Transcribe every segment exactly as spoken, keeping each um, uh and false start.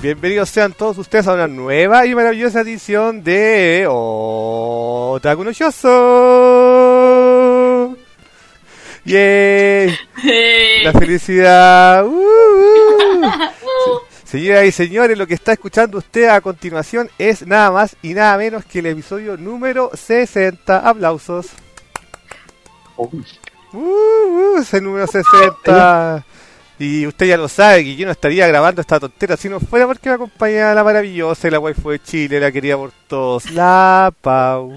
Bienvenidos sean todos ustedes a una nueva y maravillosa edición de Otaku no Shoso. ¡Yay! Hey. La felicidad. Uh, uh. Señoras y señores, lo que está escuchando usted a continuación es nada más y nada menos que el episodio número sesenta. Aplausos. Uh, uh, ese número sesenta. Y usted ya lo sabe que yo no estaría grabando esta tontera si no fuera porque me acompaña la maravillosa y la waifu de Chile, la querida por todos, la Pau.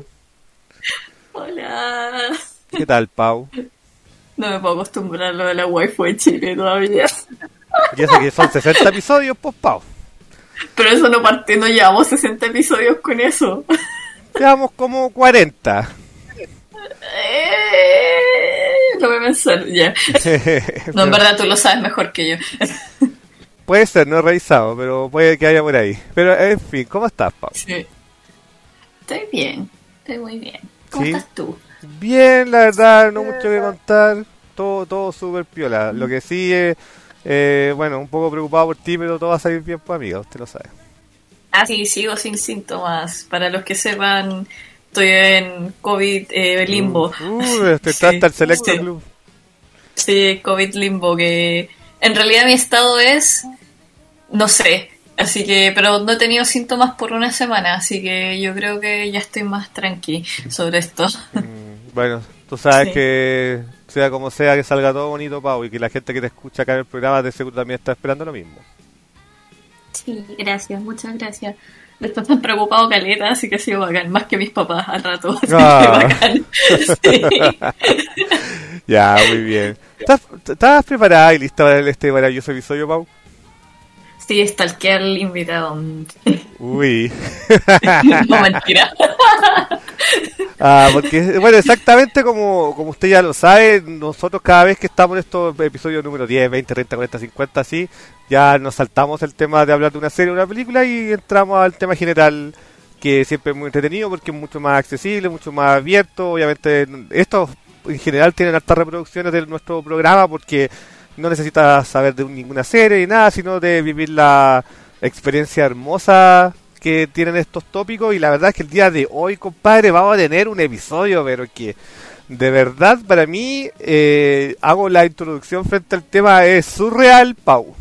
Hola. ¿Qué tal, Pau? No me puedo acostumbrar a lo de la waifu de Chile todavía. Y eso que son sesenta episodios, pues, Pau. Pero eso no parte, no llevamos sesenta episodios con eso. Llevamos como cuarenta. Eh, lo voy a pensar, ya. No, en verdad tú lo sabes mejor que yo. Puede ser, no he revisado, pero puede que haya por ahí. Pero, en fin, ¿cómo estás, Pau? Sí. Estoy bien, estoy muy bien. ¿Cómo ¿Sí? estás tú? Bien, la verdad, no mucho que contar. Todo todo súper piola. Lo que sí es, eh, bueno, un poco preocupado por ti, pero todo va a salir bien, pues, amiga, usted lo sabe. Ah, sí, sigo sin síntomas. Para los que sepan... Estoy en COVID eh, limbo. Uh, uh, este sí, está el Selecto sí. Club. Sí, COVID limbo, que en realidad mi estado es, no sé, así que, pero no he tenido síntomas por una semana, así que yo creo que ya estoy más tranqui sobre esto. Mm, bueno, tú sabes sí. que sea como sea que salga todo bonito, Pau, y que la gente que te escucha acá en el programa de seguro también está esperando lo mismo. Sí, gracias, muchas gracias. Después me han preocupado caleta, así que ha sido bacán, más que mis papás al rato, así ah. que bacán. Sí. Ya, muy bien. ¿Estás, ¿Estás preparada y lista para este maravilloso episodio, Pau? Sí, stalkear el invitado. Uy. No, mentira. Ah, porque, bueno, exactamente como, como usted ya lo sabe, nosotros cada vez que estamos en estos episodios número diez, veinte, treinta, cuarenta, cincuenta, así, ya nos saltamos el tema de hablar de una serie o una película y entramos al tema general, que siempre es muy entretenido porque es mucho más accesible, mucho más abierto. Obviamente, estos en general tienen altas reproducciones de nuestro programa porque no necesitas saber de ninguna serie ni nada, sino de vivir la experiencia hermosa que tienen estos tópicos. Y la verdad es que el día de hoy, compadre, vamos a tener un episodio, pero que de verdad para mí, eh, hago la introducción frente al tema, es surreal, Pau.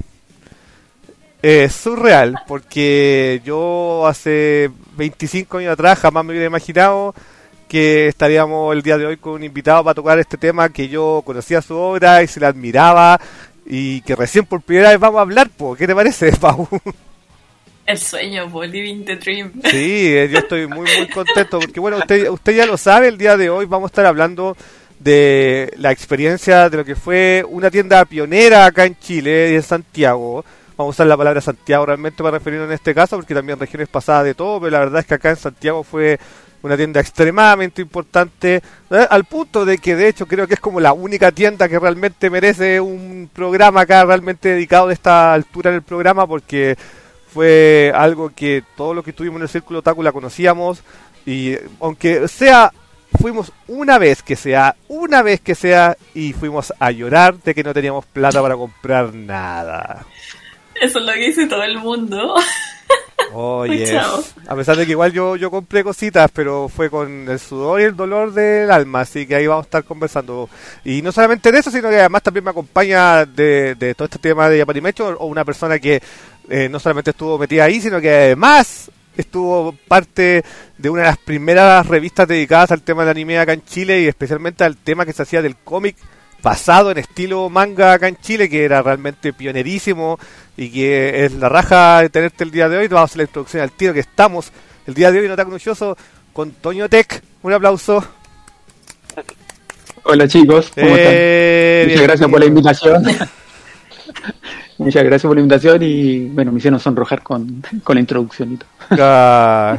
Es surreal, porque yo hace veinticinco años atrás jamás me hubiera imaginado que estaríamos el día de hoy con un invitado para tocar este tema, que yo conocía su obra y se la admiraba, y que recién por primera vez vamos a hablar, po. ¿Qué te parece, Pau? El sueño, po, living the dream. Sí, yo estoy muy muy contento porque, bueno, usted usted ya lo sabe, el día de hoy vamos a estar hablando de la experiencia de lo que fue una tienda pionera acá en Chile, en Santiago. Vamos a usar la palabra Santiago realmente para referirnos en este caso, porque también regiones pasadas de todo, pero la verdad es que acá en Santiago fue una tienda extremadamente importante, ¿eh? Al punto de que de hecho creo que es como la única tienda que realmente merece un programa acá realmente dedicado de esta altura en el programa, porque fue algo que todos los que estuvimos en el Círculo Otaku la conocíamos, y aunque sea, fuimos una vez que sea, una vez que sea, y fuimos a llorar de que no teníamos plata para comprar nada. Eso es lo que dice todo el mundo. Oh, yes. A pesar de que igual yo, yo compré cositas, pero fue con el sudor y el dolor del alma, así que ahí vamos a estar conversando. Y no solamente de eso, sino que además también me acompaña de, de todo este tema de Yaparimecho, o una persona que eh, no solamente estuvo metida ahí, sino que además estuvo parte de una de las primeras revistas dedicadas al tema del anime acá en Chile, y especialmente al tema que se hacía del cómic basado en estilo manga acá en Chile, que era realmente pionerísimo y que es la raja de tenerte el día de hoy. Vamos a hacer la introducción al tiro, que estamos el día de hoy en Otaku no Shoso con Toño Tech. Un aplauso. Hola chicos, ¿cómo eh, están? Muchas gracias por la invitación. Muchas gracias por la invitación y bueno, me hicieron sonrojar con, con la introducción y todo. Ah.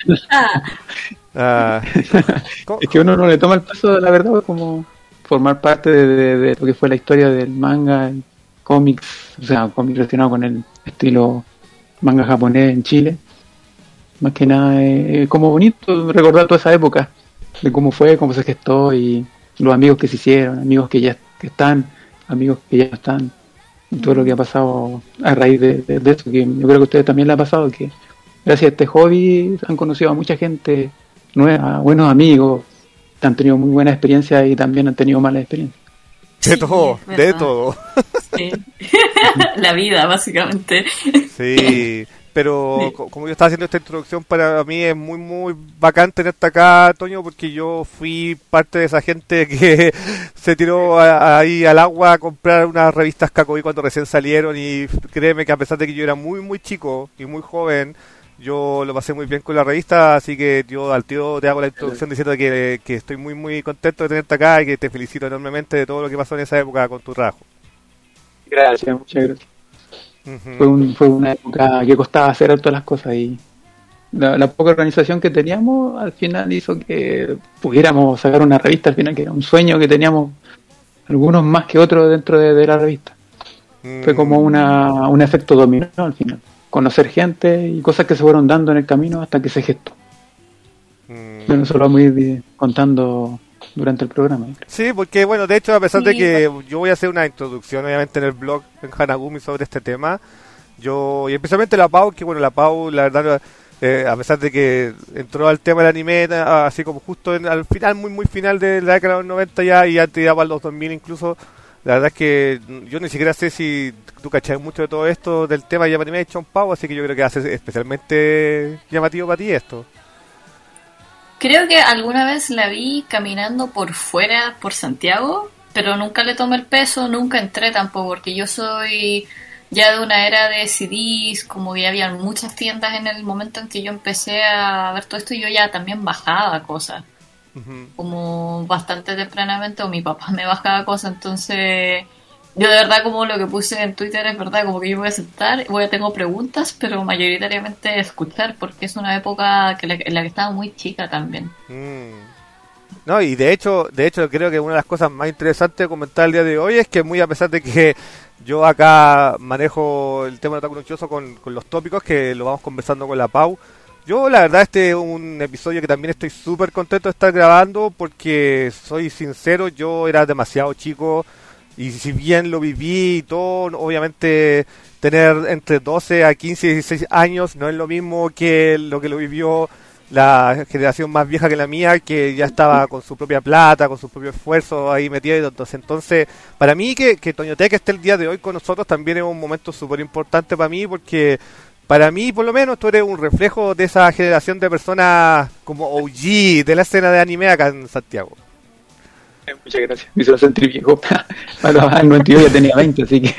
Ah. Es que uno no le toma el paso, la verdad, como formar parte de, de, de lo que fue la historia del manga, el cómics, o sea, cómics relacionado con el estilo manga japonés en Chile. Más que nada, es eh, como bonito recordar toda esa época, de cómo fue, cómo se gestó y los amigos que se hicieron, amigos que ya que están, amigos que ya no están. todo lo que ha pasado a raíz de, de, de eso, que yo creo que a ustedes también les ha pasado, que gracias a este hobby han conocido a mucha gente nueva, buenos amigos, han tenido muy buenas experiencias y también han tenido malas experiencias. De Sí, todo, es de verdad. todo. Sí. La vida, básicamente. Sí, pero Sí. co- como yo estaba haciendo esta introducción, para mí es muy, muy bacán tenerte acá, Toño, porque yo fui parte de esa gente que se tiró a- ahí al agua a comprar unas revistas Cacoí cuando recién salieron y créeme que a pesar de que yo era muy, muy chico y muy joven, yo lo pasé muy bien con la revista, así que yo al tío te hago la introducción diciendo que, que estoy muy, muy contento de tenerte acá y que te felicito enormemente de todo lo que pasó en esa época con tu trabajo. Gracias, muchas gracias. Ujú. Fue, un, fue una época que costaba hacer todas las cosas y la, la poca organización que teníamos al final hizo que pudiéramos sacar una revista al final, que era un sueño que teníamos algunos más que otros dentro de, de la revista. Fue como una, un efecto dominó al final. Conocer gente y cosas que se fueron dando en el camino hasta que se gestó. Mm. Bueno, eso lo vamos a ir contando durante el programa. Sí, porque bueno, de hecho, a pesar de Sí. que yo voy a hacer una introducción, obviamente, en el blog en Hanagumi sobre este tema, yo, y especialmente la Pau, que bueno, la Pau, la verdad, eh, a pesar de que entró al tema del anime, a- así como justo en- al final, muy, muy final de la década de los noventa ya, y antes ya para los dos mil incluso, la verdad es que yo ni siquiera sé si tú cachai mucho de todo esto del tema de Animation, Pau, así que yo creo que hace especialmente llamativo para ti esto. Creo que alguna vez la vi caminando por fuera, por Santiago, pero nunca le tomé el peso, nunca entré tampoco, porque yo soy ya de una era de C Ds, como que había muchas tiendas en el momento en que yo empecé a ver todo esto, y yo ya también bajaba cosas, Ujú. como bastante tempranamente, o mi papá me bajaba cosas, entonces yo de verdad, como lo que puse en Twitter es verdad, como que yo voy a aceptar, voy a tengo preguntas, pero mayoritariamente escuchar, porque es una época que la- en la que estaba muy chica también. Mm. No, y de hecho, de hecho creo que una de las cosas más interesantes de comentar el día de hoy es que muy a pesar de que yo acá manejo el tema de Otaku Nochoso con, con los tópicos que lo vamos conversando con la Pau, yo la verdad este es un episodio que también estoy súper contento de estar grabando porque soy sincero, yo era demasiado chico y si bien lo viví y todo, obviamente tener entre doce a quince y dieciséis años no es lo mismo que lo que lo vivió la generación más vieja que la mía, que ya estaba con su propia plata, con su propio esfuerzo ahí metido. Entonces, entonces para mí que, que Toñotec esté el día de hoy con nosotros también es un momento súper importante para mí, porque para mí, por lo menos, tú eres un reflejo de esa generación de personas como O G de la escena de anime acá en Santiago. Muchas gracias. Me hizo sentir viejo. Para el noventa y dos ya tenía veinte, así que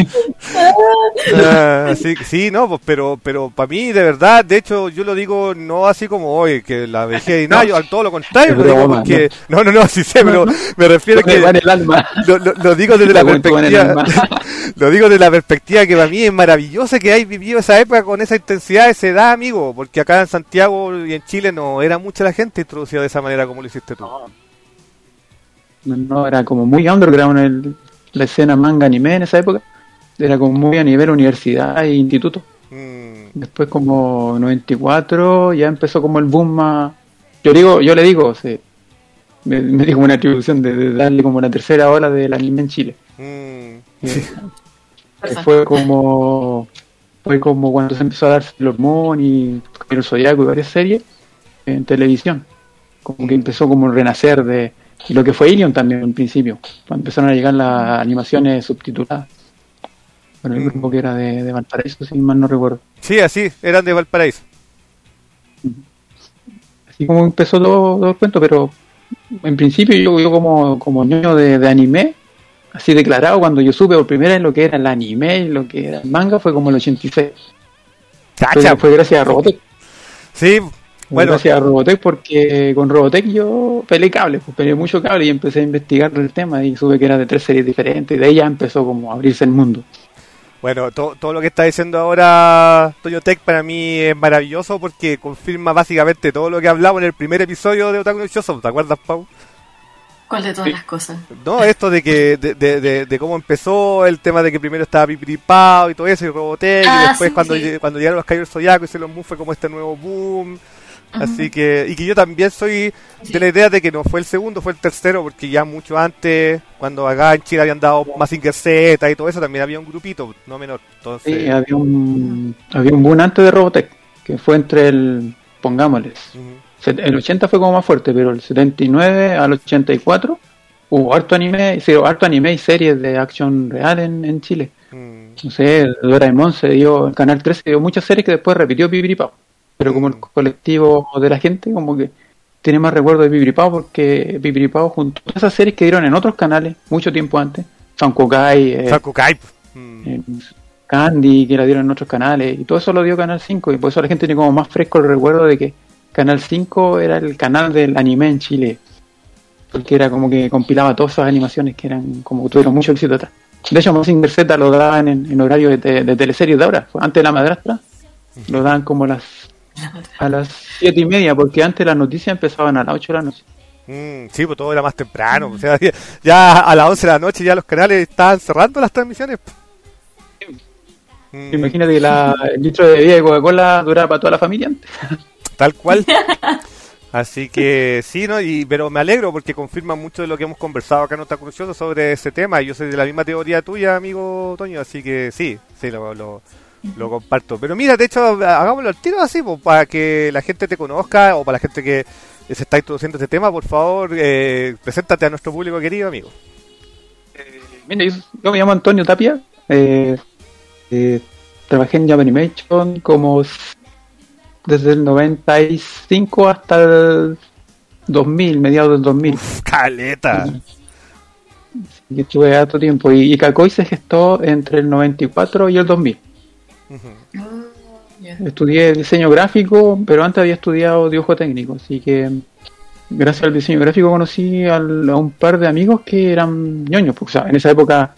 Ah, sí, sí, no, pues, pero, pero para mí, de verdad, de hecho, yo lo digo no así como hoy, que la vejez y nada, yo al todo lo contrario, Es lo digo broma, porque, no, no, no, sí sé, pero me refiero me que va en el alma. lo, lo, lo digo desde la, La juventud va en el perspectiva, alma. lo digo desde la perspectiva que para mí es maravilloso que hayas vivido esa época con esa intensidad, esa edad, amigo, porque acá en Santiago y en Chile no era mucha la gente introducida de esa manera como lo hiciste tú. No, no, era como muy underground el, la escena manga anime en esa época. Era como muy a nivel universidad e instituto. Mm, Después como noventa y cuatro ya empezó como el boom más... Yo digo, yo le digo, sí, me, me dijo una atribución de, de darle como la tercera ola del anime en Chile. mm, Eh, que Perfecto. fue como fue como cuando se empezó a dar Sailor Moon y el Zodiaco y varias series en televisión. Como que empezó como un renacer de... Y lo que fue Ilion también en principio, cuando empezaron a llegar las animaciones subtituladas. Bueno, el Mm. grupo que era de, de Valparaíso, si mal no recuerdo. sí, así, eran de Valparaíso. Así como empezó todo, todo el cuento, pero en principio yo, yo como, como ñoño de, de anime, así declarado, cuando yo supe por primera vez lo que era el anime y lo que era el manga, fue como el ochenta y seis. Cacha, Fue, fue gracias a Robotech. sí, Fue bueno, gracias a Robotech, porque con Robotech yo peleé cable, pues peleé mucho cable y empecé a investigar el tema y supe que era de tres series diferentes y de ahí ya empezó como a abrirse el mundo. Bueno, to- todo lo que está diciendo ahora Toyotech para mí es maravilloso porque confirma básicamente todo lo que hablamos en el primer episodio de Otaku Nochoso, ¿te acuerdas, Pau? ¿Cuál de todas las cosas? No, esto de que de, de, de, de cómo empezó el tema de que primero estaba Pipiripao y todo eso y Robotech Ah, y después sí, cuando sí. lle- cuando llegaron los Caballeros Zodiaco y Sailor Moon fue como este nuevo boom. Así que, y que yo también soy Sí. de la idea de que no fue el segundo, fue el tercero, porque ya mucho antes, cuando acá en Chile habían dado Mazinger Z y todo eso, también había un grupito, no menor. Entonces, Sí, había un, había un boom antes de Robotech, que fue entre el, pongámosles, ujú. set- el ochenta fue como más fuerte, pero el setenta y nueve al ochenta y cuatro hubo harto anime, sí, hubo harto anime y series de acción real en, en Chile. Mm, No sé, Doraemon se dio, el Canal trece dio muchas series que después repitió Pipiripao. Pero como el Mm. colectivo de la gente, como que tiene más recuerdo de Pipiripao, porque Pipiripao junto a esas series que dieron en otros canales mucho tiempo antes, Sankokai, eh, Sakukai. Mm, eh, Candy, que la dieron en otros canales, y todo eso lo dio Canal cinco, y por eso la gente tiene como más fresco el recuerdo de que Canal cinco era el canal del anime en Chile, porque era como que compilaba todas esas animaciones que eran como que tuvieron mucho éxito atrás. De hecho, Mazinger Z lo daban en, en horario de, te- de teleseries de ahora, antes de La Madrastra, lo daban como a las a las siete y media, porque antes las noticias empezaban a las ocho de la noche. mm, sí, pues todo era más temprano. O sea, ya, ya a las once de la noche ya los canales estaban cerrando las transmisiones. Mm, Imagínate que la, el litro de bebida de Coca-Cola duraba para toda la familia antes. Tal cual. Así que sí, ¿no? Y, pero me alegro porque confirma mucho de lo que hemos conversado acá en Otaku Curioso sobre ese tema. Y yo soy de la misma teoría tuya, amigo Toño, así que sí, sí, lo, lo, lo comparto. Pero mira, de hecho, hagámoslo al tiro así, pues, para que la gente te conozca o para la gente que se está introduciendo este tema, por favor, eh, preséntate a nuestro público querido, amigo. Eh, mira, yo, yo me llamo Antonio Tapia, eh, eh, trabajé en Japanimation como s- desde el noventa y cinco hasta el dos mil, mediados del dos mil. Uf, caleta. Y estuve harto tiempo. Y, y Kakoi se gestó entre el noventa y cuatro y el dos mil. Ujú. Oh, ya. Estudié diseño gráfico, pero antes había estudiado dibujo técnico, así que gracias al diseño gráfico conocí al- a un par de amigos que eran ñoños, porque o sea, en esa época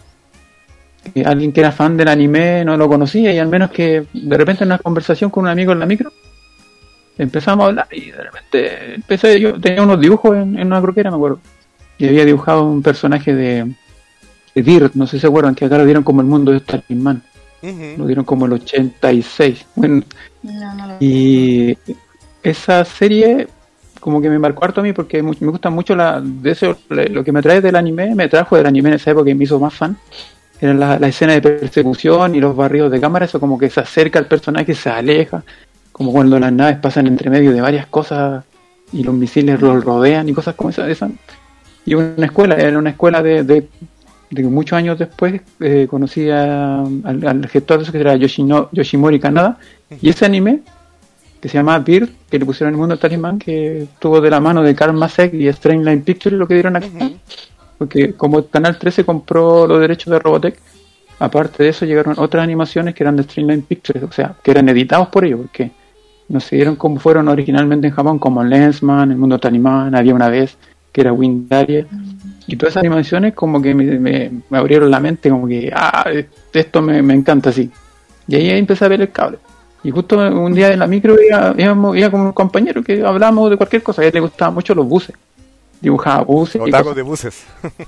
eh, alguien que era fan del anime no lo conocía, y al menos que de repente en una conversación con un amigo en la micro empezamos a hablar, y de repente empecé, yo tenía unos dibujos en, en una croquera, me acuerdo, y había dibujado un personaje de, de Dirt, no sé si se acuerdan, que acá lo dieron como el mundo de Starling Man, lo Ujú. dieron como el ochenta y seis. Bueno, No, no lo y esa serie como que me marcó harto a mí, porque mu- me gusta mucho la, de eso, le- lo que me trae del anime, me trajo del anime en esa época y me hizo más fan. Era la, la escena de persecución y los barridos de cámara, eso como que se acerca al personaje, se aleja, como cuando las naves pasan entre medio de varias cosas y los misiles los rodean y cosas como esas. esas. Y una escuela, era una escuela de, de, de muchos años después, eh, conocí a- al, al gestor de eso, que era Yoshino, Yoshimori Kanada, y ese anime que se llama Beard, que le pusieron en el mundo del Talismán, que estuvo de la mano de Karl Masek y Strainline Pictures, lo que dieron acá, Ujú. porque como Canal trece compró los derechos de Robotech, aparte de eso llegaron otras animaciones que eran de Strainline Pictures, o sea, que eran editados por ellos, porque no se dieron como fueron originalmente en Japón, como Lensman, el mundo del Talismán, había una vez, que era Windaria, y todas esas animaciones como que me, me, me abrieron la mente, como que, ah, esto me, me encanta así. Y ahí empecé a ver el cable. Y justo un día en la micro iba, íbamos- iba con un compañero que hablábamos de cualquier cosa, a él le gustaban mucho los buses. Dibujaba buses y, Otaku cosas. de buses.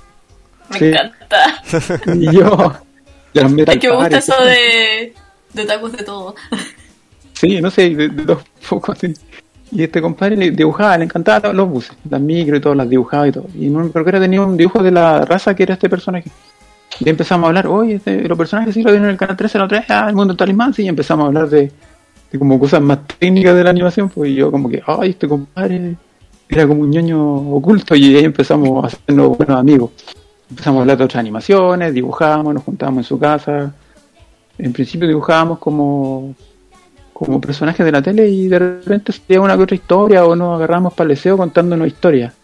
Me Sí. encanta. Y yo, de los metal Es que me gusta pares, eso de, de tacos de todo. sí, no sé, de, de dos pocos así. Y este compadre le dibujaba, le encantaban los buses, las micro y todo, las dibujaba y todo. Y no creo que era tenía un dibujo de la raza que era este personaje. Y empezamos a hablar, oye, este, los personajes sí lo vieron en el canal trece la otra vez, ah, el mundo del Talismán, sí, y empezamos a hablar de, de como cosas más técnicas de la animación, pues y yo como que, ay, este compadre era como un ñoño oculto, y ahí empezamos a hacernos buenos amigos. Empezamos a hablar de otras animaciones, dibujábamos, nos juntábamos en su casa. En principio dibujábamos como como personajes de la tele, y de repente salía una que otra historia, o nos agarramos para el deseo contándonos historias.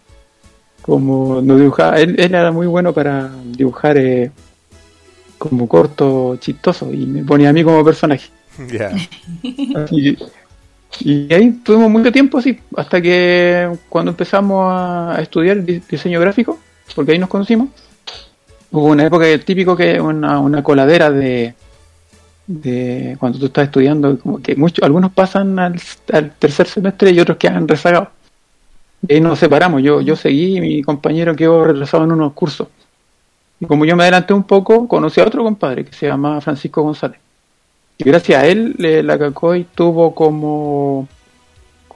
Como nos dibujaba, él, él era muy bueno para dibujar eh, como corto, chistoso, y me ponía a mí como personaje. Ya. Y, y ahí tuvimos mucho tiempo así, hasta que cuando empezamos a, a estudiar di- diseño gráfico, porque ahí nos conocimos, hubo una época típico que una, una coladera de, de cuando tú estás estudiando, como que muchos, algunos pasan al, al tercer semestre y otros quedan rezagados. Y ahí nos separamos, yo, yo seguí y mi compañero quedó retrasado en unos cursos. Y como yo me adelanté un poco, conocí a otro compadre que se llama Francisco González. Y gracias a él, eh, la Kakoi tuvo como,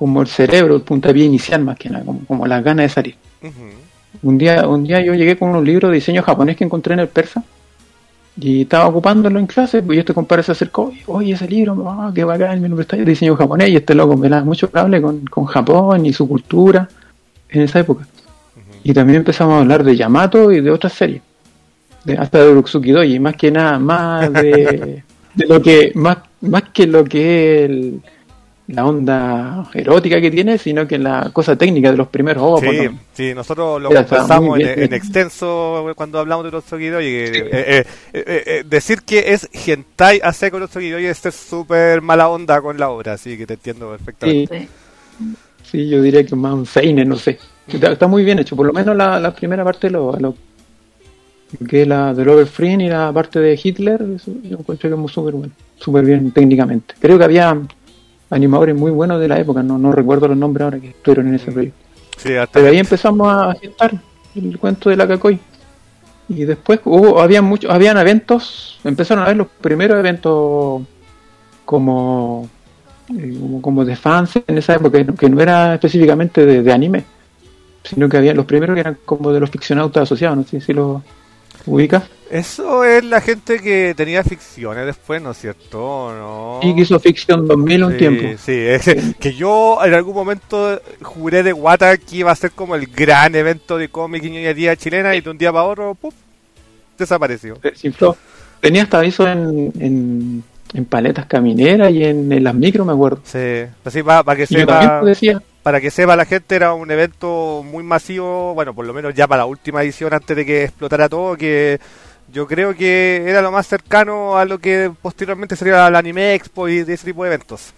como el cerebro, el puntapié inicial más que nada, como, como las ganas de salir. Uh-huh. Un día, un día yo llegué con unos libros de diseño japonés que encontré en el persa y estaba ocupándolo en clase, pues, y este compadre se acercó, oye, ese libro, oh, qué bacán, mi nombre está de diseño japonés, y este loco me da mucho cable con, con Japón y su cultura en esa época. Uh-huh. Y también empezamos a hablar de Yamato y de otras series, de, hasta de Urotsuki Doji, más que nada, más de, de lo que, más, más que lo que es el, la onda erótica que tiene, sino que la cosa técnica de los primeros ovas. Sí, no. sí, nosotros lo Era, conversamos bien, en, bien. en extenso cuando hablamos de Urotsuki Doji. Sí. Eh, eh, eh, eh, decir que es hentai a seco Urotsuki Doji es ser súper mala onda con la obra, así que te entiendo perfectamente. Sí, sí, yo diría que más un seinen, no sé. Está, está muy bien hecho, por lo menos la, la primera parte, lo, lo que es la de Robert Friend y la parte de Hitler, eso yo encuentro que es súper bueno, súper bien técnicamente. Creo que había animadores muy buenos de la época, no, no recuerdo los nombres ahora que estuvieron en ese proyecto. Sí, pero ahí empezamos a gestar el cuento de la Kakoi. Y después hubo, había muchos, habían eventos, empezaron a ver los primeros eventos como, eh, como, como de fans en esa época, que no era específicamente de, de anime, sino que había los primeros que eran como de los ficcionautas asociados, no sé si lo ubicas. Eso es la gente que tenía ficciones después, ¿no es cierto? ¿No? Y que hizo Fiction dos mil un sí, tiempo. Sí, es que yo en algún momento juré de guata que iba a ser como el gran evento de cómic y ñoñería chilena y de un día para otro, ¡pum!, desapareció. Desinfló. Tenía hasta aviso en, en, en paletas camineras y en, en las micro, me acuerdo. Sí, así para pa que sepa... Para que sepa la gente, era un evento muy masivo, bueno, por lo menos ya para la última edición antes de que explotara todo, que yo creo que era lo más cercano a lo que posteriormente sería la Anime Expo y de ese tipo de eventos.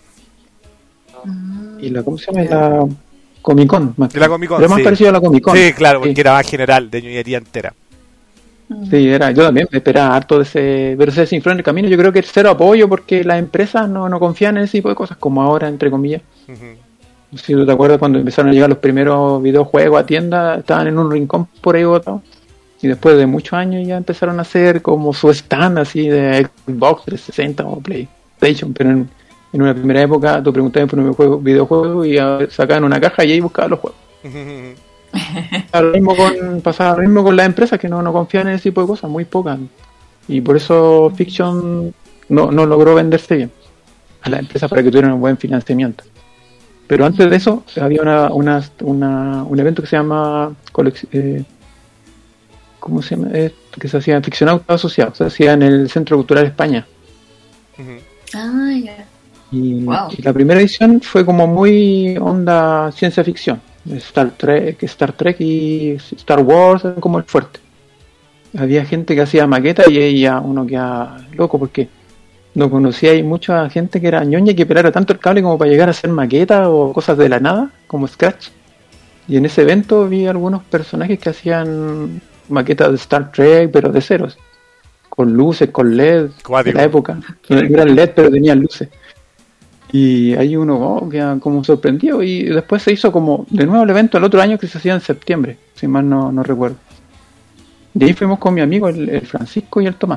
Y la, ¿cómo se llama? La Comic Con. Más, la Comic Con, era más sí. parecido a la Comic Con. Sí, claro, porque sí. era más general, de ñoñería entera. Sí, era, yo también me esperaba harto de ese, pero se desinfló en el camino. Yo creo que es cero apoyo porque las empresas no, no confían en ese tipo de cosas, como ahora, entre comillas. Uh-huh. Si tú te acuerdas cuando empezaron a llegar los primeros videojuegos a tienda, estaban en un rincón por ahí botados. Y después de muchos años ya empezaron a hacer como su stand así de Xbox trescientos sesenta o PlayStation. Pero en, en una primera época tú preguntabas por un videojuego, videojuego y sacaban una caja y ahí buscaban los juegos. Lo mismo con, pasaba lo mismo con las empresas que no, no confían en ese tipo de cosas, muy pocas. Y por eso Fiction no, no logró venderse bien a las empresas para que tuvieran un buen financiamiento. Pero antes de eso había una, una, una un evento que se llama eh, ¿cómo se llama? Eh, que se hacía Ficcionautas Asociados, se hacía en el Centro Cultural España. Uh-huh. Ah, ya. Yeah. Y, wow. y la primera edición fue como muy onda ciencia ficción, Star Trek, Star Trek y Star Wars como el fuerte. Había gente que hacía maquetas y ella uno quedaba loco porque no conocía hay mucha gente que era ñoña y que pelara tanto el cable como para llegar a hacer maquetas o cosas de la nada, como Scratch. Y en ese evento vi algunos personajes que hacían maquetas de Star Trek, pero de ceros, con luces, con L E D, Cuático. De la época. No eran L E D, pero tenían luces. Y hay uno oh, que como sorprendido. Y después se hizo como de nuevo el evento el otro año que se hacía en septiembre, si mal no, no recuerdo. De ahí fuimos con mi amigo, el, el Francisco y el Tomás.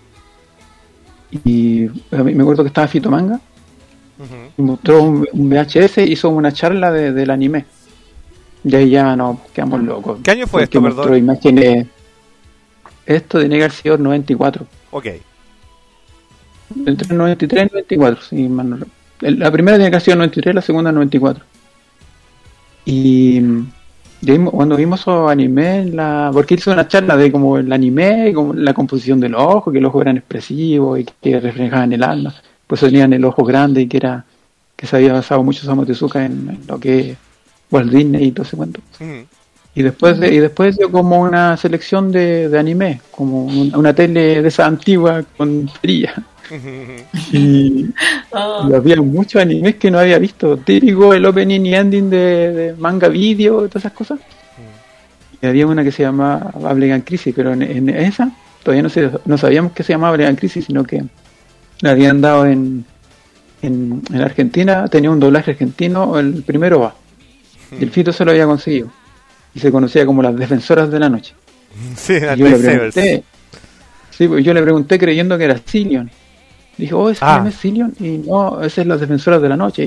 Y me acuerdo que estaba Fito Manga, uh-huh. y mostró un, un V H S, hizo una charla de, del anime. Y ahí ya nos quedamos locos. ¿Qué año fue esto, mostró perdón? Imágenes, esto tiene que haber sido el noventa y cuatro. Ok. Entre el noventa y tres y el noventa y cuatro, sí, man, no, la primera tiene que haber sido el noventa y tres, la segunda el noventa y cuatro. Y... Y ahí, cuando vimos esos animes, la, porque hizo una charla de como el anime, como la composición del ojo, que los ojos eran expresivos y que reflejaban el alma, pues tenían el ojo grande y que era que se había basado mucho Osamu Tezuka en, en lo que es Walt Disney y todo ese cuento. Uh-huh. Y después de, y después dio como una selección de, de anime, como una, una tele de esa antigua con perilla. Uh-huh. Y, oh. y había muchos animes que no había visto, típico el opening y ending de, de manga video y todas esas cosas. Uh-huh. Y había una que se llamaba Ablegan Crisis, pero en, en esa todavía no, se, no sabíamos que se llamaba Ablegan Crisis, sino que la habían dado en, en, en Argentina, tenía un doblaje argentino, el primero va. Uh-huh. Y el Fito se lo había conseguido. Y se conocía como las Defensoras de la Noche. Sí, y yo le pregunté, sí, pues yo le pregunté creyendo que era Cillian. Dijo, oh, ese ah. es Cillian. Y no, ese es las Defensoras de la Noche.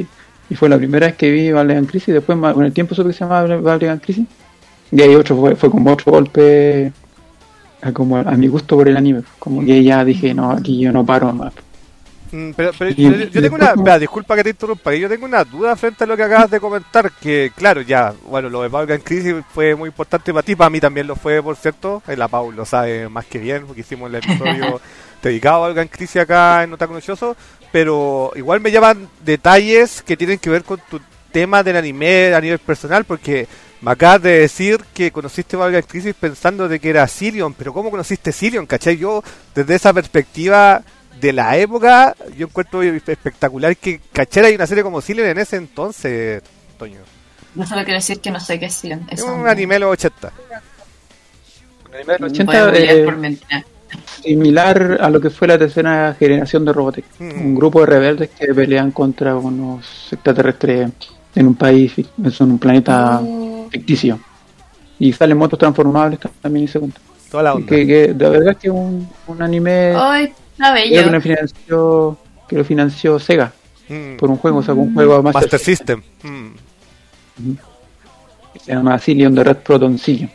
Y fue la primera vez que vi Valiant Crisis. Después, con el tiempo supe que se llamaba Valiant Crisis. Y ahí otro fue, fue como otro golpe a, como a mi gusto por el anime. Como que ya dije, no, aquí yo no paro más. Mm, pero pero Y- yo, y yo tengo una... después- Espera, disculpa que te interrumpa, que yo tengo una duda frente a lo que acabas de comentar, que claro, ya, bueno, lo de Valgan Crisis fue muy importante para ti, para mí también lo fue, por cierto, eh, la Pau lo sabe más que bien, porque hicimos el episodio dedicado a Valgan Crisis acá en Otaku Nochoso, pero igual me llaman detalles que tienen que ver con tu tema del anime a nivel personal, porque me acabas de decir que conociste Valgan Crisis pensando de que era Sirion, pero ¿cómo conociste Sirion? ¿Cachai? Yo, desde esa perspectiva de la época, yo encuentro espectacular que cachara hay una serie como Sirion en ese entonces, Toño. No solo quiero decir que no sé qué es Sion. Es Eso un no- anime de los ochenta. Un anime del voy a ochenta, googlear eh, por mentira. similar a lo que fue la tercera generación de Robotech. Mm. Un grupo de rebeldes que pelean contra unos extraterrestres en un país, fic- en un planeta Oh. ficticio. Y salen motos transformables también y se cuenta. Toda la onda. Que, que de verdad que un, un anime Ay, está creo bello. que lo financió, que lo financió Sega Mm. por un juego, sacó un juego a Master, Master System. Mm. que se llama Cillion, de Red Proton Cillion.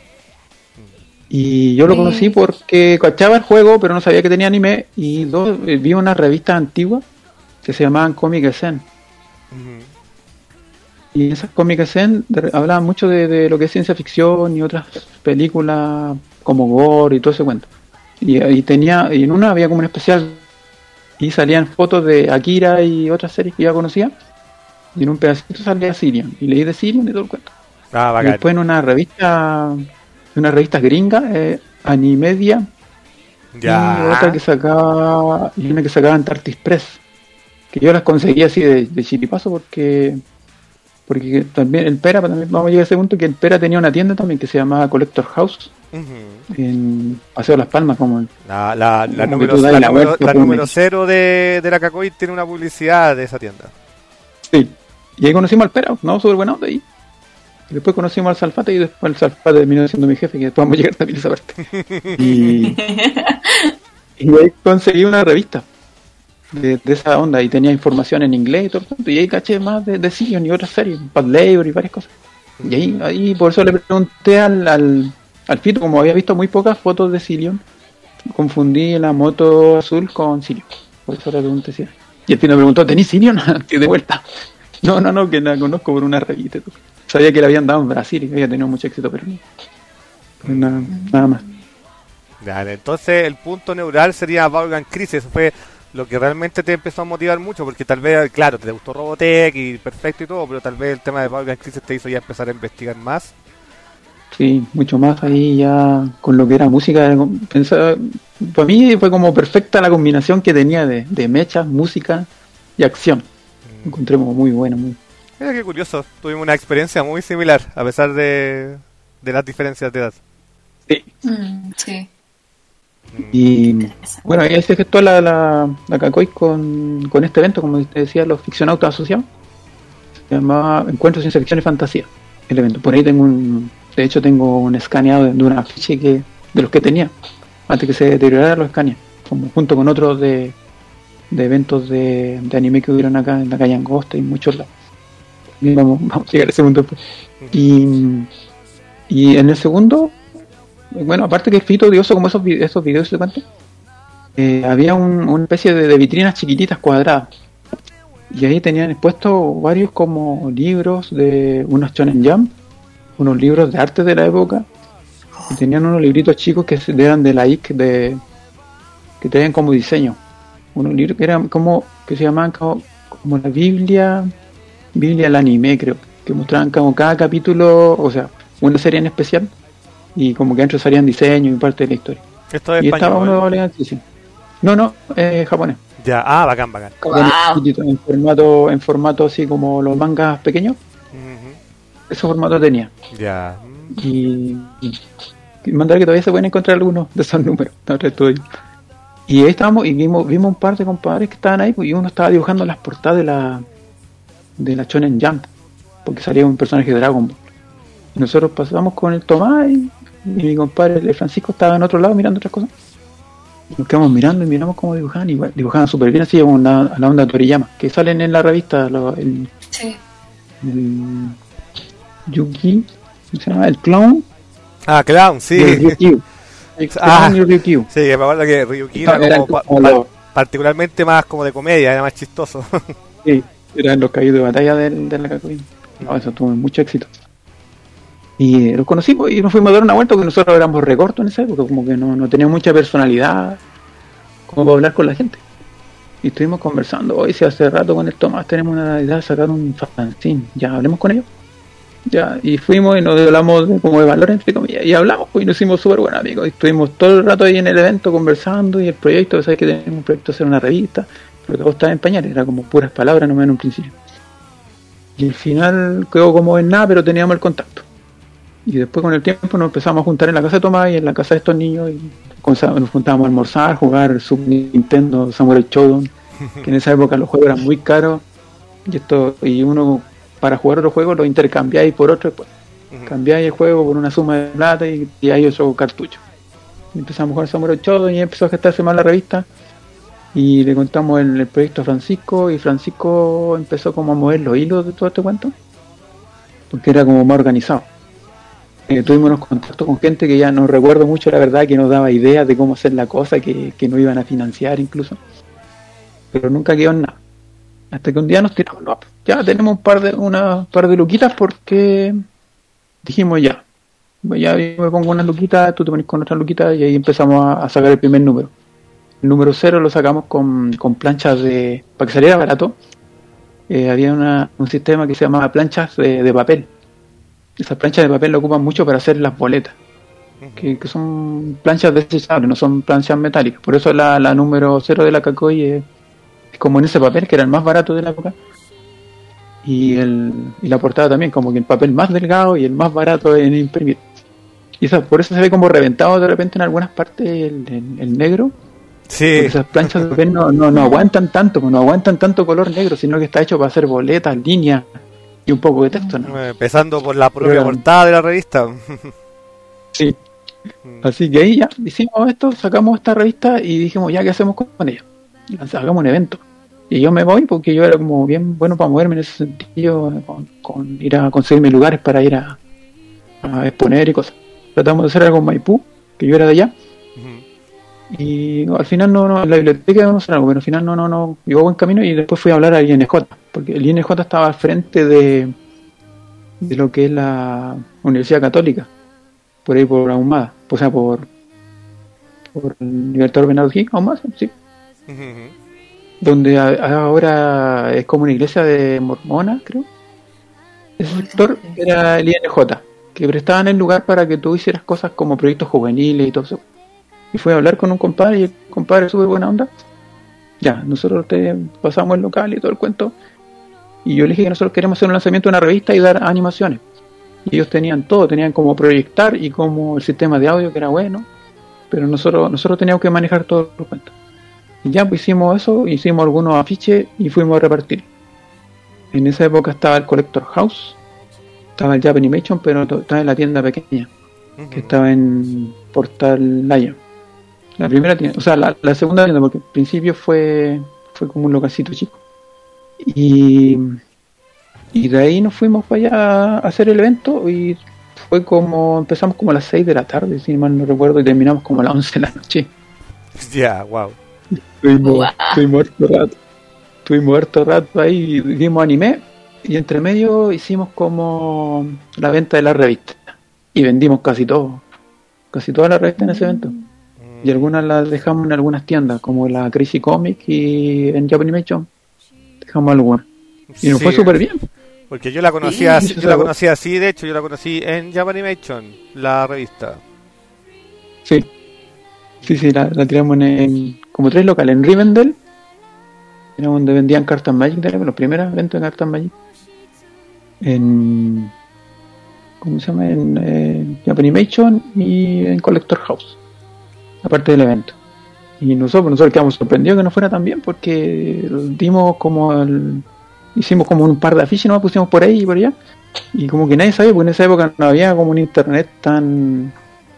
Y yo lo Sí. conocí porque cachaba el juego, pero no sabía que tenía anime. Y dos, eh, vi unas revistas antiguas que se llamaban Comic Zen. Mm. Y esas Comic Zen de- hablaban mucho de, de lo que es ciencia ficción y otras películas como Gore y todo ese cuento. Y, y tenía, y en una había como un especial y salían fotos de Akira y otras series que ya conocía. Y en un pedacito salía Sirion. Y leí de Sirion y todo el cuento. Ah, Y bacán. después en una revista, en una revista gringa, eh, Animedia, y otra Ya. que sacaba, y una que sacaba Antarctic Press, que yo las conseguí así de, de chiripazo porque porque también el Pera, también vamos a llegar a ese punto, que el Pera tenía una tienda también que se llamaba Collector House Ujú. en Paseo Las Palmas, como en- La, la, la Como número, que tú das la la número, vuelta la por número medio. cero de, de la Cacoy tiene una publicidad de esa tienda. sí. Y ahí conocimos al Pera, no, súper bueno de ahí. Y después conocimos al Salfate y después el Salfate terminó siendo mi jefe, que después vamos a llegar también a esa parte. Y, y ahí conseguí una revista de, de esa onda y tenía información en inglés y todo el cuento, y ahí caché más de, de Sirion y otras series, Bad Labor y varias cosas. Y ahí, ahí por eso le pregunté al, al, al Fito, como había visto muy pocas fotos de Sirion, confundí la moto azul con Sirion. Por eso le pregunté si era. Y el Fito me preguntó, ¿tenís Sirion? Y de vuelta. No, no, no, que la conozco por una revista. y todo. Sabía que la habían dado en Brasil y que había tenido mucho éxito, pero no. Pues nada, nada más. Ya, entonces el punto neural sería Vaughan Crisis. Eso fue lo que realmente te empezó a motivar mucho, porque tal vez, claro, te gustó Robotech y perfecto y todo, pero tal vez el tema de Vaughan Crisis te hizo ya empezar a investigar más. Sí, mucho más ahí ya con lo que era música. Pensaba, para mí fue como perfecta la combinación que tenía de, de mechas, música y acción. Mm. Encontré como muy buena, muy Mira qué curioso, tuvimos una experiencia muy similar, a pesar de, de las diferencias de edad. sí. Mm, sí. Y bueno, ahí se gestó la, la, la Cacoy con, con este evento, como te decía, los ficcionautas asociados. Se llamaba Encuentro Ciencia Ficción y Fantasía, el evento. Por ahí tengo un, de hecho tengo un escaneado de, de un afiche que, de los que tenía, antes que se deteriorara los escaneé, como junto con otros de, de eventos de, de anime que hubieron acá en la calle Angosta y muchos lados. Y vamos, vamos a llegar a ese punto después. Y, y en el segundo, bueno, aparte que el Fito dio como esos, vi- esos videos de cuento, eh, había un- una especie de, de vitrinas chiquititas cuadradas. Y ahí tenían expuestos varios como libros de unos Shonen Jump, unos libros de arte de la época, y tenían unos libritos chicos que se- eran de la I C, de, que traían como diseño. Unos libros que eran como, que se llamaban como, como la Biblia, Biblia del anime, creo, que mostraban como cada capítulo, o sea, una serie en especial, y como que dentro salían diseños y parte de la historia. Esto es Y estaba español. uno elegantísimo. No, no, eh, japonés. Ya, ah, bacán, bacán. Japonés, Wow. chiquitito, en formato, en formato así como los mangas pequeños, Ujú. ese formato tenía. Ya. Y, y, y mandar que todavía se pueden encontrar algunos de esos números. No, resto de ellos. Y ahí estábamos y vimos, vimos un par de compadres que estaban ahí, pues, y uno estaba dibujando las portadas de la de la Shonen Jump, porque salía un personaje de Dragon Ball. Y nosotros pasamos con el Tomás y, y mi compadre el Francisco estaba en otro lado mirando otras cosas. Y nos quedamos mirando y miramos cómo dibujaban, igual dibujaban súper bien, así como una, a la onda Toriyama, que salen en la revista, lo, el, Sí. el Yuki, ¿cómo se llama? El clown. Ah, Clown, sí. Y el Ryukyu. El Ah. clown y el Ryukyu. Sí, me acuerdo que Ryuki No, era eran como, pa- como pa- los- particularmente más como de comedia, era más chistoso. Sí, eran los caídos de batalla del, de la Kakui. No, eso tuvo mucho éxito. Y los conocimos y nos fuimos a dar una vuelta porque nosotros éramos recortos en esa época, como que no, no teníamos mucha personalidad como para hablar con la gente. Y estuvimos conversando, hoy si hace rato con el Tomás tenemos una idea de sacar un fanzine, ya hablemos con ellos. Ya, y fuimos y nos hablamos de, como de valor entre comillas, y hablamos pues, y nos hicimos súper buenos amigos. Y estuvimos todo el rato ahí en el evento conversando y el proyecto, sabes que tenemos un proyecto de hacer una revista, pero todo estaba en pañales, era como puras palabras nomás en un principio. Y al final quedó como en nada, pero teníamos el contacto. Y después con el tiempo nos empezamos a juntar en la casa de Tomás y en la casa de estos niños y nos juntábamos a almorzar, jugar Super Nintendo, Samurai Shodown, que en esa época los juegos eran muy caros y esto y uno para jugar otro juego lo intercambiáis por otro después. Ujú. Cambiáis el juego por una suma de plata y, y hay otro cartucho. Y empezamos a jugar Samurai Shodown y empezó a gestarse más la revista y le contamos el, el proyecto a Francisco y Francisco empezó como a mover los hilos de todo este cuento porque era como más organizado. Eh, tuvimos unos contactos con gente que ya no recuerdo mucho, la verdad, que nos daba ideas de cómo hacer la cosa, que, que no iban a financiar incluso, pero nunca quedó en nada. Hasta que un día nos tiramos, no, ya tenemos un par de una par de luquitas porque dijimos ya, ya yo me pongo unas luquitas, tú te pones con otras luquitas y ahí empezamos a, a sacar el primer número. El número cero lo sacamos con, con planchas de, para que saliera barato, eh, había una, un sistema que se llamaba planchas de, de papel. Esas planchas de papel lo ocupan mucho para hacer las boletas, que, que son planchas desechables, no son planchas metálicas. Por eso la, la número cero de la Kakoi es, es como en ese papel, que era el más barato de la época. Y, el, y la portada también, como que el papel más delgado y el más barato en imprimir. Y esa, por eso se ve como reventado de repente en algunas partes el, el, el negro. Sí. Porque esas planchas de papel no, no, no aguantan tanto, no aguantan tanto color negro, sino que está hecho para hacer boletas, líneas y un poco de texto, ¿no? Eh, Empezando por la propia Pero- portada de la revista. Sí. Así que ahí ya hicimos esto, sacamos esta revista y dijimos, ya, ¿qué hacemos con ella? Hagamos un evento. Y yo me voy porque yo era como bien bueno para moverme en ese sentido, con, con ir a conseguirme lugares para ir a, a exponer y cosas. Tratamos de hacer algo en Maipú, que yo era de allá, y al final no, no, en la biblioteca íbamos a hacer algo, pero al final no, no, no, iba buen camino y después fui a hablar al I N J, porque el I N J estaba al frente de, de lo que es la Universidad Católica, por ahí por Ahumada, o sea, por, por el Libertador Bernardo Higgins, Ahumada, sí, donde a- ahora es como una iglesia de mormona, creo. Ese sector era el I N J, que prestaban el lugar para que tú hicieras cosas como proyectos juveniles y todo eso. Y fui a hablar con un compadre y el compadre súper buena onda. Ya, nosotros te pasamos el local y todo el cuento. Y yo le dije que nosotros queremos hacer un lanzamiento de una revista y dar animaciones. Y ellos tenían todo, tenían como proyectar y como el sistema de audio que era bueno. Pero nosotros nosotros teníamos que manejar todo el cuento. Y ya pues hicimos eso, hicimos algunos afiches y fuimos a repartir. En esa época estaba el Collector House, estaba el Japanimation, pero to- estaba en la tienda pequeña, que estaba en Portal Lion. La primera tienda, o sea, la, la segunda tienda, porque al principio fue fue como un localcito chico. Y, y de ahí nos fuimos para allá a hacer el evento y fue como, empezamos como a las seis de la tarde, si mal no recuerdo, y terminamos como a las once de la noche. Ya, wow. Estuvimos, Wow. estuvimos harto rato. Estuvimos harto rato ahí, vimos anime y entre medio hicimos como la venta de la revista. Y vendimos casi todo. Casi toda la revista en ese evento. Y algunas las dejamos en algunas tiendas, como la Crazy Comic y en Japanimation. Dejamos algunas. Y nos Sí, fue súper bien. porque yo la conocía, Sí, así- sí, yo la sí. conocí así, de hecho, yo la conocí en Japanimation, la revista. Sí. Sí, sí, la, la tiramos en, en como tres locales. En Rivendell, era donde vendían cartas Magic, de los primeros eventos de cartas Magic. En... ¿Cómo se llama? En eh, Japanimation y en Collector House. Aparte del evento. Y nosotros, nosotros quedamos sorprendidos que no fuera tan bien porque dimos como el... Hicimos como un par de afiches, nos pusimos por ahí y por allá. Y como que nadie sabía, porque en esa época no había como un internet tan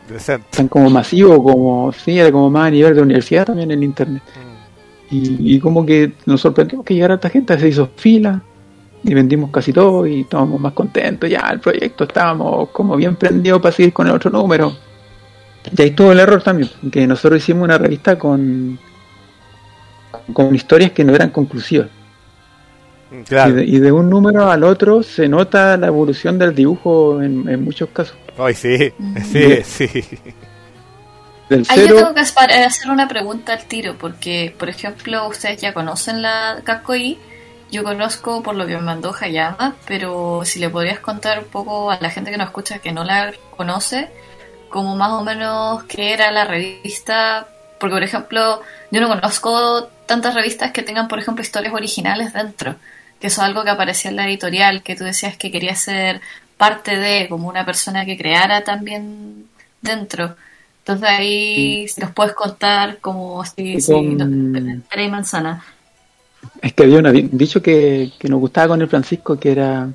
Decente. Tan como masivo, como, sí, era como más a nivel de universidad también el internet. Mm. Y, y como que nos sorprendió que llegara esta gente, se hizo fila, y vendimos casi todo, y estábamos más contentos, ya el proyecto, estábamos como bien prendidos para seguir con el otro número. Y ahí estuvo el error también, que nosotros hicimos una revista con, con historias que no eran conclusivas. Claro. Y, de, y de un número al otro se nota la evolución del dibujo en, en muchos casos. Ay, sí, sí, sí. Del Ahí cero... yo tengo que hacer una pregunta al tiro, porque, por ejemplo, ustedes ya conocen la Kakoi, yo conozco por lo que me mandó Hayama, pero si le podrías contar un poco a la gente que nos escucha que no la conoce, como más o menos qué era la revista, porque, por ejemplo, yo no conozco tantas revistas que tengan, por ejemplo, historias originales dentro, que eso es algo que aparecía en la editorial, que tú decías que querías ser parte de, como una persona que creara también dentro. Entonces ahí si nos puedes contar como si, si no, era y manzana. Es que había un dicho que, que nos gustaba con el Francisco, que era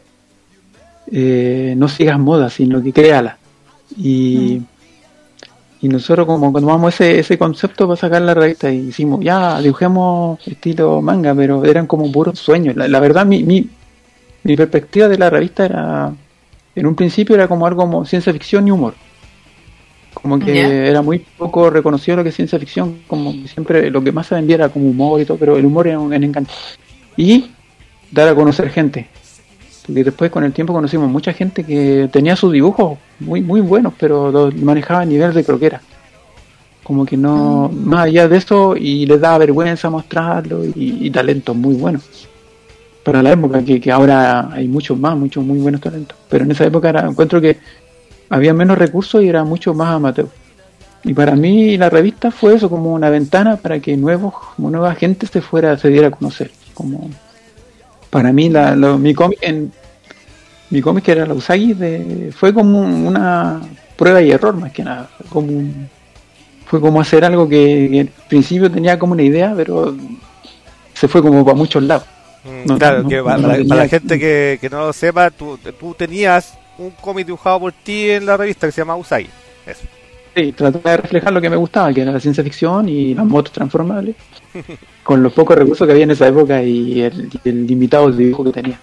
eh, no sigas moda, sino que créala. Y, mm. y nosotros como tomamos ese, ese concepto para sacar la revista y hicimos, ya, dibujemos estilo manga, pero eran como puros sueños. La, la verdad, mi, mi, mi perspectiva de la revista era, en un principio era como algo como ciencia ficción y humor. Como que yeah. era muy poco reconocido lo que es ciencia ficción, como siempre lo que más se vendía era como humor y todo, pero el humor era un, un encanto. Y dar a conocer gente. Porque después con el tiempo conocimos mucha gente que tenía sus dibujos muy muy buenos, pero los manejaba a nivel de croquera. Como que no, mm. más allá de eso, y les daba vergüenza mostrarlo, y, y talentos muy buenos. Para la época, que, que ahora hay muchos más, muchos muy buenos talentos. Pero en esa época era, encuentro que había menos recursos y era mucho más amateur. Y para mí la revista fue eso, como una ventana para que nuevos, como nueva gente se fuera, se diera a conocer. Como para mí la, lo, mi cómic en mi cómic que era la Usagi de, fue como una prueba y error más que nada. Como un, fue como hacer algo que, que al principio tenía como una idea, pero se fue como para muchos lados. Mm, no, claro, no, que no, para, no para la gente que, que no lo sepa, tú, tú tenías un cómic dibujado por ti en la revista que se llama Usagi. Eso. Sí, trataba de reflejar lo que me gustaba, que era la ciencia ficción y las motos transformables, con los pocos recursos que había en esa época y el, el limitado dibujo que tenía.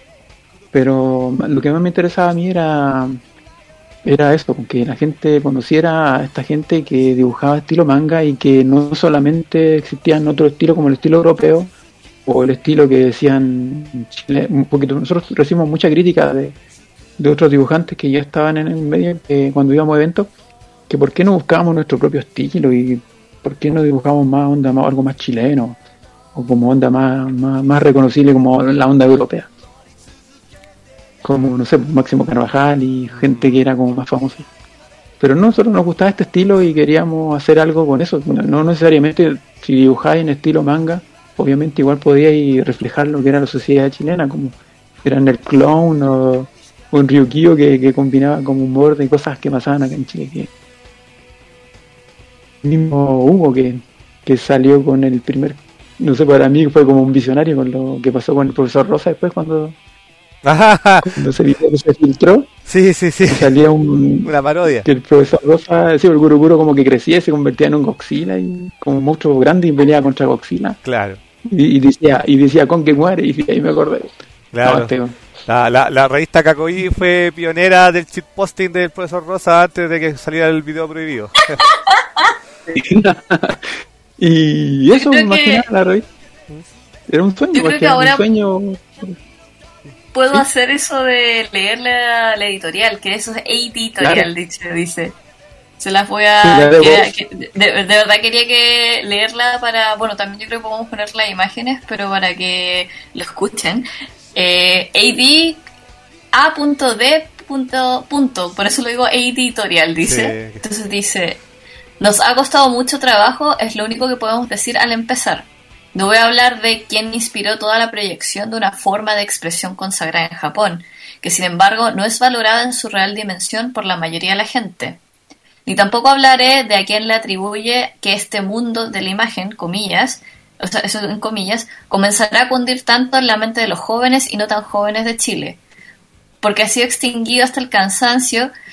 Pero lo que más me interesaba a mí era era eso, que la gente conociera a esta gente que dibujaba estilo manga y que no solamente existían otros estilos como el estilo europeo o el estilo que decían Chile, un poquito. Nosotros recibimos mucha crítica de de otros dibujantes que ya estaban en el medio, que cuando íbamos a eventos, que por qué no buscábamos nuestro propio estilo y por qué no dibujamos más onda, más, algo más chileno o como onda más, más, más reconocible como la onda europea, como no sé, Máximo Carvajal y gente que era como más famosa. Pero no, nosotros nos gustaba este estilo y queríamos hacer algo con eso. No necesariamente si dibujáis en estilo manga, obviamente igual podíais reflejar lo que era la sociedad chilena, como eran el clown o un Ryukio que, que combinaba como humor de cosas que pasaban acá en Chile. Que mismo Hugo que, que salió con el primer, no sé, para mí fue como un visionario con lo que pasó con el profesor Rosa después cuando, cuando ese video se filtró. Sí, sí, sí. Salía un, una parodia. Que el profesor Rosa, sí, el Guruguru como que crecía y se convertía en un Godzilla y como un monstruo grande y venía contra Godzilla. Claro. Y, y decía, y decía con que muere, y ahí me acordé. Claro. No, este, La, la, la revista Kakoi fue pionera del shitposting del profesor Rosa antes de que saliera el video prohibido. Y eso me imaginaba la revista. Era un sueño, yo creo que ahora un sueño. puedo ¿Sí? hacer eso de leer la, la editorial, que eso es editorial, claro. dicho, dice. Se las voy a... Sí, que, que, de, de verdad quería que leerla para... Bueno, también yo creo que podemos poner las imágenes, pero para que lo escuchen. Eh, A D punto punto, por eso lo digo editorial, dice. Sí. Entonces dice: nos ha costado mucho trabajo, es lo único que podemos decir al empezar. No voy a hablar de quién inspiró toda la proyección de una forma de expresión consagrada en Japón, que sin embargo no es valorada en su real dimensión por la mayoría de la gente. Ni tampoco hablaré de a quién le atribuye que este mundo de la imagen, comillas, o sea, eso en comillas, comenzará a cundir tanto en la mente de los jóvenes y no tan jóvenes de Chile, porque ha sido extinguido hasta el cansancio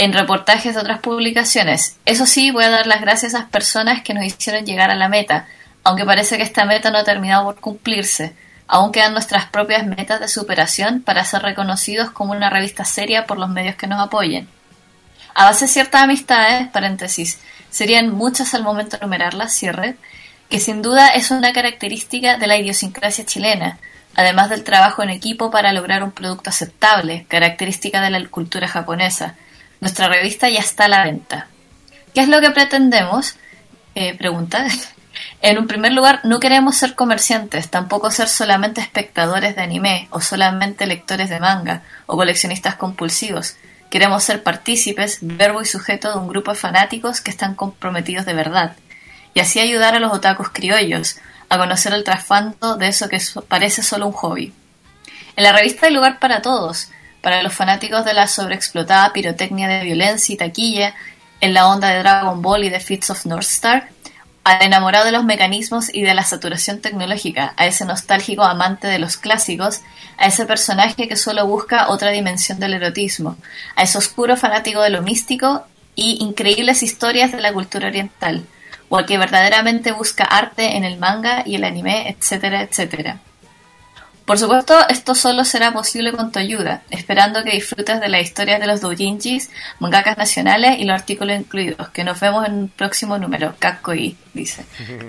en reportajes de otras publicaciones. Eso sí, voy a dar las gracias a esas personas que nos hicieron llegar a la meta, aunque parece que esta meta no ha terminado por cumplirse. Aún quedan nuestras propias metas de superación para ser reconocidos como una revista seria por los medios que nos apoyen. A base de ciertas amistades, paréntesis, serían muchas al momento de enumerarlas, cierre, que sin duda es una característica de la idiosincrasia chilena, además del trabajo en equipo para lograr un producto aceptable, característica de la cultura japonesa. Nuestra revista ya está a la venta. ¿Qué es lo que pretendemos? Eh, pregunta. En un primer lugar, no queremos ser comerciantes, tampoco ser solamente espectadores de anime, o solamente lectores de manga, o coleccionistas compulsivos. Queremos ser partícipes, verbo y sujeto de un grupo de fanáticos que están comprometidos de verdad, y así ayudar a los otakus criollos a conocer el trasfondo de eso que parece solo un hobby. En la revista hay lugar para todos, para los fanáticos de la sobreexplotada pirotecnia de violencia y taquilla, en la onda de Dragon Ball y de Fits of North Star, al enamorado de los mecanismos y de la saturación tecnológica, a ese nostálgico amante de los clásicos, a ese personaje que solo busca otra dimensión del erotismo, a ese oscuro fanático de lo místico y increíbles historias de la cultura oriental, o al que verdaderamente busca arte en el manga y el anime, etcétera, etcétera. Por supuesto, esto solo será posible con tu ayuda, esperando que disfrutes de las historias de los doujinshis, mangakas nacionales y los artículos incluidos, que nos vemos en un próximo número. Kakkoi, dice.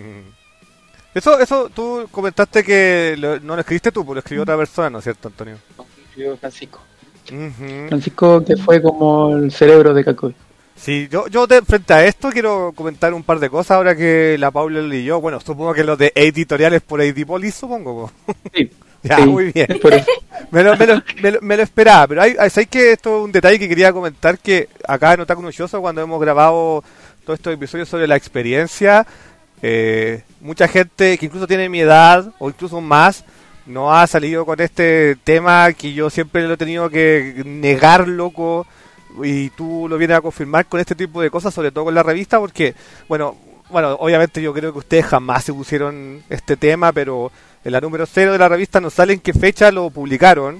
Eso, eso tú comentaste que lo, no lo escribiste tú, pero lo escribió otra persona, ¿no es cierto, Antonio? Lo escribió Francisco. Uh-huh. Francisco, que fue como el cerebro de Kakkoi. Sí, yo, yo de, frente a esto quiero comentar un par de cosas ahora que la Paula y yo, bueno, supongo que los de editoriales por Edipolis, supongo. Sí. Ya, sí, muy bien. Me lo, me, lo, me, lo, me lo esperaba, pero hay, hay que esto es un detalle que quería comentar, que acá en Otaku no Shoujo, cuando hemos grabado todos estos episodios sobre la experiencia, eh, mucha gente que incluso tiene mi edad o incluso más no ha salido con este tema que yo siempre lo he tenido que negar, loco, y tú lo vienes a confirmar con este tipo de cosas, sobre todo con la revista, porque, bueno, bueno, obviamente yo creo que ustedes jamás se pusieron este tema, pero en la número cero de la revista no sale en qué fecha lo publicaron.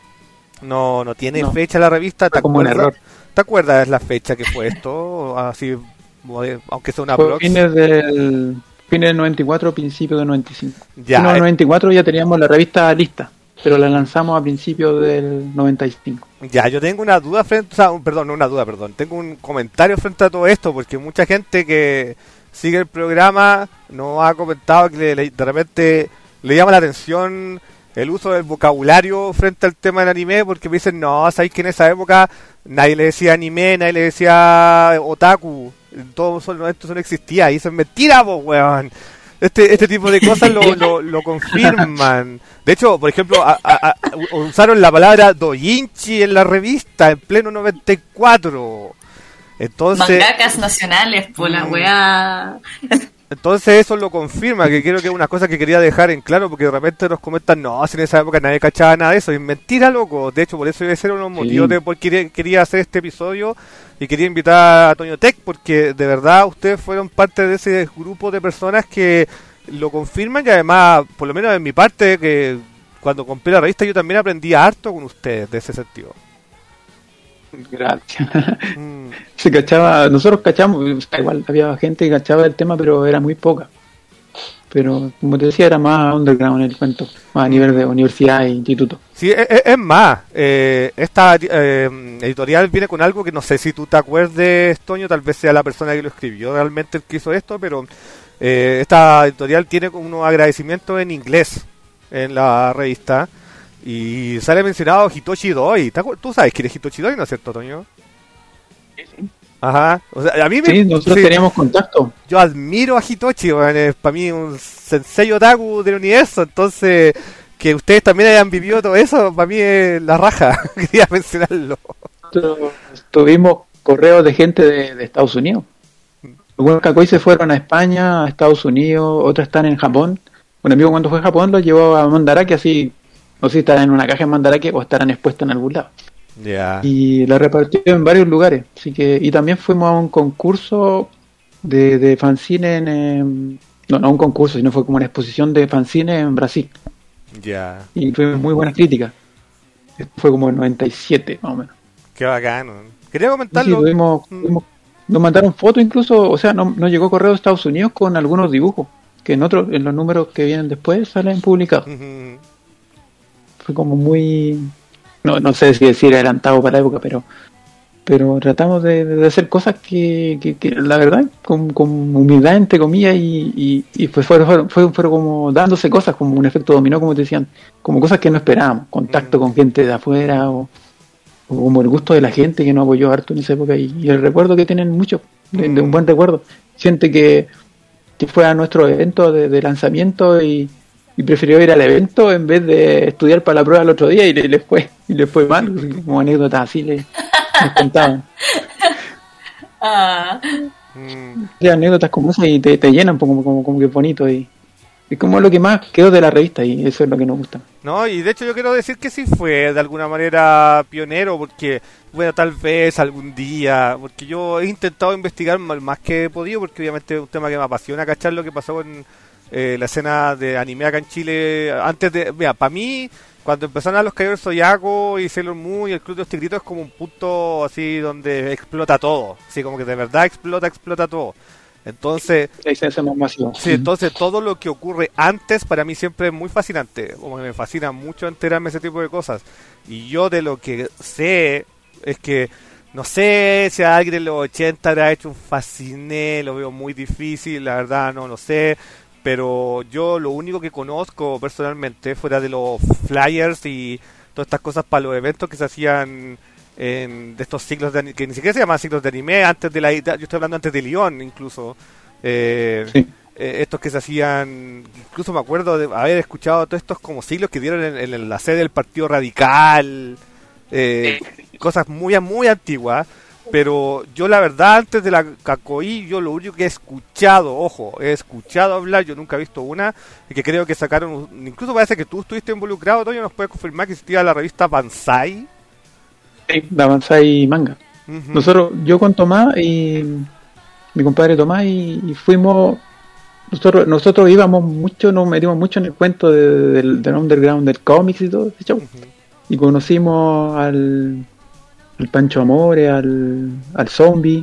No, no tiene no. fecha la revista. ¿Te como acuerdas? Un error. ¿Te acuerdas la fecha que fue esto? Así, aunque sea una fue fines del fines del noventa y cuatro, principio del noventa y cinco. Ya. En el noventa y cuatro ya teníamos la revista lista, pero la lanzamos a principios del noventa y cinco. Ya, yo tengo una duda frente, o sea, un, perdón, no una duda, perdón. Tengo un comentario frente a todo esto, porque mucha gente que sigue el programa nos ha comentado que le, le, de repente le llama la atención el uso del vocabulario frente al tema del anime, porque me dicen, no, sabéis que en esa época nadie le decía anime, nadie le decía otaku, todo eso, esto no existía, y dicen, mentira, po, weón. Este este tipo de cosas lo, lo, lo confirman. De hecho, por ejemplo, a, a, a, usaron la palabra doujinshi en la revista en pleno noventa y cuatro. Entonces, mangakas nacionales, por la weá. Entonces eso lo confirma, que creo que es una cosa que quería dejar en claro, porque de repente nos comentan, no, si en esa época nadie cachaba nada de eso, y mentira, loco. De hecho, por eso ese era uno de los motivos sí. de por qué quería hacer este episodio y quería invitar a Toño Tech, porque de verdad ustedes fueron parte de ese grupo de personas que lo confirman, y además, por lo menos en mi parte, que cuando compré la revista yo también aprendí harto con ustedes de ese sentido. Gracias. Mm. Se cachaba, nosotros cachamos, igual había gente que cachaba el tema, pero era muy poca. Pero como te decía, era más underground el cuento, más a nivel de universidad e instituto. Sí, es, es más, eh, esta eh, editorial viene con algo que no sé si tú te acuerdes, Toño, tal vez sea la persona que lo escribió realmente el que hizo esto, pero eh, esta editorial tiene unos agradecimientos en inglés en la revista. Y sale mencionado Hitoshi Doi. ¿Tú sabes quién es Hitoshi Doi, no es cierto, Toño? Sí, sí. Ajá. O sea, a mí me, sí, nosotros sí, teníamos contacto. Yo admiro a Hitoshi, bueno, es para mí un sensei otaku del universo. Entonces, que ustedes también hayan vivido todo eso, para mí es la raja. Quería mencionarlo. Nosotros tuvimos correos de gente de, de Estados Unidos. Algunos Kakkoi se fueron a España, a Estados Unidos, otros están en Japón. Un amigo cuando fue a Japón lo llevó a Mandarake, así... No sé si estarán en una caja en Mandarake o estarán expuestas en algún lado. Yeah. Y la repartió en varios lugares. Así que y también fuimos a un concurso de, de fanzine en... Eh, no, no un concurso, sino fue como una exposición de fanzine en Brasil. Yeah. Y tuvimos muy buenas críticas. Fue como el noventa y siete, más o menos. Qué bacano. Quería Sí, comentarlo. tuvimos, Mm, tuvimos- nos mandaron fotos incluso, o sea, no- nos llegó correo de Estados Unidos con algunos dibujos, que en otros, en los números que vienen después salen publicados. ujú. Fue como muy, no, no sé si decir adelantado para la época, pero pero tratamos de, de hacer cosas que, que, que la verdad, con, con humildad entre comillas, y, y, y pues fueron, fueron, fueron, fueron como dándose cosas, como un efecto dominó, como te decían, como cosas que no esperábamos, contacto Mm. con gente de afuera, o, o como el gusto de la gente que nos apoyó harto en esa época, y, y el recuerdo que tienen muchos, de, de un buen recuerdo, gente que, que fue a nuestro evento de, de lanzamiento y, y prefirió ir al evento en vez de estudiar para la prueba el otro día, y le, le fue y le fue mal, como anécdotas así le, les contaban. Ah, Mm. Sí, anécdotas como esas y te, te llenan como, como, como que bonito, y es como lo que más quedó de la revista, y eso es lo que nos gusta. No, y de hecho yo quiero decir que sí fue de alguna manera pionero, porque, bueno, tal vez algún día, porque yo he intentado investigar mal- más que he podido, porque obviamente es un tema que me apasiona, cachar lo que pasó con eh, la escena de anime acá en Chile, antes de, mira, para mí, cuando empezaron a los Caballeros Zodiaco y Sailor Moon y el Club de los Tigritos es como un punto así donde explota todo, así como que de verdad explota, explota todo. Entonces, Ahí se hace más masivo. sí, entonces todo lo que ocurre antes para mí siempre es muy fascinante, como que me fascina mucho enterarme de ese tipo de cosas. Y yo de lo que sé es que no sé si a alguien en los ochenta habrá hecho un fasciné, lo veo muy difícil, la verdad no lo sé, pero yo lo único que conozco personalmente, fuera de los flyers y todas estas cosas para los eventos que se hacían en, de estos ciclos de, ani- que ni siquiera se llaman ciclos de anime, antes de la, yo estoy hablando antes de Lyon incluso, eh, Sí. eh, estos que se hacían, incluso me acuerdo de haber escuchado todos estos como siglos que dieron en, en la sede del Partido Radical, eh, cosas muy muy antiguas, pero yo la verdad antes de la Cacoí, yo lo único que he escuchado, ojo, he escuchado hablar, yo nunca he visto una, y que creo que sacaron, un- incluso parece que tú estuviste involucrado, Toño, nos puedes confirmar que existía la revista Banzai. Sí, de Avanzai y manga. Ujú. Nosotros, yo con Tomás y mi compadre Tomás, y, y fuimos, nosotros nosotros íbamos mucho, nos metimos mucho en el cuento de- del, del underground, del cómics y todo ese show. Ujú. Y conocimos al, al Pancho Amore, al, al zombie.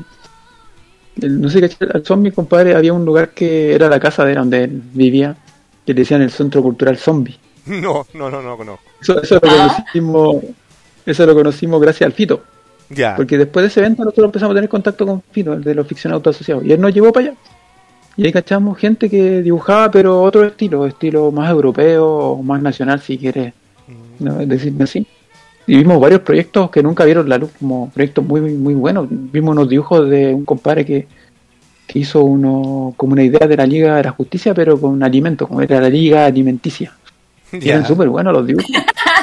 El- no sé qué, al zombie, compadre, había un lugar que era la casa de donde él vivía, que le decían el Centro Cultural Zombie. No, no, no, no conozco. Eso, eso lo Ah. conocimos, eso lo conocimos gracias al Fito. Ya. Porque después de ese evento nosotros empezamos a tener contacto con Fito, el de los ficcionautas asociados. Y él nos llevó para allá. Y ahí cachamos gente que dibujaba, pero otro estilo, estilo más europeo o más nacional, si quieres, ¿no? Es decirme así. Y vimos varios proyectos que nunca vieron la luz, como proyectos muy muy buenos. Vimos unos dibujos de un compadre que, que hizo uno como una idea de la Liga de la Justicia, pero con alimentos, como era la Liga Alimenticia. Y Ya. eran súper buenos los dibujos.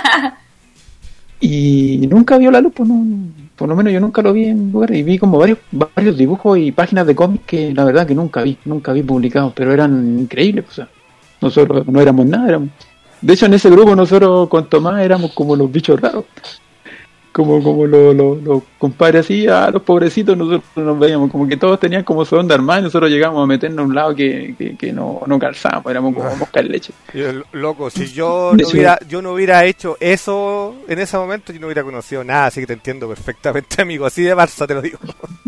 Y nunca vio la luz, pues no, por lo menos yo nunca lo vi en lugar. Y vi como varios varios dibujos y páginas de cómics que la verdad que nunca vi, nunca vi publicados, pero eran increíbles. Pues, o sea, nosotros no éramos nada, éramos. De hecho, en ese grupo nosotros con Tomás éramos como los bichos raros. Como como los, los, los compadres así, a los pobrecitos nosotros nos veíamos, como que todos tenían como su onda armada y nosotros llegamos a meternos a un lado que, que, que no, no calzábamos, éramos como moscas de leche. Y el- loco, si yo De no hecho- hubiera, yo no hubiera hecho eso en ese momento, yo no hubiera conocido nada, así que te entiendo perfectamente, amigo. Así de Barça te lo digo.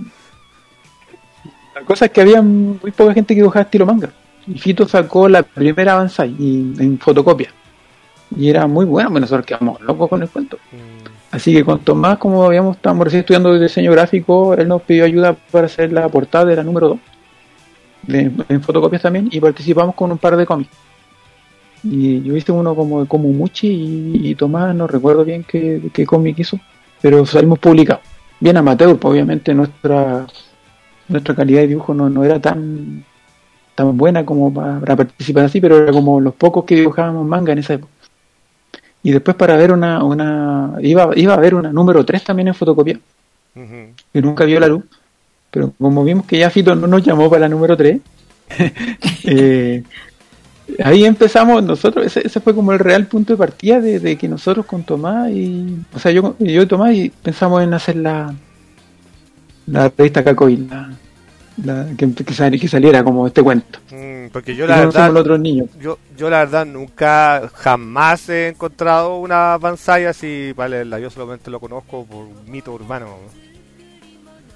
La cosa es que había muy poca gente que dibujaba estilo manga. Y Fito sacó la primera Banzai y, en fotocopia. Y era muy bueno, pero nosotros quedamos locos con el cuento. Así que con Tomás, como habíamos, estábamos recién estudiando diseño gráfico, él nos pidió ayuda para hacer la portada de la número dos. De, en fotocopias también, y participamos con un par de cómics. Y yo hice uno como, como Muchi y, y Tomás, no recuerdo bien qué, qué cómic hizo, pero salimos publicados. Bien amateur, pues obviamente nuestra nuestra calidad de dibujo no, no era tan tan buena como para, para participar así, pero era como los pocos que dibujábamos manga en esa época. Y después para ver una, una iba, iba a ver una número tres también en fotocopia, Ujú. que nunca vio la luz, pero como vimos que ya Fito no nos llamó para la número tres, eh, ahí empezamos nosotros, ese, ese fue como el real punto de partida de, de que nosotros con Tomás y, o sea, yo, yo y Tomás y pensamos en hacer la la revista Cacoy, la, la, que, que, sali- que saliera como este cuento. Mm, porque yo Y la conocemos verdad, los otros niños. yo, yo la verdad nunca, jamás he encontrado una Banzai así para leerla. Yo solamente lo conozco por un mito urbano.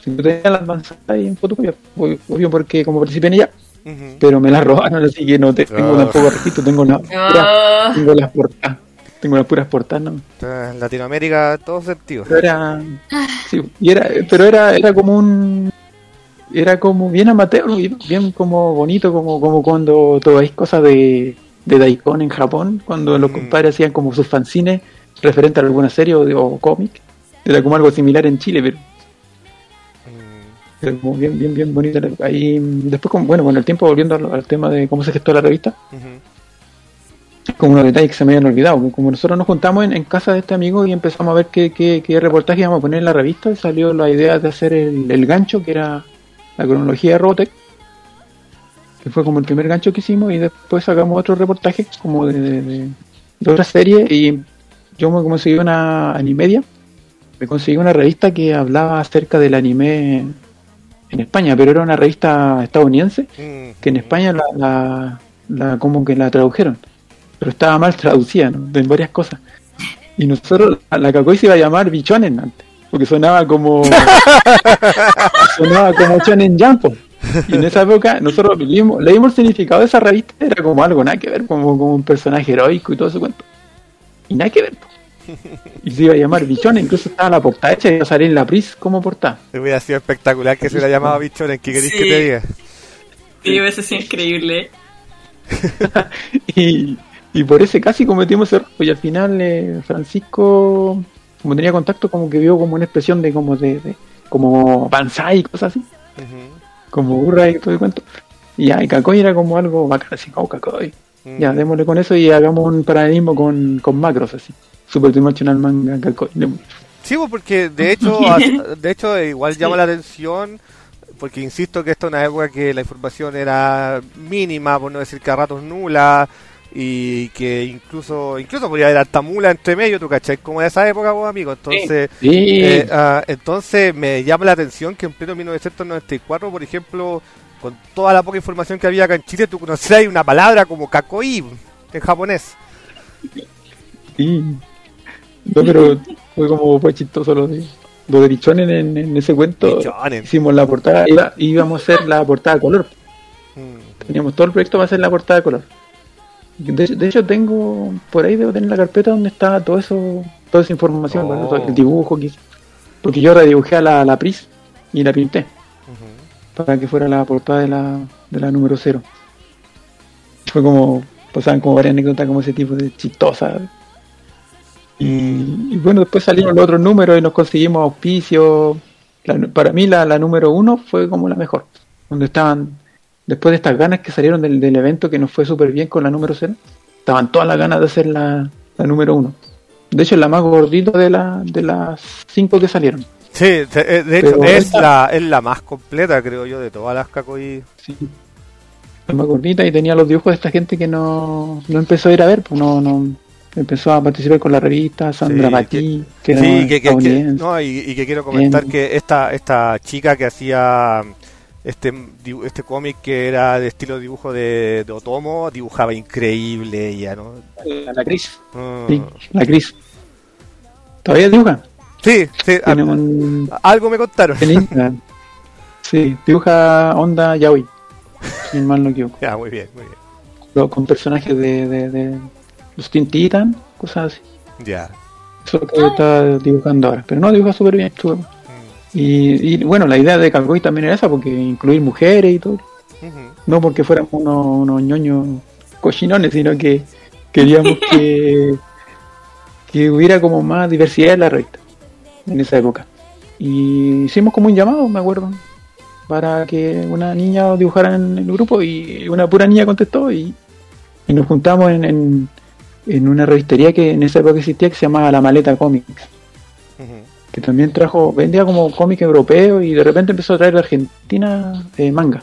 Si no tenía las manzanas ahí en fotocopia, obvio porque como participé en ella, Ujú. pero me las robaron, así que no te, tengo Oh. tampoco registro, tengo las Ah. tengo las portadas, tengo las puras portadas, ¿no? En Latinoamérica, todo sentido. Pero era, sí, y era, pero era, era como un, era como bien amateur, bien, bien como bonito, como, como cuando tomáis cosas de, de Daikon en Japón, cuando los Mm. compadres hacían como sus fanzines referente a alguna serie o, de- o cómic, era como algo similar en Chile, pero Mm, era como bien, bien, bien bonito. Ahí, después, como, bueno, con el tiempo volviendo al, al tema de cómo se gestó la revista, ujú. como unos detalles que se me habían olvidado, que como nosotros nos juntamos en, en casa de este amigo y empezamos a ver qué, qué, qué reportaje íbamos a poner en la revista, y salió la idea de hacer el, el gancho, que era la cronología de Robotech, que fue como el primer gancho que hicimos, y después sacamos otro reportaje como de, de, de, de otra serie, y yo me conseguí una Animedia, me conseguí una revista que hablaba acerca del anime en España, pero era una revista estadounidense, Mm, que en España la, la, la como que la tradujeron, pero estaba mal traducida, ¿no? En varias cosas. Y nosotros, la, la Kakoi se iba a llamar Bichonen antes, porque sonaba como sonaba como Shonen Jump. Po. Y en esa época nosotros leímos, leímos el significado de esa revista, era como algo nada que ver, como, como un personaje heroico y todo ese cuento. Y nada que ver, po. Y se iba a llamar Bichonen, incluso estaba la portada hecha y iba a salir en la Pris como portada. Hubiera sido espectacular que se hubiera llamado Bichonen. ¿Qué queréis Sí. que te diga? Sí, hubiese sido increíble. y, y por ese casi cometimos error, y al final eh, Francisco, como tenía contacto, como que vio como una expresión de como de, de como Banzai y cosas así, Ujú. como burra y todo el cuento, y ya, y Kakoi era como algo bacán, así como Kakoi, Mm. ya, démosle con eso y hagamos un paralelismo con, con macros, así, Super Dimensional Manga Kakoi. Sí, pues, porque de hecho, as- de hecho igual llama la atención, porque insisto que esta es una época que la información era mínima, por no decir que a ratos nula, y que incluso incluso podría haber harta mula entre medio, ¿tú cachai? Como de esa época, vos, amigo. Entonces, Sí, eh, ah, entonces me llama la atención que en pleno mil novecientos noventa y cuatro, por ejemplo, con toda la poca información que había acá en Chile, tú conocías una palabra como kakoi en japonés. sí. No, pero fue como fue chistoso lo de lo de Bichonen en, en ese cuento. Bichonen. Hicimos la portada, iba, íbamos a hacer la portada a color. Mm. Teníamos todo el proyecto para hacer la portada de color. De, de hecho tengo, por ahí debo tener la carpeta donde está todo eso, toda esa información, Oh. bueno, todo el dibujo que hice. Porque yo redibujé a la, la Pris y la pinté Ujú. para que fuera la portada de la, de la número cero. Fue como, pasaban como varias anécdotas como ese tipo de chistosas. Y, y bueno, después salieron los otros números y nos conseguimos auspicios. La- para mí la, la número uno fue como la mejor, donde estaban, después de estas ganas que salieron del, del evento que nos fue súper bien con la número cero, estaban todas las ganas de hacer la, la número uno. De hecho es la más gordita de, la, de las cinco que salieron. Sí, de, eh, de hecho Pero es esta- la, es la más completa, creo yo, de todas las kakoi. Sí. La más gordita y tenía los dibujos de esta gente que no, no empezó a ir a ver, pues no, no empezó a participar con la revista, Sandra Sí, Batí, que, era Sí, que, que- que- estadounidense. no, y, y que quiero comentar Bien. que esta esta chica que hacía este dibu- este cómic que era de estilo dibujo de, de Otomo, dibujaba increíble ella, ¿no? La, la Cris. Mm. Sí, la Cris. ¿Todavía dibuja? Sí, sí, a- Tiene un... algo me contaron. en Instagram. Sí, dibuja onda yaoi, si mal no equivoco. Ya, muy bien, muy bien. Lo- Con personajes de, de, de los Teen Titan, cosas así. Ya. Eso es lo que está dibujando ahora. Pero no, dibuja súper bien. Súper bien. Mm. Y, y bueno, la idea de Kakoi también era esa, porque incluir mujeres y todo. Ujú. No porque fuéramos unos, unos ñoños cochinones, sino que queríamos que, que hubiera como más diversidad en la revista en esa época. Y hicimos como un llamado, me acuerdo, para que una niña dibujara en el grupo, y una pura niña contestó, y, y nos juntamos en, en, en una revistería que en esa época existía, que se llamaba La Maleta Comics, Ujú. que también trajo, vendía como cómic europeo, y de repente empezó a traer de Argentina eh, manga.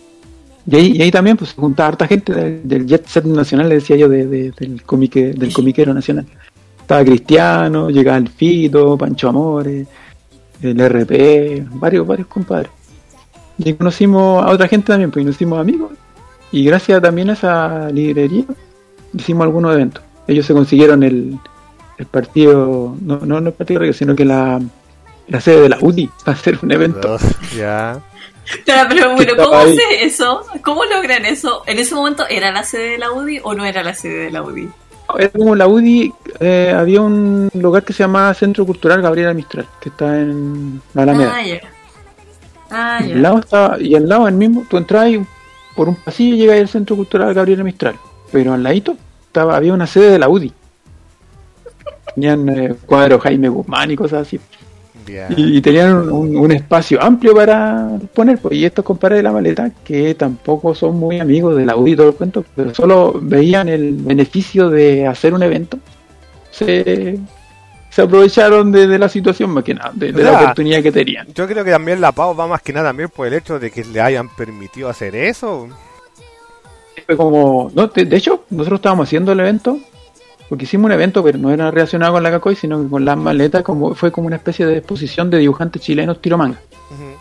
Y ahí, y ahí también pues se juntaba harta gente del, del jet set nacional, le decía yo, de, de- del comique, del comiquero nacional. Estaba Cristiano, llegaba el Fito, Pancho Amores, el R P, varios, varios compadres. Y conocimos a otra gente también, pues y nos hicimos amigos. Y gracias también a esa librería hicimos algunos eventos. Ellos se consiguieron el, el partido, no, no, no el partido, sino que la la sede de la U D I para hacer un evento. Oh, ya. Pero, pero bueno, ¿cómo ahí. hace eso? ¿Cómo logran eso? ¿En ese momento era la sede de la U D I o no era la sede de la U D I? Era como la U D I, eh, había un lugar que se llama Centro Cultural Gabriela Mistral, que está en la Alameda. Ah, ya. Ah, Y ya. al lado estaba, y al lado el mismo, tú entras ahí por un pasillo y llegas al Centro Cultural Gabriela Mistral. Pero al ladito estaba, había una sede de la U D I. Tenían eh, cuadros Jaime Guzmán y cosas así. Ya. Y, y tenían un, un- un espacio amplio para poner, pues, y estos compadres de la maleta, que tampoco son muy amigos de la U D I y todo el cuento, pero solo veían el beneficio de hacer un evento, se, se aprovecharon de, de la situación más que nada, de, de O sea, la oportunidad que tenían. Yo creo que también la Pau va más que nada también por el hecho de que le hayan permitido hacer eso. Fue como, no, de, de hecho, nosotros estábamos haciendo el evento, porque hicimos un evento, pero no era relacionado con la Cacoy, sino que con las maletas, como fue como una especie de exposición de dibujantes chilenos tiro manga. Ujú.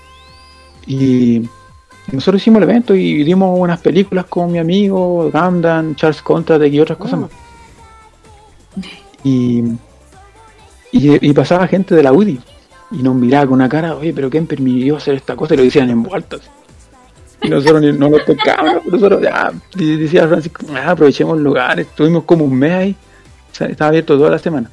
Y nosotros hicimos el evento y dimos unas películas con mi amigo Gundam, Charles Contratech y otras cosas más. Y, y, y pasaba gente de la U D I y nos miraba con una cara, oye, pero ¿quién permitió hacer esta cosa? Y lo decían en vueltas. Y nosotros ni- no lo tocábamos, nosotros ya, y decía Francisco, ah, aprovechemos el lugar, estuvimos como un mes ahí, o sea, estaba abierto toda la semana.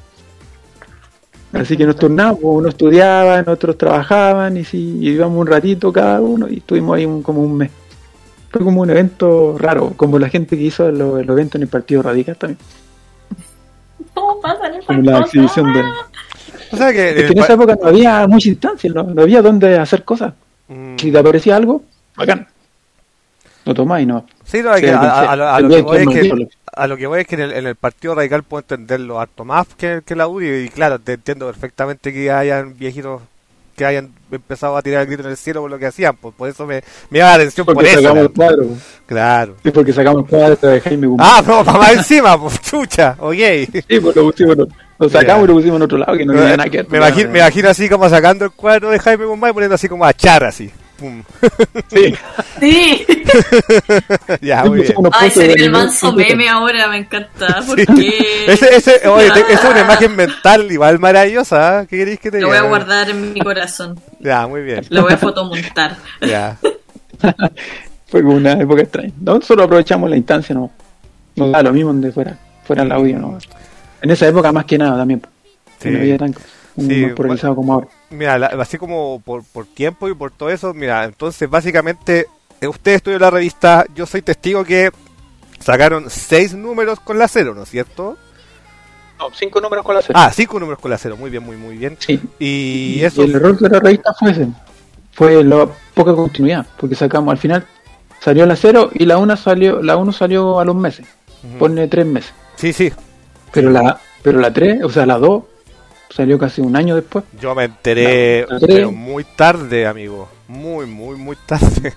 Así que nos turnábamos, uno estudiaba, otros trabajaban, y si y íbamos un ratito cada uno, y estuvimos ahí un- como un mes. Fue como un evento raro, como la gente que hizo los el evento en el Partido Radical también, ¿Cómo pasan esas como la cosas? exhibición de... O sea que... Es que en el esa pa- época no había mucha instancia, no, no había dónde hacer cosas. Mm. Si te aparecía algo, bacán. Lo tomás y no. Sí, no, es Sí, que a, pensé, a- a lo, a lo tendría que voy es que que tomarlo. a lo que voy es que en el, en el Partido Radical puedo entenderlo harto más que, que la U D I, y claro, te entiendo perfectamente que hayan viejitos que hayan empezado a tirar el grito en el cielo por lo que hacían, pues por eso me, me llama la atención por Porque eso. sacamos la- el cuadro. Claro. Sí, porque sacamos el cuadro de Jaime Guzmán. Ah, no, para más encima, pues chucha, ok. Sí, pues lo pusimos, lo, lo sacamos Ya. y lo pusimos en otro lado, que no tenía nada que ver. me, imagino, me imagino así como sacando el cuadro de Jaime Guzmán y poniendo así como a Char así. Pum. Sí. Sí. Ya, Sí, muy bien. pusimos unos Ay, postes de sería el anime, manso sí, meme ahora, me encanta. ¿Por Sí. qué? Ese, ese, oye, te- esa es una imagen mental igual maravillosa, ¿eh? ¿Qué queréis que te Lo diga? voy a guardar en mi corazón. Ya, muy bien. Lo voy a fotomontar. Ya. Fue como una época extraña. Nosotros aprovechamos la instancia, no. Nos da lo mismo donde fuera, fuera el audio, ¿no? En esa época más que nada también. Sí. Que no había tan Sí, más polarizado como ahora. Mira, la- así como por, por tiempo y por todo eso, mira, entonces básicamente eh, ustedes estudian la revista, yo soy testigo que sacaron seis números con la cero, ¿no es cierto? No, cinco números con la serie. Ah, cinco números con la cero, muy bien, muy, muy bien. Sí. Y Y eso... el error de la revista fue ese. Fue la poca continuidad. Porque sacamos, al final, salió la cero y la una salió, la uno salió a los meses. Ujú. Pone tres meses. Sí, sí, Pero la, pero la tres, o sea, la dos, salió casi un año después. yo me enteré, La- la pero tres. muy tarde, amigo. Muy, muy, muy tarde.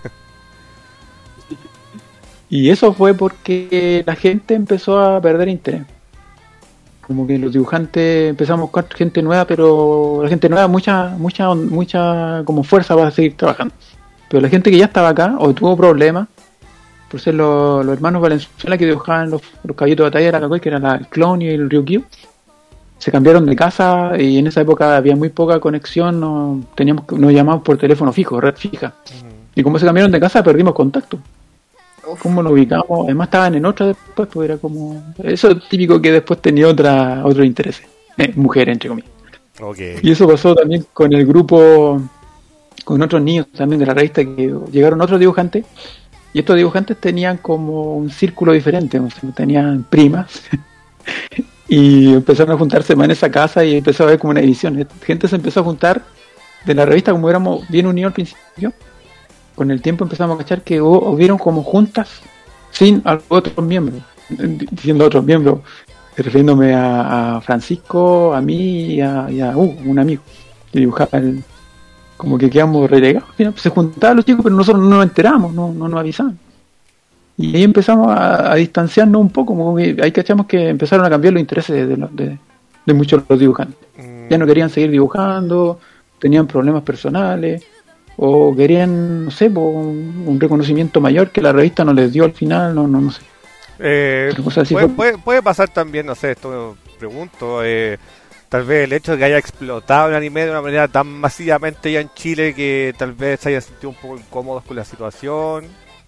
Y eso fue porque la gente empezó a perder interés. Como que los dibujantes empezamos a buscar gente nueva, pero la gente nueva mucha, mucha, mucha como fuerza para seguir trabajando. Pero la gente que ya estaba acá o tuvo problemas, por ser los, los hermanos Valenzuela que dibujaban los, los caballitos de batalla de la Kakoi, que eran la- el clon y el Ryukyu, se cambiaron de casa y en esa época había muy poca conexión, no, teníamos que- nos llamábamos por teléfono fijo, red fija. Y como se cambiaron de casa perdimos contacto. ¿Cómo lo ubicamos? Además estaban en otra después, pues era como... Eso es típico que después tenía otra otro interés. Eh, mujer, entre comillas. Ok. Y eso pasó también con el grupo, con otros niños también de la revista, que llegaron otros dibujantes. Y estos dibujantes tenían como un círculo diferente, o sea, tenían primas. Y empezaron a juntarse más en esa casa y empezó a haber como una división. Gente se empezó a juntar de la revista, como éramos bien unidos al principio. Con el tiempo empezamos a cachar que hubo, hubieron como juntas sin a los otros miembros, diciendo otros miembros, refiriéndome a, a Francisco, a mí y a, y a uh, un amigo que dibujaba el, como que quedamos relegados. Al final, pues, se juntaban los chicos, pero nosotros no nos enteramos, no, no nos avisaban. Y ahí empezamos a, a distanciarnos un poco, como que ahí cachamos que empezaron a cambiar los intereses de, de, los- de- de muchos de los dibujantes. Mm, Ya no querían seguir dibujando, tenían problemas personales, o querían, no sé, po, un, un reconocimiento mayor que la revista no les dio al final, no, no, no sé. Eh, Pero cosas así puede, fue. puede, puede pasar también, no sé, esto me pregunto, eh, tal vez el hecho de que haya explotado el anime de una manera tan masivamente ya en Chile que tal vez se haya sentido un poco incómodos con la situación.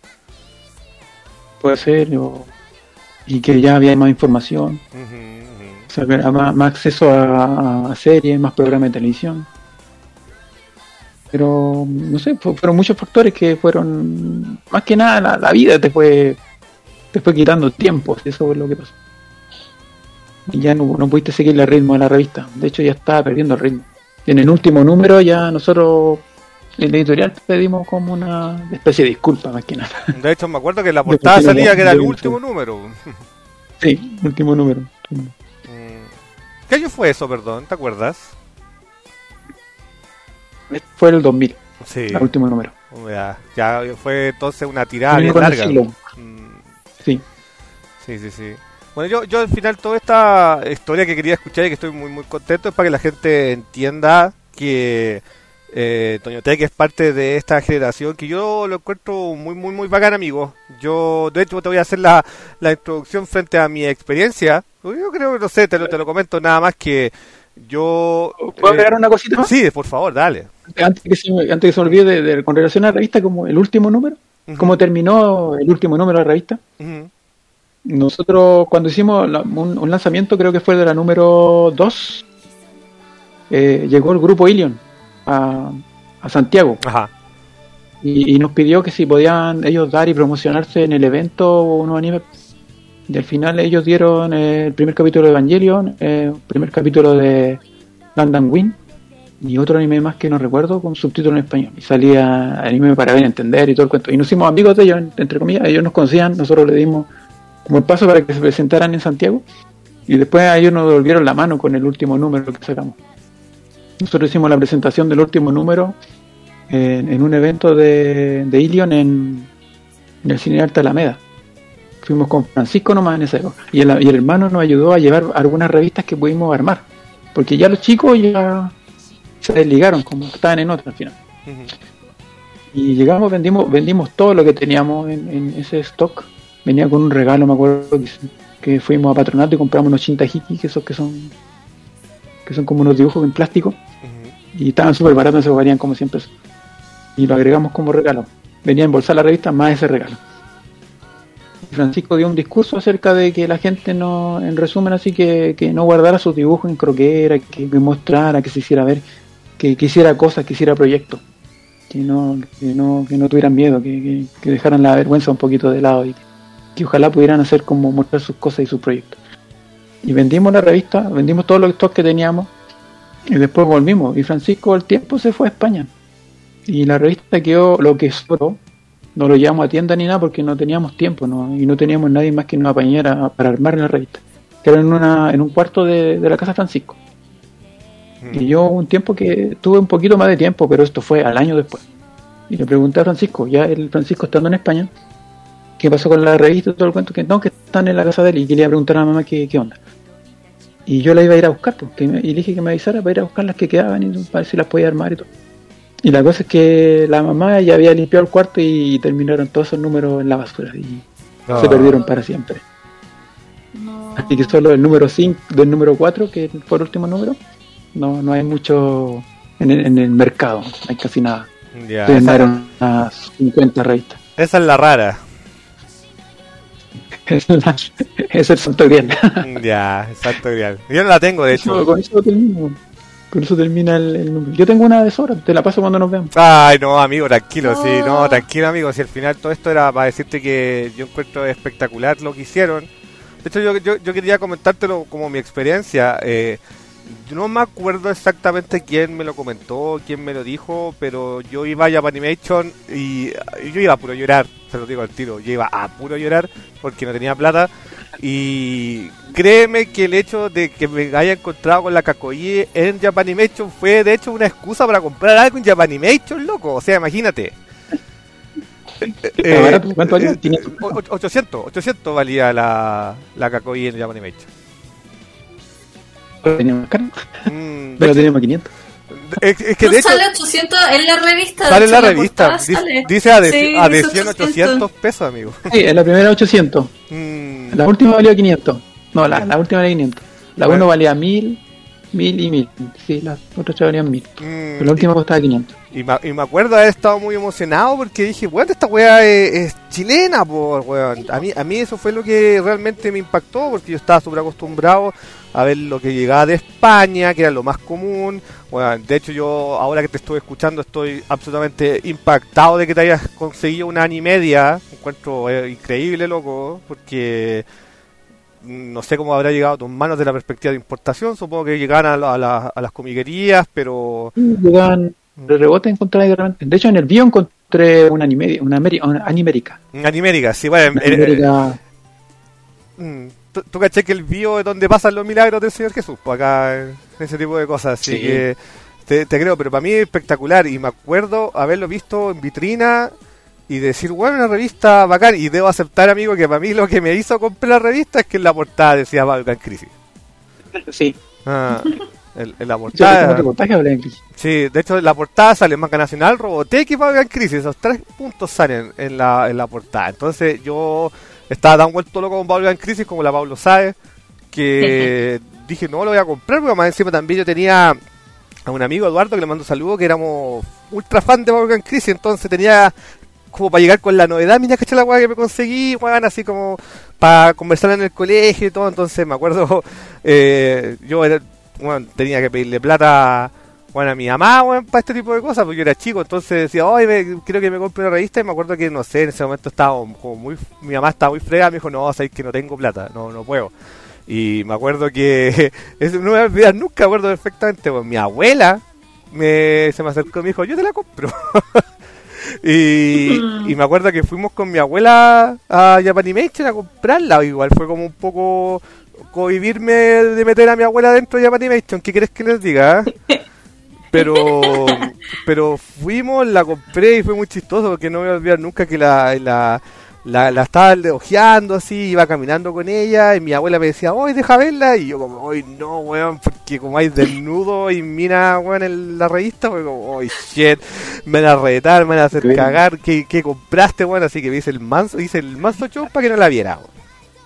Puede ser, o... y que ya había más información, Uh-huh, uh-huh. o sea, que era más, más acceso a, a series, más programas de televisión. Pero, no sé, fu- fueron muchos factores que fueron, más que nada, la, la vida te fue, te fue quitando tiempo, eso es lo que pasó. Y ya no, no pudiste seguir el ritmo de la revista, de hecho ya estaba perdiendo el ritmo. En el último número ya nosotros, en la editorial, pedimos como una especie de disculpa, más que nada. De hecho, me acuerdo que en la portada Porque no- salía que era el de- último número. Sí, último número. Mm. ¿Qué año fue eso, perdón? ¿Te acuerdas? Este fue el dos mil, Sí. el último número. Ya, ya fue entonces una tirada Terminó bien con el larga. siglo. Mm, Sí. Sí, sí, sí. Bueno, yo, yo al final toda esta historia que quería escuchar y que estoy muy muy contento es para que la gente entienda que eh, Toño Tech es parte de esta generación que yo lo encuentro muy muy muy bacán, amigo. Yo de hecho te voy a hacer la, la introducción frente a mi experiencia. Yo creo que no sé, te lo, te lo comento nada más que yo... ¿Puedo eh, agregar una cosita más? Sí, por favor, dale. Antes que se, me- antes que se me olvide, de, de- con relación a la revista, como el último número, Ujú. cómo terminó el último número de la revista. Ujú. Nosotros, cuando hicimos la- un, un lanzamiento, creo que fue de la número dos, eh, llegó el grupo Ilion a, a Santiago Ajá. y, y nos pidió que si podían ellos dar y promocionarse en el evento unos animes. Y al final ellos dieron eh, el primer capítulo de Evangelion, eh, el primer capítulo de Gundam Wing y otro anime más que no recuerdo con subtítulo en español. Y salía anime para ver, entender y todo el cuento. Y nos hicimos amigos de ellos, entre comillas. Ellos nos conocían, nosotros les dimos como el paso para que se presentaran en Santiago. Y después a ellos nos devolvieron la mano con el último número que sacamos. Nosotros hicimos la presentación del último número en, en un evento de, de Ilion en, en el Cine Arte Alameda. Fuimos con Francisco nomás en esa época. Y el, y el hermano nos ayudó a llevar algunas revistas que pudimos armar. Porque ya los chicos ya se desligaron, como estaban en otra al final. Ujú. Y llegamos, vendimos vendimos todo lo que teníamos en, en ese stock. Venía con un regalo, me acuerdo que, que fuimos a Patronato y compramos unos chintahiki, que esos que son que son como unos dibujos en plástico. Ujú. Y estaban súper baratos, se valían como cien pesos. Y lo agregamos como regalo. Venía a embolsar la revista más ese regalo. Y Francisco dio un discurso acerca de que la gente no, en resumen así, que, que no guardara sus dibujos en croquera, que, que mostrara, que se hiciera ver, que, que hiciera cosas, que hiciera proyectos. Que no, que no, que no tuvieran miedo, que, que, que dejaran la vergüenza un poquito de lado y que, que ojalá pudieran hacer como mostrar sus cosas y sus proyectos. Y vendimos la revista, vendimos todos los stocks que teníamos y después volvimos. Y Francisco al tiempo se fue a España. Y la revista quedó, lo que sobró, no lo llevamos a tienda ni nada porque no teníamos tiempo, ¿no? Y no teníamos nadie más que nos apañara para armar la revista. Que era en, una, en un cuarto de, de la casa Francisco. Y yo un tiempo que tuve un poquito más de tiempo, pero esto fue al año después. Y le pregunté a Francisco, ya el Francisco estando en España, qué pasó con la revista y todo el cuento, que no, que están en la casa de él y que le iba a preguntar a la mamá qué, qué onda. Y yo la iba a ir a buscar, pues, que me, y le dije que me avisara para ir a buscar las que quedaban y para ver si las podía armar y todo. Y la cosa es que la mamá ya había limpiado el cuarto y terminaron todos esos números en la basura y No. se perdieron para siempre. No. Así que solo el número cinco, del número cuatro, que fue el último número, no, no hay mucho en el, en el mercado, no hay casi nada. Ya, Se esa, vendaron unas cincuenta revistas. esa es la rara. Es la- es el santo grial. Ya, exacto, real. Yo no la tengo, de hecho. Con eso termino. Con eso termina el, el número. Yo tengo una de sobra, te la paso cuando nos veamos. Ay, no, amigo, tranquilo, sí, no, No. tranquilo, amigo. Si al final todo esto era para decirte que yo encuentro espectacular lo que hicieron. De hecho, yo, yo, yo quería comentártelo como mi experiencia. Eh, yo no me acuerdo exactamente quién me lo comentó, quién me lo dijo, pero yo iba a Japanimation y, y yo iba a puro llorar, se lo digo al tiro. Yo iba a puro llorar porque no tenía plata. Y créeme que el hecho de que me haya encontrado con la Kakoi en Japanimation fue de hecho una excusa para comprar algo en Japanimation, loco. O sea, imagínate. ¿Está barato? ¿Cuánto valía? eh, quinientos. o- ochocientos, ochocientos valía la, la Kakoi en Japanimation. Teníamos caro, Mm, de pero hecho, teníamos quinientos. es, es que No de hecho sale ochocientos en la revista. sale en de la hecho, revista. portada Dice, sale. dice adhesión, Sí, adhesión dice ochocientos pesos, amigo. Sí, en la primera ochocientos. Mm, La última valía quinientos. No, la, la última valía quinientos. La Bueno. uno valía mil mil y mil. Sí, las otras tres valían mil. Mm, Pero la última costaba quinientos. Y me, y me acuerdo haber estado muy emocionado porque dije, weón, esta weá es, es chilena, por weón. A mí, a mí eso fue lo que realmente me impactó, porque yo estaba súper acostumbrado a ver lo que llegaba de España, que era lo más común. Bueno, de hecho yo, ahora que te estoy escuchando, estoy absolutamente impactado de que te hayas conseguido una ani media. Encuentro eh, increíble, loco, porque no sé cómo habrá llegado a tus manos de la perspectiva de importación. Supongo que llegaban a, la, a, la, a las comiquerías, pero... Llegaban de rebote, encontré de repente. De hecho, en el bio encontré una animédica, una, Ameri- una animérica. Una animérica, sí, bueno. Una Eh, animérica. eh, mm, ¿tú, tú caché que el bio es donde pasan los milagros del Señor Jesús? Pues acá, en ese tipo de cosas, así Sí. que te, te creo, pero para mí es espectacular. Y me acuerdo haberlo visto en vitrina y decir, bueno, una revista bacán. Y debo aceptar, amigo, que para mí lo que me hizo comprar la revista es que en la portada decía Balkan Crisis. Sí. Ah, en, en la Yo portada. tengo reportaje hablé en crisis. Sí, de hecho en la portada sale Manga Nacional, Robotech y Balkan Crisis. Esos tres puntos salen en la, en la portada. Entonces yo estaba tan vuelto loco con Balkan Crisis como la Pablo Sáez, que dije, no lo voy a comprar, porque más encima también yo tenía a un amigo, Eduardo, que le mando saludos, que éramos ultra fan de Balkan Crisis. Entonces tenía como para llegar con la novedad, mira, caché la weá que me conseguí, weón, así como para conversar en el colegio y todo. Entonces me acuerdo, eh, yo era, bueno, tenía que pedirle plata, bueno, a mi mamá, bueno, para este tipo de cosas, porque yo era chico. Entonces decía, ay, me, quiero que me compre una revista. Y me acuerdo que, no sé, en ese momento estaba como muy, mi mamá estaba muy fregada, me dijo, no, sabes que no tengo plata, no, no puedo. Y me acuerdo que, eso no me voy a olvidar nunca, me acuerdo perfectamente, pues mi abuela me, se me acercó y me dijo, yo te la compro. Y, y me acuerdo que fuimos con mi abuela a Japanimation a comprarla. Igual fue como un poco cohibirme de meter a mi abuela dentro de Japanimation. ¿Qué quieres que les diga? Pero pero fuimos, la compré y fue muy chistoso, porque no me voy a olvidar nunca que la, la, la, la estaba ojeando así, iba caminando con ella y mi abuela me decía, hoy deja verla, y yo como, hoy no, weón, porque como hay desnudo y mina, weón, en la revista, pues como, hoy shit, me van a retar, me van a hacer Sí. cagar, ¿qué, qué compraste, weón? Así que hice el manso, hice el manso show para que no la viera, weón.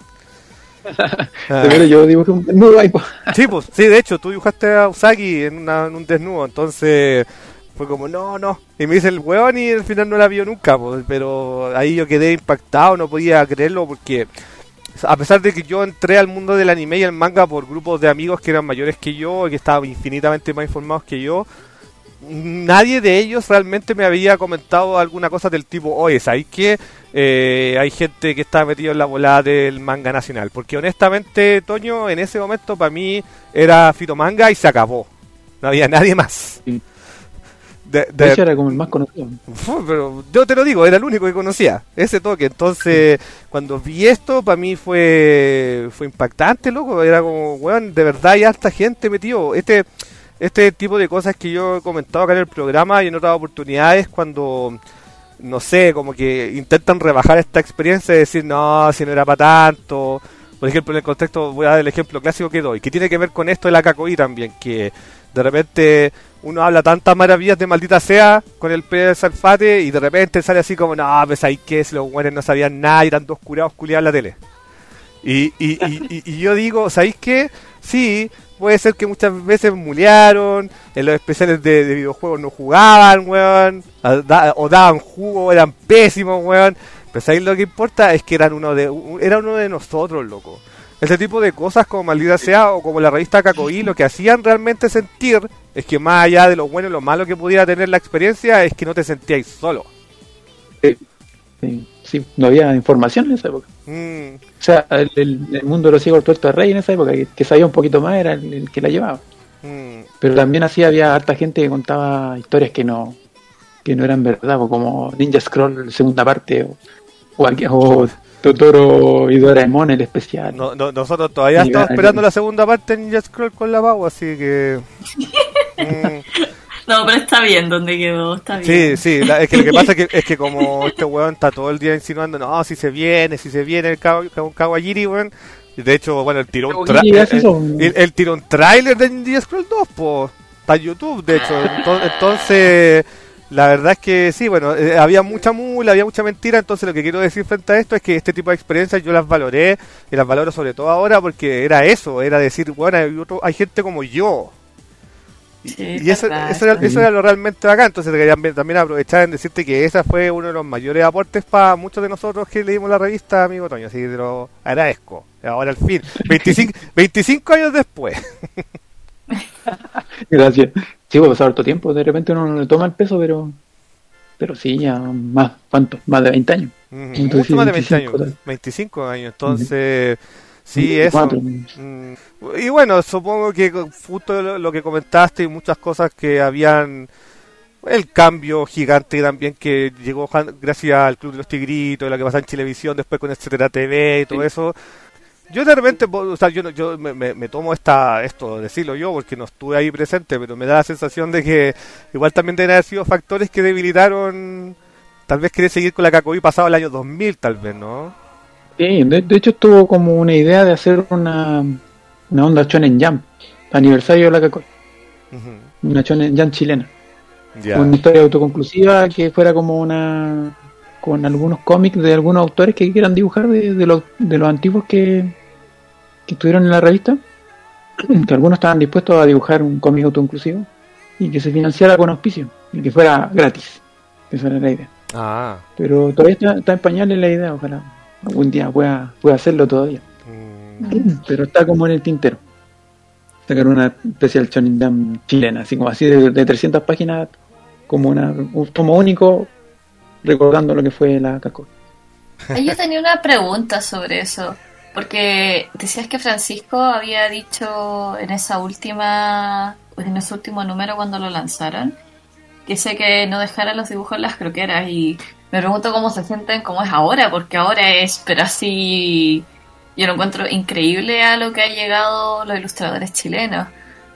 Ah. Pero yo dibujé un desnudo ahí, pues. Sí, pues, sí, de hecho, tú dibujaste a Usagi en, una, en un desnudo, entonces fue como, no, no. Y me dice el weón y al final no la vio nunca, pues, pero ahí yo quedé impactado, no podía creerlo, porque a pesar de que yo entré al mundo del anime y el manga por grupos de amigos que eran mayores que yo, que estaban infinitamente más informados que yo, nadie de ellos realmente me había comentado alguna cosa del tipo, oye, ¿sabes qué? Eh, hay gente que está metido en la volada del manga nacional. Porque honestamente, Toño, en ese momento para mí era Fitomanga y se acabó. No había nadie más. Sí. De, De de- hecho, era como el más conocido. Fu, pero yo te lo digo, era el único que conocía ese toque. Entonces, cuando vi esto, para mí fue fue impactante, loco. Era como, weón, de verdad hay harta gente metido. Este este tipo de cosas que yo he comentado acá en el programa y en otras oportunidades, cuando, no sé, como que intentan rebajar esta experiencia y decir, no, si no era para tanto. Por ejemplo, en el contexto, voy a dar el ejemplo clásico que doy, que tiene que ver con esto de la Kakoi también, que de repente uno habla tantas maravillas de Maldita Sea con el P de Salfate y de repente sale así como, no, pues ahí que si los buenos no sabían nada y eran dos curados culiados en la tele. Y, y, y, y, y yo digo, ¿sabéis qué? Sí, puede ser que muchas veces mulearon, en los especiales de, de videojuegos no jugaban, weón, a- da- o daban jugo, eran pésimos, weón. Pero ¿sabéis lo que importa? Es que eran uno de un- era uno de nosotros, loco. Ese tipo de cosas como Maldita Sea o como la revista Kakoi, lo que hacían realmente sentir es que más allá de lo bueno y lo malo que pudiera tener la experiencia, es que no te sentíais solo. Sí, sí, no había información en esa época. Mm, O sea, el, el- el mundo de los ciegos tuerto de Rey en esa época, que, que sabía un poquito más, era el, el que la llevaba. mm. Pero también así había harta gente que contaba historias que no que no eran verdad, o como Ninja Scroll segunda parte, o, o, aquí- o Totoro y Doraemon el especial. No, no, nosotros todavía Sí, estamos va- esperando la segunda parte de Ninja Scroll con la Pau, así que... mm, No, pero está bien donde quedó, está sí, bien. sí, la- es que lo que pasa es que, es que como este weón está todo el día insinuando, no, si se viene, si se viene el Kawa- Kawa- Kawajiri, weón. Y de hecho, bueno, el tiró un, tra- Kawajiri hace el, eso. el- el tiró un trailer de Ninja Scroll dos, po. Está en YouTube, de hecho. Ento- Entonces, La verdad es que sí, bueno, eh, había mucha mula, había mucha mentira, entonces lo que quiero decir frente a esto es que este tipo de experiencias yo las valoré, y las valoro sobre todo ahora porque era eso, era decir, bueno, hay, otro, hay gente como yo. Y, Sí, y eso, verdad, eso, era, sí. eso era lo realmente bacán, entonces quería también aprovechar en decirte que ese fue uno de los mayores aportes para muchos de nosotros que leímos la revista, amigo Toño, así que te lo agradezco. Ahora al fin, veinticinco, veinticinco años después. Gracias. Sí, va a pasar harto tiempo, de repente uno no le toma el peso, pero pero sí, ya más, ¿cuánto? Más de veinte años. Ujú, Entonces, mucho más de veinte veinticinco, años, tal. veinticinco años, entonces... Sí, eso. veinticuatro. Mm, Y bueno, supongo que justo lo, lo que comentaste y muchas cosas que habían, el cambio gigante también que llegó jan- gracias al Club de los Tigritos, lo que pasa en Chilevisión después con Etcétera T V y todo Sí. eso. Yo de repente, po- o sea, yo, no- yo me, me- me tomo esta esto, decirlo yo, porque no estuve ahí presente, pero me da la sensación de que igual también deben haber sido factores que debilitaron, tal vez querer seguir con la Cacoí pasado el año dos mil, tal vez, ¿no? Sí, de, de hecho estuvo como una idea de hacer una, una onda Shonen Jump, aniversario de la Cacoy, Ujú. una Shonen Jump chilena, Ya. una historia autoconclusiva que fuera como una, con algunos cómics de algunos autores que quieran dibujar de, de los, de los antiguos que, que estuvieron en la revista, que algunos estaban dispuestos a dibujar un cómic autoconclusivo y que se financiara con auspicio y que fuera gratis, que esa era la idea. Ah. Pero todavía está, está en pañales la idea, ojalá algún día pueda, pueda hacerlo todavía. Mm. Pero está como en el tintero. Sacar una especial Shonen Jump chilena, así como así de, de trescientas páginas, como una, un tomo único, recordando lo que fue la Cacoy. Ay, yo tenía una pregunta sobre eso, porque decías que Francisco había dicho en esa última, en ese último número cuando lo lanzaron, que sé que no dejara los dibujos en las croqueras, y me pregunto cómo se sienten, cómo es ahora, porque ahora es, pero así, yo lo encuentro increíble a lo que han llegado los ilustradores chilenos.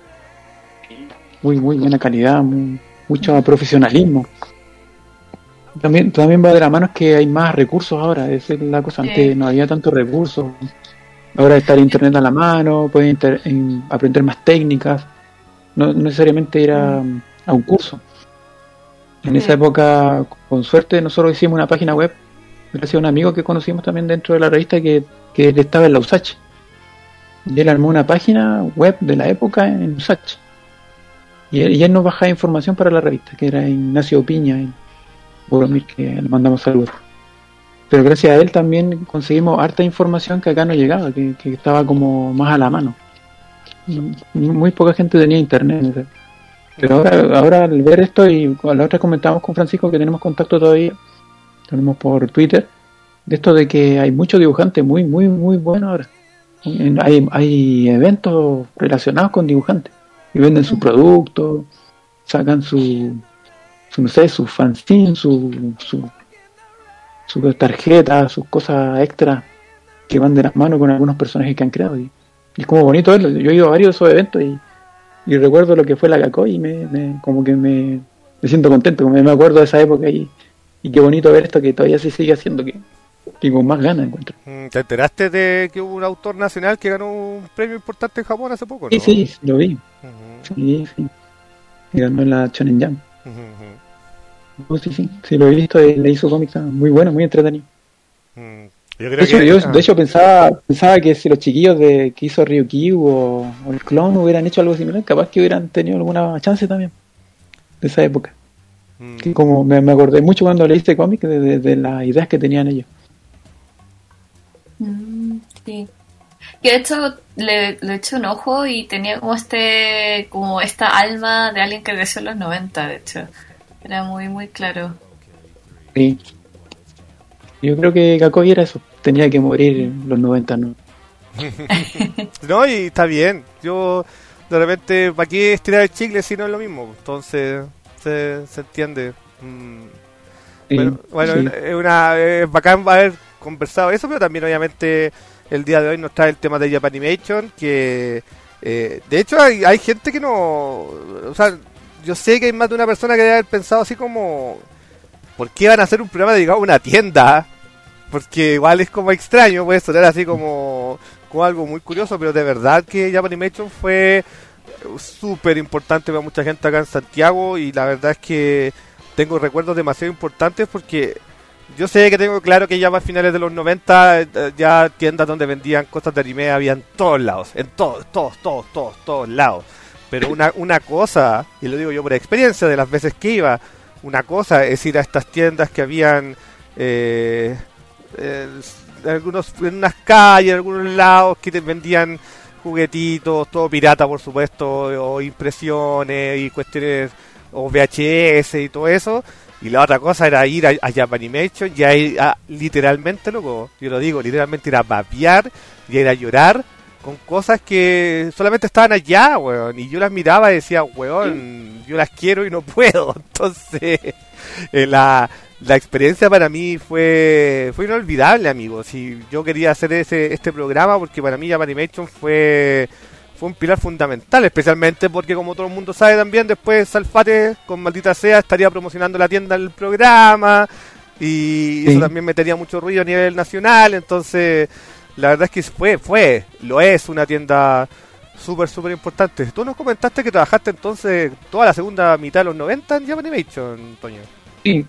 Muy, muy buena calidad, muy, mucho profesionalismo. También, también va de la mano que hay más recursos ahora, esa es la cosa. Sí. Antes no había tantos recursos. Ahora está el internet a la mano, pueden inter- en- aprender más técnicas, no, no necesariamente ir a, a un curso. En Sí. esa época, con suerte, nosotros hicimos una página web, gracias a un amigo que conocimos también dentro de la revista que, que él estaba en la U S A C. Y él armó una página web de la época en U S A C. Y él, y él nos bajaba información para la revista, que era Ignacio Piña, en Boromir, que le mandamos saludos. Pero gracias a él también conseguimos harta información que acá no llegaba, que, que estaba como más a la mano. Y muy poca gente tenía internet. ¿No? Pero ahora, ahora al ver esto, y a la otra comentamos con Francisco que tenemos contacto todavía, tenemos por Twitter, de esto de que hay muchos dibujantes muy, muy, muy buenos ahora. Hay, hay eventos relacionados con dibujantes y venden sus productos, sacan su, su no sé, su fanzine, su, su, sus tarjetas, sus cosas extras que van de las manos con algunos personajes que han creado. Y, y es como bonito verlo. Yo he ido a varios de esos eventos y, y recuerdo lo que fue la Cacoy y me, me, como que me, me siento contento, como me acuerdo de esa época y, y qué bonito ver esto que todavía se sigue haciendo, que, que con más ganas encuentro. ¿Te enteraste de que hubo un autor nacional que ganó un premio importante en Japón hace poco, no? Sí, sí, lo vi. Uh-huh. Sí, sí. Y ganó la Shonen Jump. Uh-huh. Oh, sí, sí, sí, lo he visto y le hizo cómics muy bueno, muy entretenido. Mm. Yo creo De hecho, que, yo, ah, de hecho pensaba, pensaba que si los chiquillos de que hizo Ryukyu o, o el clon hubieran hecho algo similar, capaz que hubieran tenido alguna chance también de esa época. mm, Que como me, me acordé mucho cuando leí este cómic de, de, de las ideas que tenían ellos. Mm, sí. Que de hecho le, le eché un ojo y tenía como este, como esta alma de alguien que creció en los noventa, de hecho. Era muy, muy claro. Sí. Yo creo que Kakoi era eso, tenía que morir en los noventa, ¿no? no, y está bien. Yo, de repente, ¿para qué estirar el chicle si no es lo mismo? Entonces, se, se entiende. Mm. Sí, Bueno, bueno sí. es una es bacán haber conversado eso, pero también obviamente el día de hoy nos trae el tema de Japanimation, que eh, de hecho hay, hay gente que no, o sea, yo sé que hay más de una persona que debe haber pensado así como, ¿por qué van a hacer un programa dedicado a una tienda? Porque igual es como extraño, puede sonar así como, como algo muy curioso, pero de verdad que Japanimation fue súper importante para mucha gente acá en Santiago, y la verdad es que tengo recuerdos demasiado importantes porque yo sé que tengo claro que ya para finales de los noventa ya tiendas donde vendían cosas de anime había en todos lados, en todos, todos, todos, todos, todos lados. Pero una, una cosa, y lo digo yo por experiencia de las veces que iba, una cosa es ir a estas tiendas que habían eh, eh, algunos, en unas calles, en algunos lados que te vendían juguetitos, todo pirata por supuesto, o impresiones y cuestiones, o V H S y todo eso. Y la otra cosa era ir a, a Japanimation y a ir a, literalmente, loco, yo lo digo, literalmente ir a babear y ir a llorar con cosas que solamente estaban allá, weón. Y yo las miraba y decía, weón, yo las quiero y no puedo. Entonces, eh, la, la experiencia para mí fue fue inolvidable, amigos. Y yo quería hacer ese este programa porque para mí Japanimation fue... fue un pilar fundamental, especialmente porque como todo el mundo sabe también, después Salfate con Maldita Sea estaría promocionando la tienda del programa y sí. Eso también metería mucho ruido a nivel nacional, entonces la verdad es que fue, fue, lo es una tienda súper, súper importante. Tú nos comentaste que trabajaste entonces toda la segunda mitad de los noventa en Japanimation, Toño. Sí,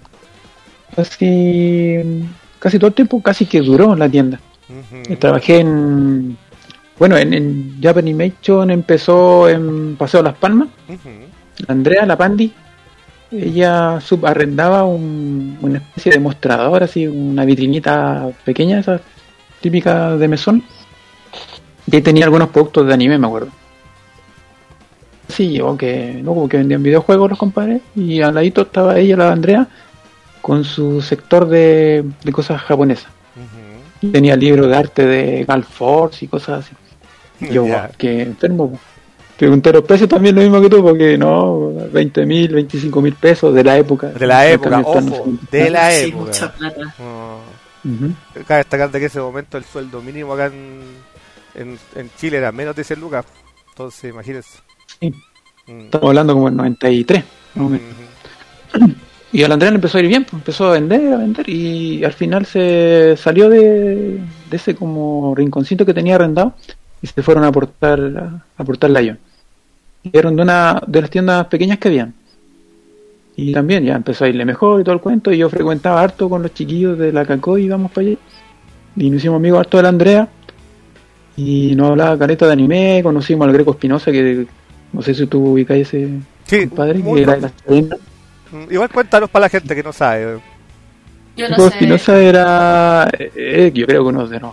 casi, casi todo el tiempo casi que duró la tienda. Uh-huh. Trabajé en... Bueno, en, en Japanimation empezó en Paseo Las Palmas. Uh-huh. Andrea, la Pandi, ella subarrendaba un, una especie de mostrador, así, una vitrinita pequeña, esa típica de mesón. Y ahí tenía algunos productos de anime, me acuerdo. Sí, yo que no, como que vendían videojuegos los compadres. Y al ladito estaba ella, la Andrea, con su sector de, de cosas japonesas. Uh-huh. Tenía libros de arte de Gal Force y cosas así. Yo, yeah. Que enfermo. Pregunté los precios también lo mismo que tú, porque no, veinte mil, veinticinco mil pesos de la época. De la época, ojo, de la sí, época. Mucha plata. Oh. Uh-huh. Cabe destacar de que ese momento el sueldo mínimo acá en, en, en Chile era menos de cien lucas. Entonces, imagínense. Sí. Mm. Estamos hablando como en noventa y tres. Uh-huh. Y a la Andrea le empezó a ir bien, pues empezó a vender, a vender, y al final se salió de, de ese como rinconcito que tenía arrendado. Y se fueron a aportar a aportar la Ion. Y eran de una de las tiendas pequeñas que habían. Y también ya empezó a irle mejor y todo el cuento. Y yo frecuentaba harto con los chiquillos de la Caco y íbamos para allá. Y nos hicimos amigos harto de la Andrea. Y nos hablaba careta de anime. Conocimos al Greco Espinosa, que no sé si tú ubicas ese sí, padre, que era de las tiendas. Igual cuéntanos para la gente que no sabe. Yo no Greco sé. Espinosa era, eh, yo creo que uno de no.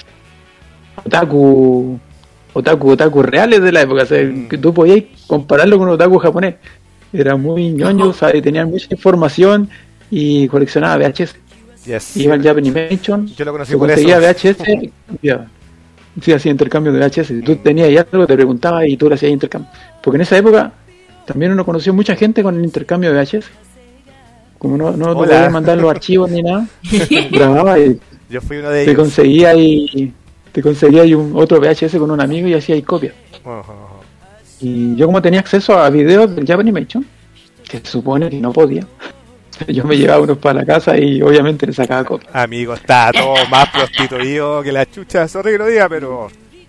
Otaku, otaku, otaku reales de la época, o sea, mm. que tú podías compararlo con un otaku japonés. Era muy ñoño, o sea, tenía mucha información y coleccionaba V H S. Yes. Iba al Japanimation, yo lo conocí por conseguía eso. V H S, ya, sí, hacía intercambio de V H S. Si tú tenías ya algo, te preguntaba y tú le hacías intercambio. Porque en esa época también uno conoció mucha gente con el intercambio de V H S. Como no, no te podías mandar los archivos ni nada, grababa y yo fui uno de te ellos. conseguía y te conseguía ahí un otro V H S con un amigo y hacía ahí copias. Uh-huh. Y yo como tenía acceso a videos del Japanimation, que se supone que no podía, yo me llevaba unos para la casa y obviamente le sacaba copias. Amigo, está todo más prostituido que la chucha, sorry que lo diga, pero...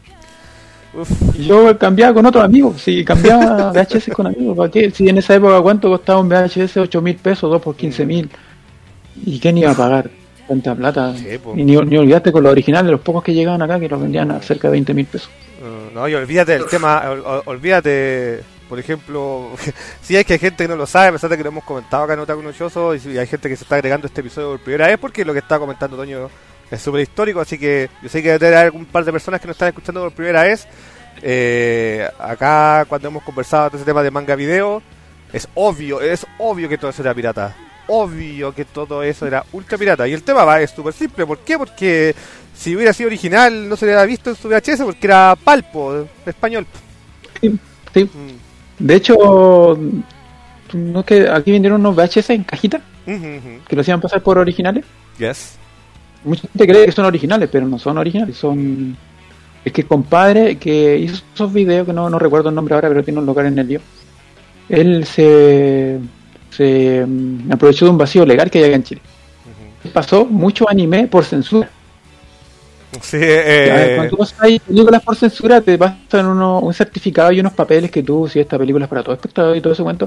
Uf. Yo cambiaba con otros amigos, si cambiaba V H S con amigos, ¿para qué? Si en esa época cuánto costaba un V H S, ocho mil pesos, dos por quince mil, ¿y quién iba a pagar tanta plata? Sí, y ni, ni olvidaste con los originales, los pocos que llegaban acá, que los vendían a cerca de veinte mil pesos. Uh, no, y olvídate del tema, ol, olvídate, por ejemplo, si hay que hay gente que no lo sabe, a pesar de que lo hemos comentado acá en Otaku Nochoso, y si hay gente que se está agregando a este episodio por primera vez, porque lo que está comentando Toño es súper histórico, así que yo sé que debe haber algún par de personas que nos están escuchando por primera vez. Eh, acá cuando hemos conversado de ese tema de manga video, es obvio, es obvio que todo eso era pirata. Obvio que todo eso era ultra pirata. Y el tema va es súper simple. ¿Por qué? Porque si hubiera sido original no se le hubiera visto en su V H S porque era palpo, español. Sí, sí. Mm. De hecho, ¿no es que aquí vendieron unos V H S en cajita? Uh-huh, uh-huh. Que lo hacían pasar por originales. Yes. Mucha gente cree que son originales, pero no son originales. Son... Es que el compadre que hizo esos videos, que no, no recuerdo el nombre ahora, pero tiene un local en el lío, él se... se um, aprovechó de un vacío legal que hay acá en Chile. Uh-huh. Pasó mucho anime por censura. Sí, eh... Cuando tú hay películas por censura te pasan uno, un certificado y unos papeles que tú, si esta película es para todo espectador y todo ese cuento,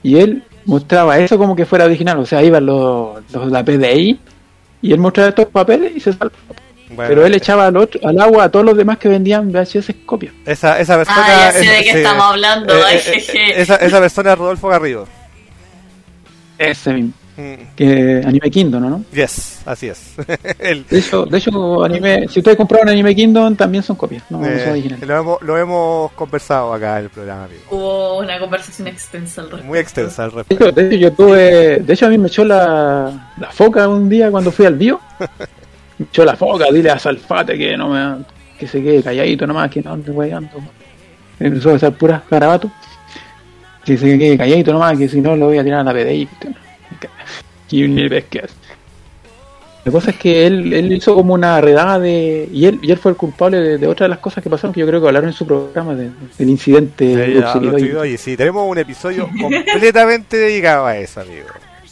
y él mostraba eso como que fuera original, o sea, iban los, los la P D I y él mostraba estos papeles y se salvaba. Bueno, pero él echaba al, otro, al agua a todos los demás que vendían V H S copias. Esa, esa persona. Ah, ya sé es, de qué sí, estamos hablando. Eh, eh, esa, esa persona es Rodolfo Garrido. Ese mismo. Mm. Que Anime Kingdom, ¿no? Yes, así es. El... De hecho, de hecho anime, si ustedes compraron Anime Kingdom, también son copias, no, eh, no son originales. Lo hemos, lo hemos conversado acá en el programa, amigo. Hubo una conversación extensa al respecto. Muy extensa al respecto. De hecho, de hecho, yo tuve, de hecho a mí me echó la, la foca un día cuando fui al bio. Me echó la foca, dile a Salfate que no me, que se quede calladito nomás, que no ande weyando. Empezó a hacer puras garabatos. Que se quede calladito nomás, que si no lo voy a tirar a la P D I. Y ni ves qué hace. La cosa es que él, él hizo como una redada de. Y él, y él fue el culpable de, de otra de las cosas que pasaron, que yo creo que hablaron en su programa, de, del incidente. Sí, ya, oye, sí, tenemos un episodio completamente dedicado a eso, amigo.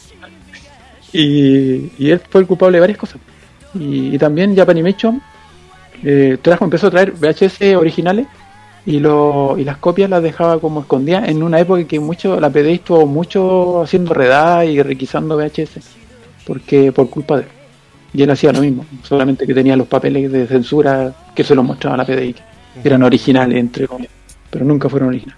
Y, y él fue el culpable de varias cosas. Y, y también Japanimation eh, trajo, empezó a traer V H S originales y, lo, y las copias las dejaba como escondidas en una época en que mucho, la P D I estuvo mucho haciendo redadas y requisando V H S porque por culpa de él. Y él hacía lo mismo, solamente que tenía los papeles de censura que se los mostraba a la P D I, que eran originales entre comillas, pero nunca fueron originales.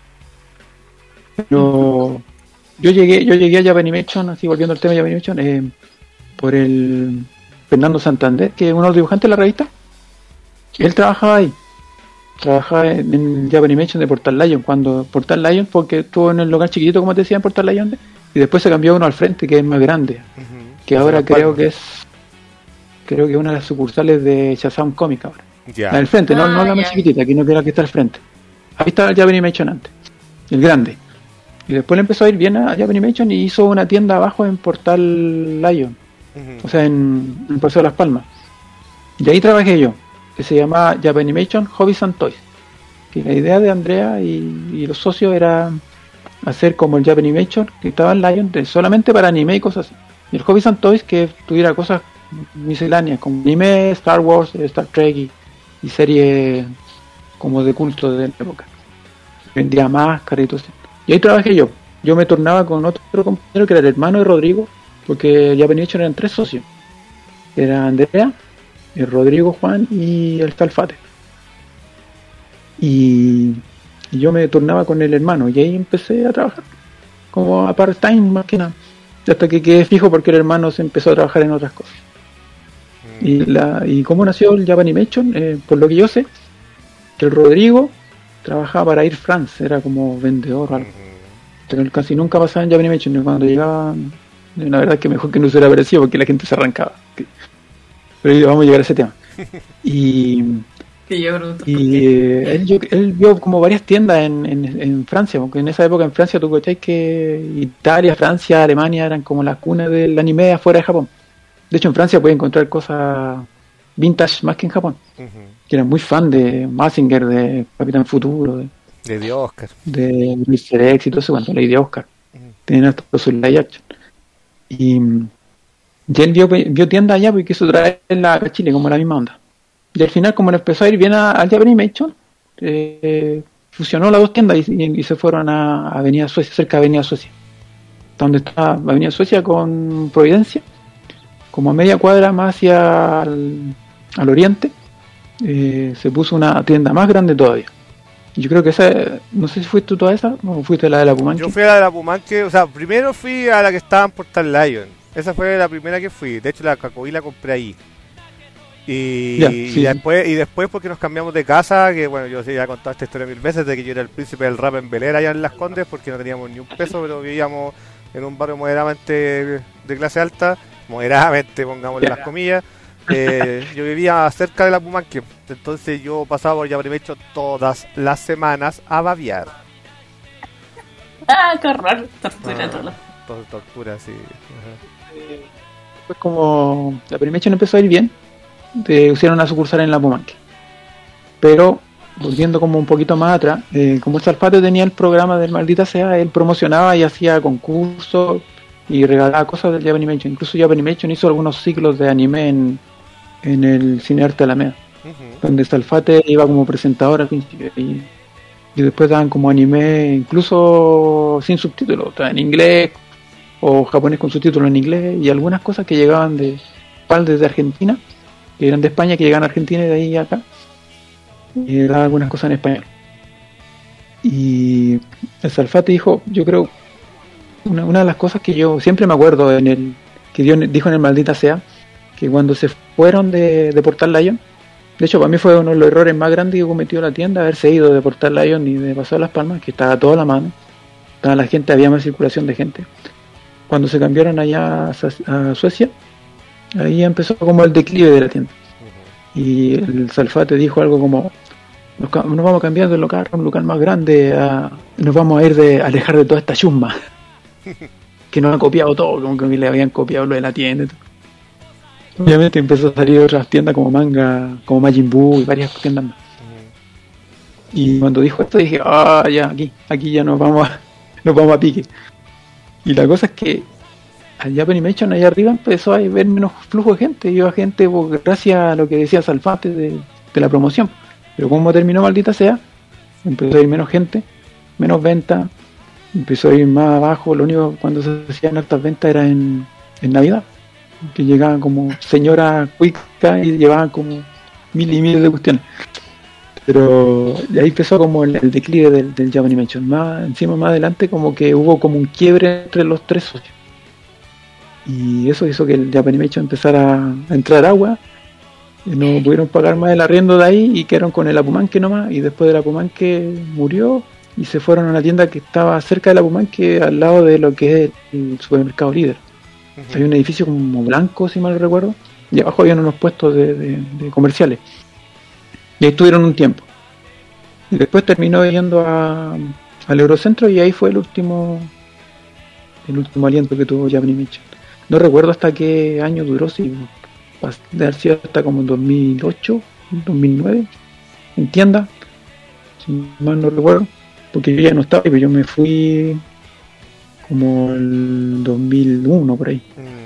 Pero yo llegué, yo llegué a Japanimation, así volviendo al tema de Japanimation, eh, por el Fernando Santander, que es uno de los dibujantes de la revista. Él trabajaba ahí, trabajaba en, en Japanimation de Portal Lion, cuando Portal Lion, porque estuvo en el local chiquitito, como te decía, en Portal Lion, y después se cambió uno al frente, que es más grande, uh-huh. que ahora creo que es creo que es una de las sucursales de Shazam Comics ahora. Yeah. La del frente, no, ah, no la más yeah. chiquitita, aquí no que la que está al frente. Ahí está el Japanimation antes, el grande. Y después le empezó a ir bien a Japanimation y hizo una tienda abajo en Portal Lion. Uh-huh. O sea, en, en Paseo de las Palmas. Y ahí trabajé yo, que se llamaba Japanimation Hobbies and Toys. Que la idea de Andrea y, y los socios era hacer como el Japanimation, que estaba en Lion, de solamente para anime y cosas así. Y el Hobbies and Toys, que tuviera cosas misceláneas, como anime, Star Wars, Star Trek y, y series como de culto de la época. Vendía máscaras y todo eso. Y ahí trabajé yo. Yo me turnaba con otro compañero que era el hermano de Rodrigo, porque Japanimation eran tres socios. Era Andrea, el Rodrigo, Juan y el Salfate. Y, y yo me turnaba con el hermano y ahí empecé a trabajar como a part-time más que nada. Hasta que quedé fijo porque el hermano se empezó a trabajar en otras cosas. Mm. Y, la, y cómo nació el Japanimation, eh, por lo que yo sé, que el Rodrigo trabajaba para Air France, era como vendedor o algo. Mm. Pero él casi nunca pasaba en Japanimation, y cuando llegaba, la verdad es que mejor que no se hubiera aparecido porque la gente se arrancaba. Pero vamos a llegar a ese tema. Y, sí, yo pregunto, y eh, él, yo, él vio como varias tiendas en, en, en Francia, porque en esa época en Francia tú cachai que Italia, Francia, Alemania eran como las cunas del anime afuera de Japón. De hecho en Francia puedes encontrar cosas vintage más que en Japón. Uh-huh. Que eran muy fan de Mazinger, de Capitán Futuro, de, de Lady Oscar, de mister X y todo eso, cuando Lady Oscar. Uh-huh. Tienen hasta su live action. Y, y él vio, vio tiendas allá porque quiso traerla a Chile como la misma onda. Y al final, como le empezó a ir bien al Japanimation, eh, fusionó las dos tiendas y, y, y se fueron a, a Avenida Suecia, cerca de Avenida Suecia. Donde está Avenida Suecia con Providencia, como a media cuadra más hacia al, al oriente, eh, se puso una tienda más grande todavía. Yo creo que esa, no sé si fuiste tú a esa o fuiste a la de la Pumanque. Yo fui a la de la Pumanque, o sea, primero fui a la que estaba en Portal Lion. Esa fue la primera que fui, de hecho la Cacoí la compré ahí. Y, ya, sí, y después y después porque nos cambiamos de casa, que bueno, yo sí ya he contado esta historia mil veces, de que yo era el príncipe del rap en Bel Air allá en Las Condes, porque no teníamos ni un peso, pero vivíamos en un barrio moderadamente de clase alta, moderadamente, pongámosle las comillas. Eh, yo vivía cerca de la Pumanque, entonces yo pasaba por Japanimation todas las semanas a babiar. Ah, qué horror, tortura, ah, todo. Tortura, sí. Eh, pues como Japanimation empezó a ir bien, te hicieron una sucursal en la Pumanque. Pero, volviendo como un poquito más atrás, eh, como el Salfate tenía el programa del Maldita Sea, él promocionaba y hacía concursos y regalaba cosas del Japanimation. Incluso Japanimation hizo algunos ciclos de anime en, en el Cine Arte Alameda, uh-huh. donde Salfate iba como presentador al principio. Y, y después daban como anime incluso sin subtítulos, o sea, en inglés o japonés con subtítulos en inglés, y algunas cosas que llegaban de pal desde Argentina, que eran de España, que llegaban a Argentina y de ahí a acá, y daban algunas cosas en español. Y el Salfate dijo, yo creo, una, una de las cosas que yo siempre me acuerdo en el que Dios dijo en el Maldita Sea, que cuando se fueron de, de Portal Lion, de hecho para mí fue uno de los errores más grandes que cometió la tienda, haberse ido de Portal Lion y de Paso de las Palmas, que estaba toda la mano, estaba la gente, había más circulación de gente. Cuando se cambiaron allá a, a Suecia, ahí empezó como el declive de la tienda. Y el Salfate dijo algo como, nos, nos vamos a cambiar de local a un local más grande, a, nos vamos a ir de a alejar de toda esta chusma que nos ha copiado todo, como que le habían copiado lo de la tienda y todo. Obviamente empezó a salir otras tiendas como Manga, como Majin Buu y varias tiendas más. Y cuando dijo esto dije, ah, ya, aquí, aquí ya nos vamos a, nos vamos a pique. Y la cosa es que al Japanimation allá arriba empezó a haber menos flujo de gente, iba gente pues, gracias a lo que decía Salfate de, de la promoción. Pero como terminó Maldita Sea, empezó a ir menos gente, menos ventas, empezó a ir más abajo. Lo único cuando se hacían altas ventas era en, en Navidad, que llegaban como señoras cuicas y llevaban como mil y miles de cuestiones. Pero ahí empezó como el, el declive del, del Japanimation. Más encima, más adelante, como que hubo como un quiebre entre los tres socios. Y eso hizo que el Japanimation empezara a entrar agua. Y no pudieron pagar más el arriendo de ahí y quedaron con el Apumanque nomás. Y después del Apumanque murió y se fueron a una tienda que estaba cerca del Apumanque, al lado de lo que es el supermercado Líder. Uh-huh. Hay un edificio como blanco, si mal recuerdo, y abajo habían unos puestos de, de, de comerciales. Y ahí estuvieron un tiempo. Y después terminó yendo a, al Eurocentro y ahí fue el último el último aliento que tuvo Japanimation. No recuerdo hasta qué año duró, si de haber sido hasta como en dos mil ocho, dos mil nueve, en tienda, si mal no recuerdo, porque yo ya no estaba, pero yo me fui como el dos mil uno por ahí.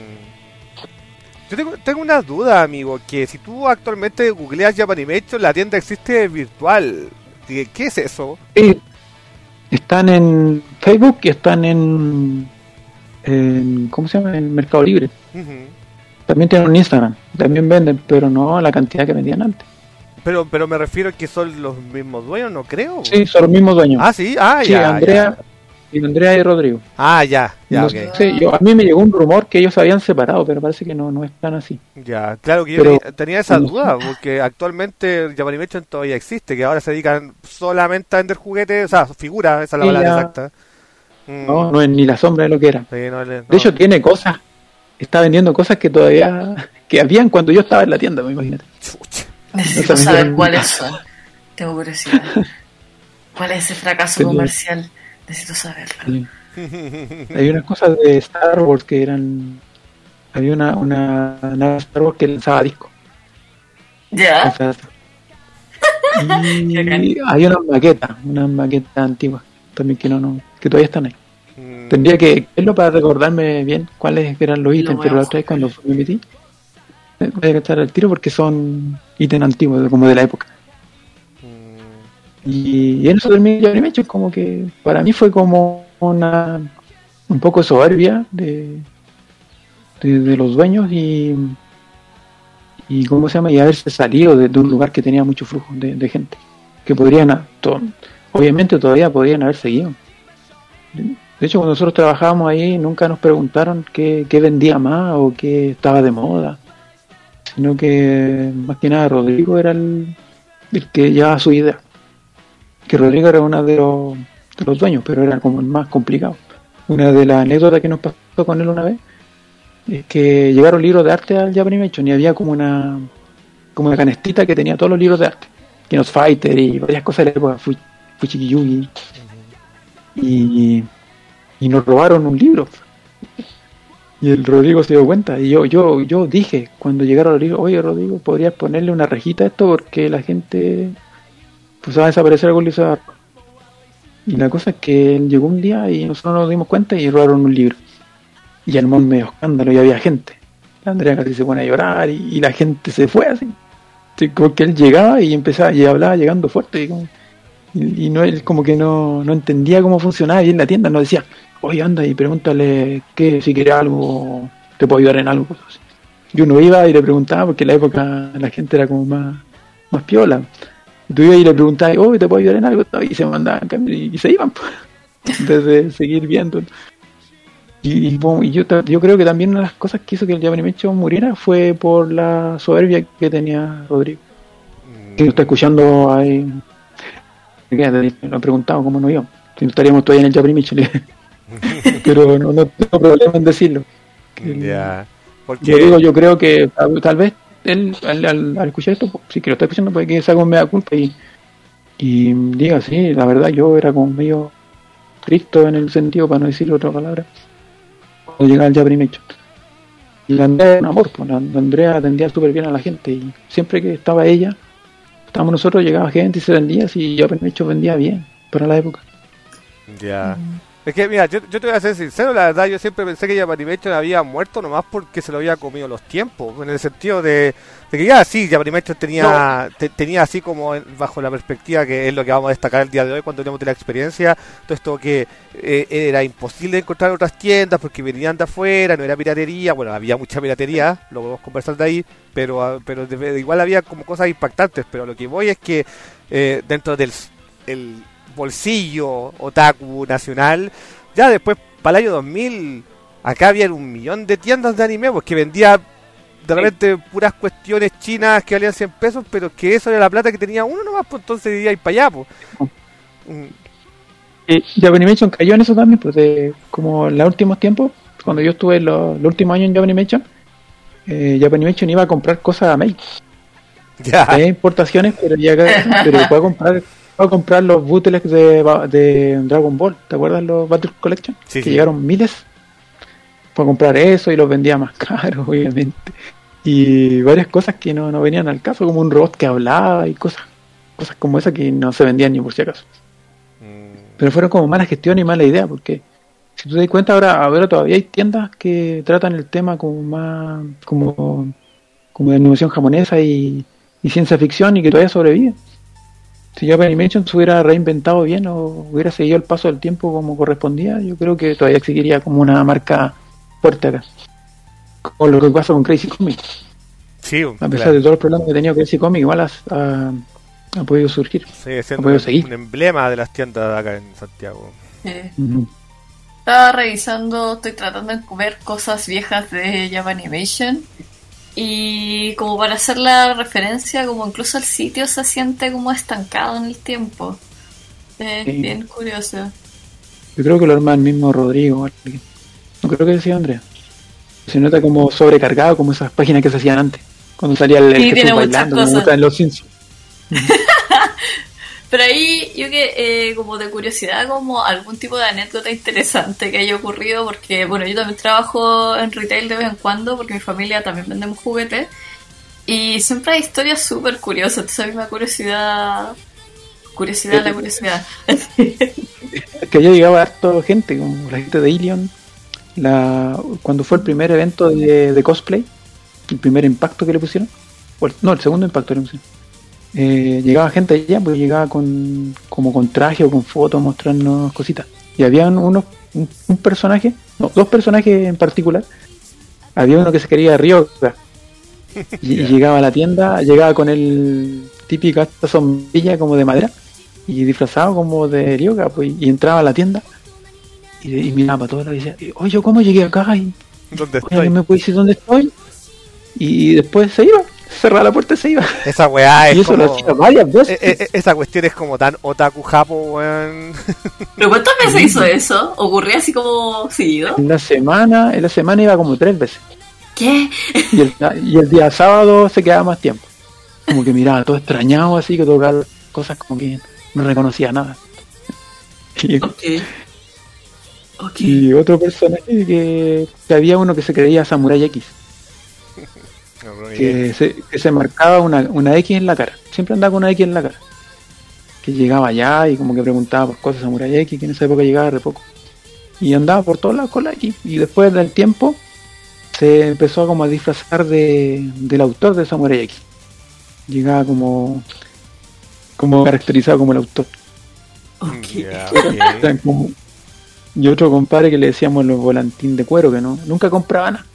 Yo tengo, tengo una duda, amigo, que si tú actualmente googleas Japanimation, la tienda existe virtual. ¿Qué es eso? Sí, están en Facebook y están en, en ¿cómo se llama? En Mercado Libre. Uh-huh. También tienen un Instagram, también venden, pero no la cantidad que vendían antes. Pero pero me refiero a que son los mismos dueños, no creo. Sí, son los mismos dueños. Ah, sí, ah, sí, ya. Andrea, ya. Y Andrea y Rodrigo. Ah, ya, ya, no, okay. Sí, yo, a mí me llegó un rumor que ellos se habían separado, pero parece que no, no es tan así. Ya, claro que pero, yo tenía, tenía esa duda, porque actualmente Japanimation todavía existe, que ahora se dedican solamente a vender juguetes, o sea, figuras, esa es la sí, palabra exacta. No, no es ni la sombra de lo que era. Sí, no, no. De hecho, tiene cosas, está vendiendo cosas que todavía, que habían cuando yo estaba en la tienda, me imagínate. Necesito no saber cuáles son. Tengo curiosidad. ¿Cuál es ese fracaso Tenía... comercial? Necesito saberlo. Sí. Hay unas cosas de Star Wars que eran... Había una, una nave de Star Wars que lanzaba disco. ¿Ya? O sea, y hay unas maquetas, unas maquetas antiguas también que no, no que todavía están ahí. Mm. Tendría que verlo para recordarme bien cuáles eran los ítems, pero la otra vez cuando me metí voy a gastar el tiro porque son ítems antiguos, como de la época. Mm. Y, y en eso terminé Japanimation, como que para mí fue como una un poco soberbia de, de, de los dueños y y cómo se llama y haberse salido de, de un lugar que tenía mucho flujo de, de gente que podrían to, obviamente todavía podrían haber seguido. De hecho, cuando nosotros trabajábamos ahí nunca nos preguntaron qué, qué vendía más o qué estaba de moda, sino que más que nada Rodrigo era el, el que llevaba su idea, que Rodrigo era uno de los, de los dueños, pero era como el más complicado. Una de las anécdotas que nos pasó con él una vez es que llegaron libros de arte al Japanimation y había como una como una canestita que tenía todos los libros de arte, Kinos Fighter y varias cosas de la época, Fushigi-Yugi, uh-huh. y, y nos robaron un libro y el Rodrigo se dio cuenta y yo yo yo dije cuando llegaron los libros, oye Rodrigo, podrías ponerle una rejita a esto porque la gente pues va a desaparecer algún libro. Y la cosa es que él llegó un día y nosotros nos dimos cuenta y robaron un libro. Y armó un medio escándalo y había gente. La Andrea casi se pone a llorar y, y la gente se fue así. Como que él llegaba y empezaba y hablaba llegando fuerte. Y, como, Y, y no, él como que no, no entendía cómo funcionaba bien la tienda, nos decía, oye, anda y pregúntale que si quiere algo, te puedo ayudar en algo, cosas así. Y uno iba y le preguntaba, porque en la época la gente era como más, más piola. Y tú ibas y le preguntabas, oye, te puedo ayudar en algo, y se mandaban y, y se iban, pues, antes de seguir viendo. Y, y, y yo, yo creo que también una de las cosas que hizo que el Japanimation muriera fue por la soberbia que tenía Rodrigo. Que lo está escuchando ahí. Me lo he preguntado cómo no yo. Si no estaríamos todavía en el Japanimation. Pero no, no tengo problema en decirlo. Ya. Yeah. Porque... Yo digo, yo creo que tal, tal vez él al, al, al escuchar esto, sí que lo está escuchando, puede que salga con media culpa y, y diga, sí, la verdad yo era como medio triste en el sentido, para no decir otra palabra, cuando llegaba el Japanimation. Y la Andrea era un amor, pues, la Andrea atendía súper bien a la gente y siempre que estaba ella, estábamos nosotros, llegaba gente y se vendía, y Japanimation vendía bien para la época. Ya. Yeah. Mm. Es que, mira, yo, yo te voy a ser sincero, la verdad, yo siempre pensé que Japanimation había muerto nomás porque se lo había comido los tiempos, en el sentido de, de que ya, sí, Japanimation tenía, no. te, tenía así como bajo la perspectiva que es lo que vamos a destacar el día de hoy cuando tenemos de la experiencia, todo esto que eh, era imposible encontrar otras tiendas porque venían de afuera, no era piratería, bueno, había mucha piratería, lo podemos conversar de ahí, pero, pero de, de, igual había como cosas impactantes, pero lo que voy es que eh, dentro del... El, bolsillo otaku nacional, ya después para el año dos mil acá había un millón de tiendas de anime pues que vendía de repente sí. puras cuestiones chinas que valían cien pesos, pero que eso era la plata que tenía uno nomás, pues entonces iba a ir para allá pues. Y Japanimation cayó en eso también, pues de, como en los últimos tiempos, cuando yo estuve los, los últimos años en Japanimation, eh, Japanimation iba a comprar cosas a May. Ya. Tenía importaciones, pero ya pero puede comprar a comprar los bootlegs de, de Dragon Ball, ¿te acuerdas los Battle Collection? Sí, que sí. Llegaron miles. Fue a comprar eso y los vendía más caros, obviamente. Y varias cosas que no, no venían al caso, como un robot que hablaba y cosas cosas como esas que no se vendían ni por si acaso. Mm. Pero fueron como mala gestión y mala idea, porque si tú te das cuenta ahora, ahora todavía hay tiendas que tratan el tema como más como, como de animación japonesa y, y ciencia ficción y que todavía sobreviven. Si Japanimation se hubiera reinventado bien o hubiera seguido el paso del tiempo como correspondía, yo creo que todavía seguiría como una marca fuerte acá. Como lo que pasa con Crazy Comics. Sí, a pesar claro. de todos los problemas que ha tenido Crazy Comics, igual ha, ha, ha podido surgir. Sigue siendo ha podido un, seguir. un emblema de las tiendas de acá en Santiago. Sí. Uh-huh. Estaba revisando, estoy tratando de ver cosas viejas de Japanimation. Y como para hacer la referencia, como incluso el sitio se siente como estancado en el tiempo. Es sí. bien curioso. Yo creo que lo arma el mismo Rodrigo. No creo que decía Andrea. Se nota como sobrecargado, como esas páginas que se hacían antes. Cuando salía el, el sí, Jesús bailando, como en los Simpsons. Pero ahí yo que eh, como de curiosidad, como algún tipo de anécdota interesante que haya ocurrido, porque bueno, yo también trabajo en retail de vez en cuando, porque mi familia también vendemos juguetes, y siempre hay historias súper curiosas, entonces a mí me da curiosidad, curiosidad la curiosidad. Es que ya llegaba harto gente, como la gente de Ilion, la, cuando fue el primer evento de, de cosplay, el primer impacto que le pusieron, o el, no, el segundo impacto que le pusieron. Eh, llegaba gente allá, pues llegaba con como con traje o con fotos mostrarnos cositas. Y había unos un, un personaje, no, dos personajes en particular. Había uno que se quería Ryoga y, yeah. y llegaba a la tienda, llegaba con el típica esta sombrilla como de madera y disfrazado como de Ryoga, pues, y entraba a la tienda y, y miraba para todos lados y decía, oye, ¿cómo llegué acá? Y, ¿Dónde estoy? ¿me puede decir dónde estoy? Y después se iba. Cerraba la puerta y se iba. Esa weá es y eso como... lo hacía varias veces. E- e- esa cuestión es como tan otaku japo, weón. ¿Pero cuántas veces hizo eso? ¿Ocurría así como seguido? En la semana, en la semana iba como tres veces. ¿Qué? Y el, y el día sábado se quedaba más tiempo. Como que miraba todo extrañado así, que tocaba cosas como que no reconocía nada. Y, okay. Okay. Y otro personaje que, que había uno que se creía Samurai X. Que se, que se marcaba una, una X en la cara, siempre andaba con una X en la cara, que llegaba allá y como que preguntaba por cosas Samurai X, que en esa época llegaba re poco, y andaba por todos lados con la X, y después del tiempo se empezó como a disfrazar de, del autor de Samurai X, llegaba como como caracterizado como el autor, Ok. Ya, Eran ok. como- y otro compadre que le decíamos los volantín de cuero, que no nunca compraba nada.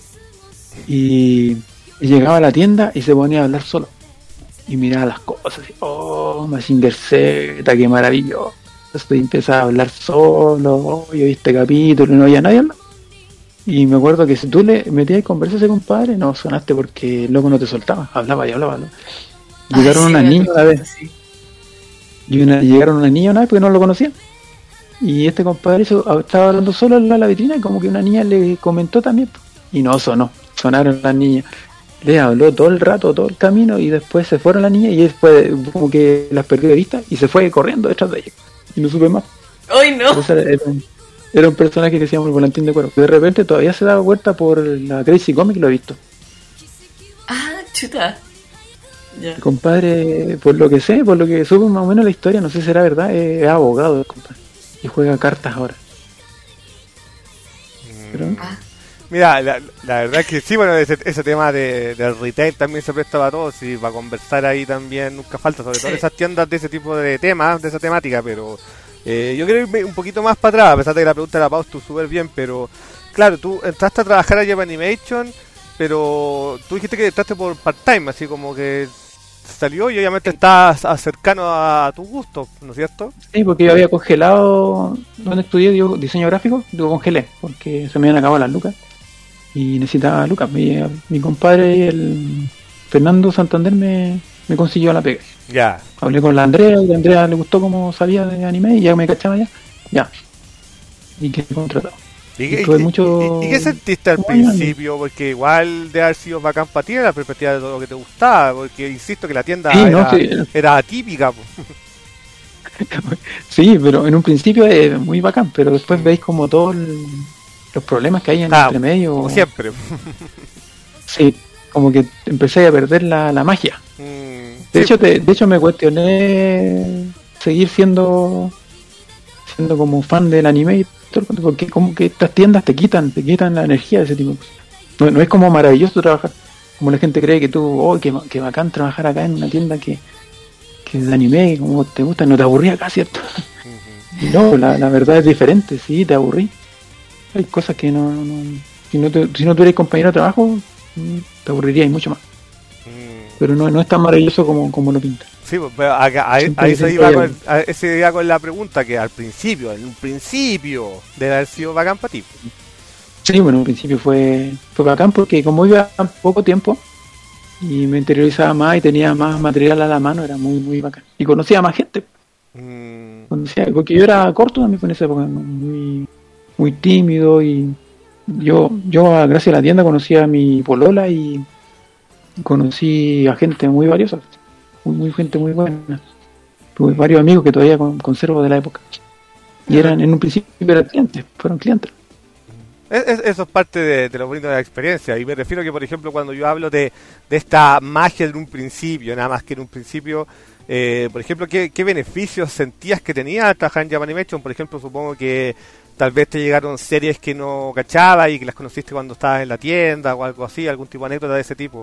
Y, y llegaba a la tienda y se ponía a hablar solo. Y miraba las cosas, y, oh, Mazinger Z, qué maravilloso. Y empezaba a hablar solo, oh, yo vi este capítulo y no había nadie hablando. Y me acuerdo que si tú le metías conversa a ese compadre, no sonaste porque el loco no te soltaba, hablaba y hablaba. ¿No? Llegaron Ay, sí, unas me niñas una acuerdo, vez, sí. y una, llegaron unas niñas una vez porque no lo conocían. Y este compadre se- estaba hablando solo en la, la vitrina y como que una niña le comentó también. Y no sonó, sonaron las niñas. Le habló todo el rato, todo el camino y después se fueron las niñas y después como que las perdió de vista y se fue corriendo detrás de ellas. Y no supe más. ¡Ay, no! Pero ese era, era un, era un personaje que decíamos el volantín de cuero. Que de repente todavía se da vuelta por la Crazy Comic, lo he visto. Ah, chuta. Ya. El compadre, por lo que sé, por lo que supe más o menos la historia, no sé si será verdad, es, es abogado el compadre. Y juega cartas ahora. Pero, Ah, Mira, la, la verdad es que sí, bueno, ese, ese tema de, del retail también se presta para todo, y para conversar ahí también nunca falta, sobre todo en Sí. esas tiendas de ese tipo de temas, de esa temática, pero eh, yo quiero irme un poquito más para atrás, a pesar de que la pregunta de la Pau estuvo súper bien, pero claro, tú entraste a trabajar a Japan Animation, pero tú dijiste que entraste por part-time, así como que salió y obviamente estás a- cercano a tu gusto, ¿no es cierto? sí, porque yo había congelado donde estudié digo, diseño gráfico, lo congelé, porque se me habían acabado las lucas y necesitaba lucas. Mi, mi compadre, el Fernando Santander, me, me consiguió la pega. Ya. Hablé con la Andrea y la Andrea le gustó cómo sabía de anime y ya me cachaba ya. Ya. Y quedé contratado. ¿Y, Y qué- tuve y- mucho- y- y qué sentiste al como años. principio? Porque igual de haber sido bacán para ti la perspectiva de todo lo que te gustaba, porque insisto que la tienda Sí, era, no, sí. era atípica. po. Sí, pero en un principio es muy bacán, pero después veis como todos el- los problemas que hay en Ah, entre medio. Como siempre. Sí, como que empecé a perder la, la magia. Mm, De sí, hecho, te- de hecho me cuestioné seguir siendo siendo como fan del anime y todo, porque como que estas tiendas te quitan, te quitan la energía de ese tipo de cosas. No, no es como maravilloso trabajar, como la gente cree que tú, oh, qué, qué bacán trabajar acá en una tienda que, que es de anime, como te gusta, no te aburrí acá, ¿cierto? ujú, Y no, la, la verdad es diferente, sí, te aburrí. Hay cosas que no, no si no te, si no tuvieras compañero de trabajo, mm, te aburrirías mucho más. mm. Pero no, no es tan maravilloso como, como lo pintan. Sí, pues, pero acá- ahí, Siempre ahí se siempre iba hay con, algo. a- ese iba con la pregunta que al principio, en un principio, debe haber sido bacán para ti. Sí, bueno, al principio fue, fue bacán porque como iba poco tiempo y me interiorizaba más y tenía más material a la mano, era muy, muy bacán. Y conocía a más gente. Mm, Conocía, porque yo era corto también en esa época, ¿no? muy, muy tímido y yo, yo a- gracias a la tienda conocí a mi polola y conocí a gente muy valiosa, muy, muy gente muy buena. Tuve varios amigos que todavía con- conservo de la época. Y eran, en un principio eran clientes, fueron clientes. Es- es- eso es parte de, de lo bonito de la experiencia. Y me refiero que, por ejemplo, cuando yo hablo de, de esta magia en un principio, nada más que en un principio, eh, por ejemplo, ¿qué, ¿qué beneficios sentías que tenías al trabajar en Japan Animation? Por ejemplo, supongo que tal vez te llegaron series que no cachabas y que las conociste cuando estabas en la tienda o algo así, algún tipo de anécdota de ese tipo.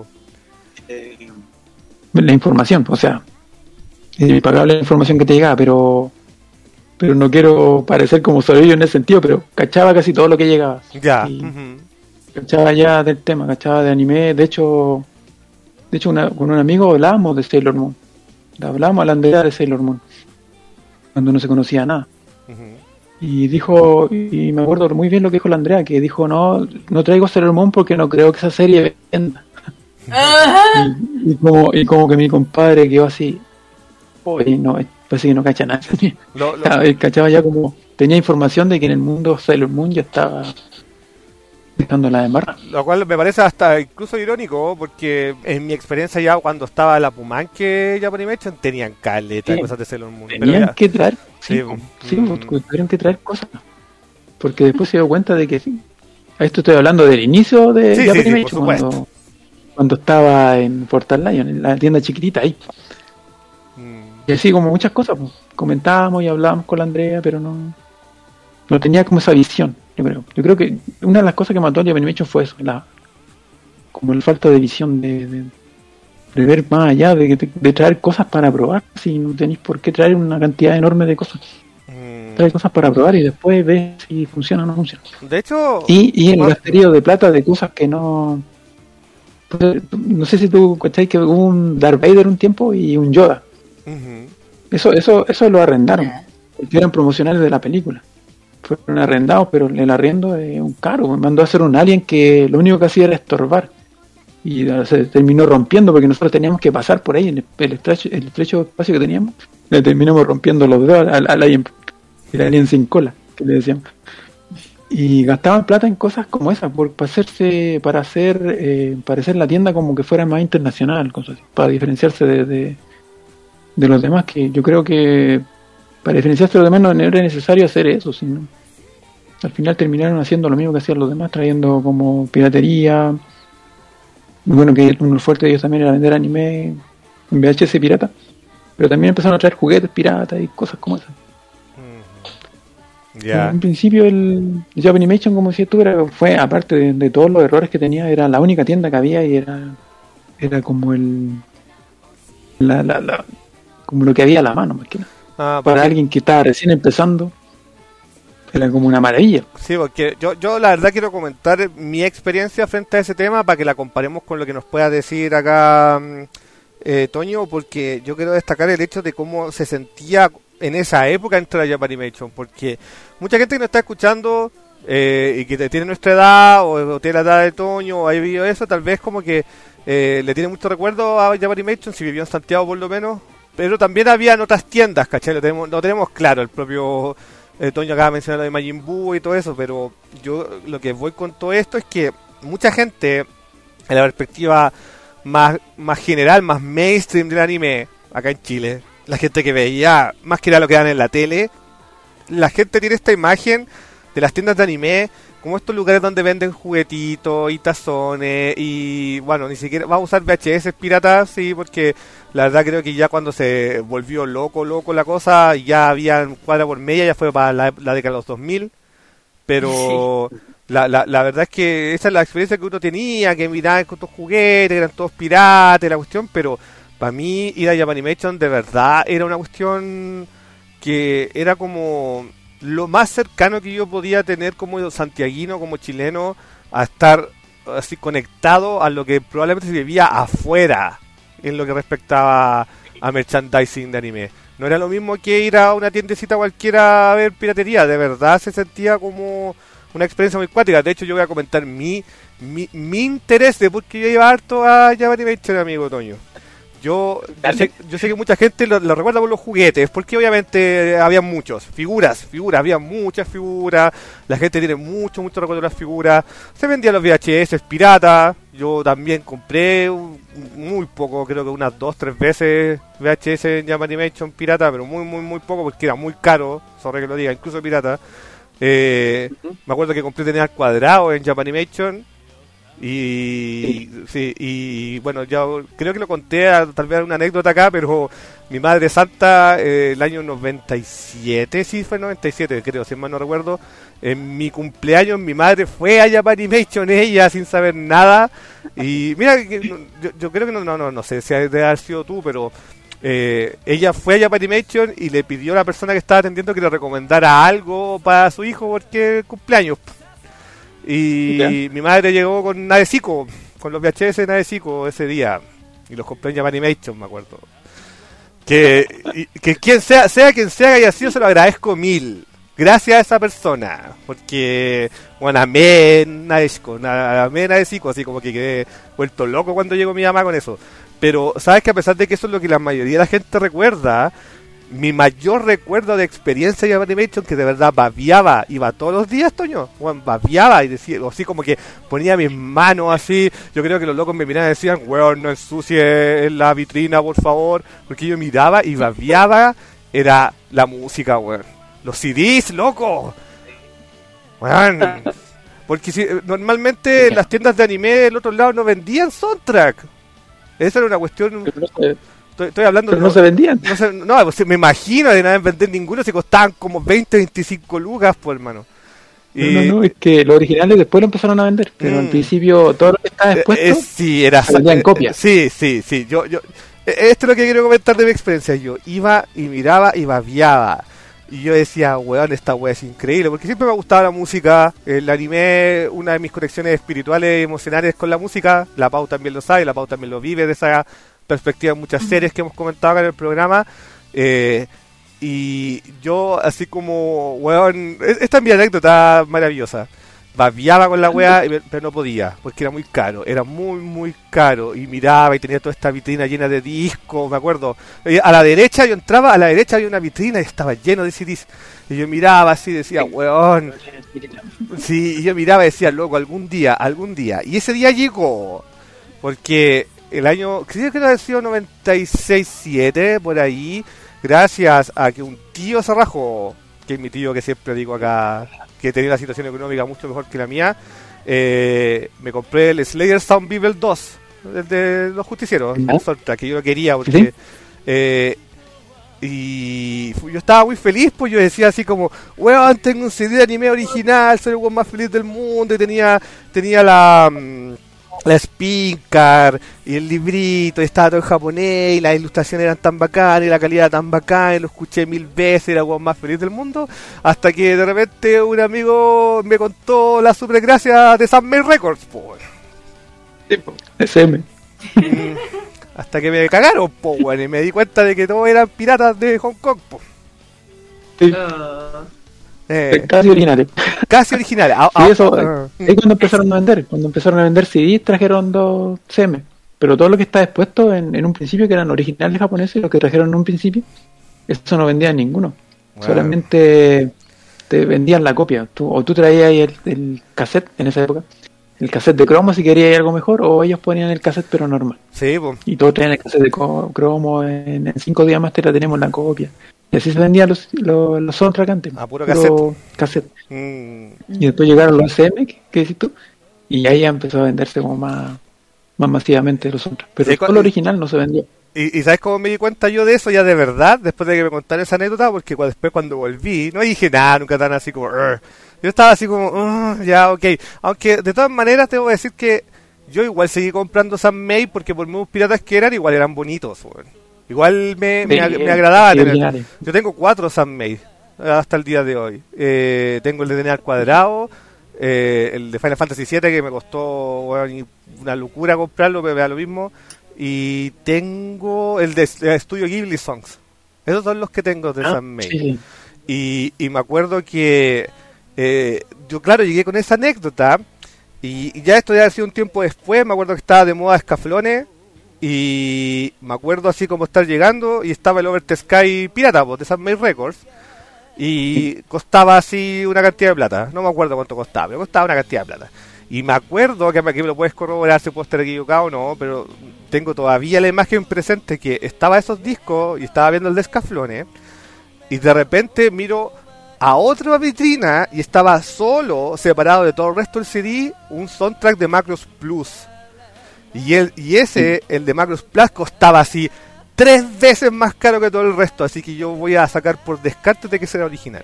La información, o sea, es impagable la información que te llegaba, pero pero no quiero parecer como soy yo en ese sentido, pero cachaba casi todo lo que llegaba. Ya. Y Ujú. cachaba ya del tema, cachaba de anime, de hecho, de hecho una- con un amigo hablábamos de Sailor Moon. Hablábamos a la Andrea de Sailor Moon, cuando no se conocía nada. Ujú. Y dijo, y me acuerdo muy bien lo que dijo la Andrea, que dijo, no, no traigo Sailor Moon porque no creo que esa serie venda. Ajá. Y, y como, y como que mi compadre quedó así, oye, no, parece que no cacha nada. Lo- lo- Claro, él cachaba ya como, tenía información de que en el mundo Sailor Moon ya estaba dejando la de barra. Lo cual me parece hasta incluso irónico, porque en mi experiencia ya cuando estaba la Pumanque Japan Animation tenían caleta de Sí. cosas de Sailor Moon. Pero Tenían ya- que traer, sí, Sí, po, mm. sí, po, tuvieron que traer cosas. Porque después se dio cuenta de que sí. A esto estoy hablando del inicio de Sí, Japan sí, sí, por Animation, supuesto. cuando, cuando estaba en Portal Lion, en la tienda chiquitita ahí. Mm. Y así como muchas cosas, pues, comentábamos y hablábamos con la Andrea, pero no, no tenía como esa visión, yo creo. Yo creo que una de las cosas que mató a Japan Animation fue eso, la, como la falta de visión de, de, de ver más allá, de, de, de traer cosas para probar, si no tenéis por qué traer una cantidad enorme de cosas. Mm. Trae cosas para probar y después ves si funciona o no funciona. De hecho... Y, y el gasterío de plata de cosas que no... Pues, no sé si tú cacháis que hubo un Darth Vader un tiempo y un Yoda. Uh-huh. Eso, eso, eso lo arrendaron, porque eran promocionales de la película. Fueron arrendados, pero el arriendo es un caro. Me mandó a hacer un alien que lo único que hacía era estorbar. Y se terminó rompiendo porque nosotros teníamos que pasar por ahí en el, el, estrecho, el estrecho espacio que teníamos. Le terminamos rompiendo los dedos al, al alien, el alien sin cola, que le decíamos. Y gastaban plata en cosas como esas, por, para hacerse, para hacer, eh, para hacer la tienda como que fuera más internacional, cosas así, para diferenciarse de, de, de los demás, que yo creo que para diferenciarse de los demás no era necesario hacer eso, sino al final terminaron haciendo lo mismo que hacían los demás, trayendo como piratería. Bueno, que uno fuerte de ellos también era vender anime en V H S pirata, pero también empezaron a traer juguetes piratas y cosas como esas. Yeah. En principio el Japanimation, como decías tú, era, fue, aparte de, de todos los errores que tenía, era la única tienda que había y era era como el la, la, la como lo que había a la mano, más que nada. Ah, para alguien que estaba recién empezando era como una maravilla. Sí, porque yo, yo la verdad quiero comentar mi experiencia frente a ese tema para que la comparemos con lo que nos pueda decir acá eh, Toño, porque yo quiero destacar el hecho de cómo se sentía en esa época entre la Japanimation, porque mucha gente que nos está escuchando eh, y que tiene nuestra edad o, o tiene la edad de Toño o ha vivido eso, tal vez como que eh, le tiene mucho recuerdo a Japanimation, si vivió en Santiago por lo menos, pero también había en otras tiendas, ¿cachai? Lo tenemos, lo tenemos claro, el propio eh, Toño acaba de mencionar lo de Majin Buu y todo eso, pero yo lo que voy con todo esto es que mucha gente, en la perspectiva más, más general, más mainstream del anime, acá en Chile, la gente que veía más que era lo que dan en la tele, la gente tiene esta imagen de las tiendas de anime como estos lugares donde venden juguetitos y tazones y bueno, ni siquiera va a usar V H S piratas, sí, porque la verdad creo que ya cuando se volvió loco, loco la cosa, ya había cuadra por media, ya fue para la, la década de los dos mil, pero sí. la, la, la verdad es que esa es la experiencia que uno tenía, que miraban con estos juguetes, eran todos piratas, la cuestión, pero para mí ir a Japanimation de verdad era una cuestión que era como lo más cercano que yo podía tener como santiaguino, como chileno, a estar así conectado a lo que probablemente se vivía afuera en lo que respectaba a merchandising de anime. No era lo mismo que ir a una tiendecita cualquiera a ver piratería, de verdad se sentía como una experiencia muy cuática. De hecho yo voy a comentar mi mi, mi interés de por qué yo iba harto a Japanimation, amigo Toño. Yo, yo, sé, yo sé que mucha gente lo, lo recuerda por los juguetes, porque obviamente había muchos, figuras, figuras, había muchas figuras, la gente tiene mucho, mucho recuerdo de las figuras, se vendían los V H S pirata, yo también compré un, muy poco, creo que unas dos, tres veces V H S en Japanimation pirata, pero muy, muy, muy poco, porque era muy caro, sorry que lo diga, incluso pirata. Eh, uh-huh. Me acuerdo que compré tenía al cuadrado en Japanimation. Y sí, y bueno, yo creo que lo conté, a, tal vez una anécdota acá, pero mi madre santa, eh, el año noventa y siete, sí fue noventa y siete, creo, si mal no recuerdo, en mi cumpleaños mi madre fue a Japanimation, ella sin saber nada, y mira, yo, yo creo que no, no, no, no sé si debe haber sido tú, pero eh, ella fue a Japanimation y le pidió a la persona que estaba atendiendo que le recomendara algo para su hijo porque cumpleaños. Y ¿ya? Mi madre llegó con Nadesico, con los V H S de Nadesico ese día. Y los compré en Japanimation, me acuerdo. Que, y, que quien sea, sea quien sea que haya sido, se lo agradezco mil. Gracias a esa persona. Porque, bueno, amé Nadesico, amé Nadesico, así como que quedé vuelto loco cuando llegó mi mamá con eso. Pero, ¿sabes que a pesar de que eso es lo que la mayoría de la gente recuerda? Mi mayor recuerdo de experiencia de Japanimation, que de verdad babiaba, iba todos los días, Toño, bueno, babiaba y decía, así como que ponía mis manos así, yo creo que los locos me miraban y decían, weón, no ensucie la vitrina, por favor, porque yo miraba y babiaba, era la música, weón, los C Ds, loco, weón, porque si, normalmente las tiendas de anime del otro lado no vendían soundtrack, esa era una cuestión... Estoy, estoy hablando pero no, no se vendían. No, se, no, me imagino de no vender ninguno, se costaban como veinte, veinticinco lucas, pues, hermano. Y, no, no, es que los originales después lo empezaron a vender, pero mm, al principio todo lo que estaba expuesto eh, sí, era en copia. Eh, sí, sí, sí. Yo, yo, esto es lo que quiero comentar de mi experiencia. Yo iba y miraba y babiaba. Y yo decía, weón, esta weá es increíble, porque siempre me gustaba la música, el anime, una de mis conexiones espirituales, emocionales con la música, la Pau también lo sabe, la Pau también lo vive de esa perspectiva en muchas series que hemos comentado acá en el programa, eh, y yo así como, weón, esta es mi anécdota maravillosa, babiaba con la weá, pero no podía, porque era muy caro, era muy, muy caro, y miraba y tenía toda esta vitrina llena de discos, me acuerdo, a la derecha yo entraba, a la derecha había una vitrina y estaba lleno de C Ds, y yo miraba así, decía, weón, sí, y yo miraba y decía, loco, algún día, algún día, y ese día llegó, porque el año, creo que había sido noventa y seis siete, por ahí, gracias a que un tío se rajó, que es mi tío que siempre digo acá, que tenía una situación económica mucho mejor que la mía, eh, me compré el Slayer Sound Bible dos, el de los justicieros, ¿no? El soundtrack, que yo lo quería, porque... ¿Sí? Eh, y yo estaba muy feliz, pues yo decía así como, weón, tengo un C D de anime original, soy el weón más feliz del mundo, y tenía, tenía la... la Spincar y el librito, y estaba todo en japonés, y las ilustraciones eran tan bacanas, y la calidad era tan bacana, y lo escuché mil veces, era el más feliz del mundo, hasta que de repente un amigo me contó la supergracia de Sunmay Records, pues. Sí, S M. Hasta que me cagaron, pues, bueno, y me di cuenta de que todos eran piratas de Hong Kong, pues. Sí. Uh... Eh, casi originales. Casi originales. Ah, sí, eso, ah, ahí cuando empezaron a vender, cuando empezaron a vender C Ds trajeron dos C M, pero todo lo que está expuesto en, en un principio, que eran originales japoneses, los que trajeron en un principio, eso no vendía ninguno. Wow. Solamente te vendían la copia. Tú, o tú traías el, el cassette en esa época, el cassette de cromo si querías algo mejor, o ellos ponían el cassette pero normal. Sí, pues. Y todos traían el cassette de cromo, en, en cinco días más te la tenemos la copia. Y así se vendían los, los, los soundtrack antes. A puro cassette. cassette. Mm. Y después llegaron los S M, que, que decís tú, y ahí ya empezó a venderse como más, más masivamente los soundtrack. Pero sí, todo lo original no se vendió. Y, y ¿sabes cómo me di cuenta yo de eso ya de verdad? Después de que me contaron esa anécdota, porque cuando, después cuando volví, no dije nada, nunca tan así como... Urgh. Yo estaba así como, uh, ya, ok. Aunque de todas maneras tengo que decir que yo igual seguí comprando Sunmay, porque por muy piratas que eran, igual eran bonitos, bueno. Igual me, me, sí, me agradaba sí, tener. Yo tengo cuatro Sunmay hasta el día de hoy. Eh, tengo el de D N A al cuadrado, eh, el de Final Fantasy siete, que me costó bueno, una locura comprarlo, pero me da lo mismo. Y tengo el de Studio Ghibli Songs. Esos son los que tengo de ah, Sunmay. Sí. Y, y me acuerdo que eh, yo, claro, llegué con esa anécdota. Y, y ya esto ya ha sido un tiempo después. Me acuerdo que estaba de moda Escaflones. Y me acuerdo así como estar llegando y estaba el Over the Sky pirata, pues, de Sunmay Records, y costaba así una cantidad de plata, no me acuerdo cuánto costaba, pero costaba una cantidad de plata. Y me acuerdo, que aquí me lo puedes corroborar si puedo estar equivocado o no, pero tengo todavía la imagen presente que estaba esos discos y estaba viendo el de Escaflones, y de repente miro a otra vitrina y estaba solo, separado de todo el resto del C D, un soundtrack de Macross Plus. Y el y ese, el de Macross Plus, costaba así tres veces más caro que todo el resto, así que yo voy a sacar por descarte de que será original.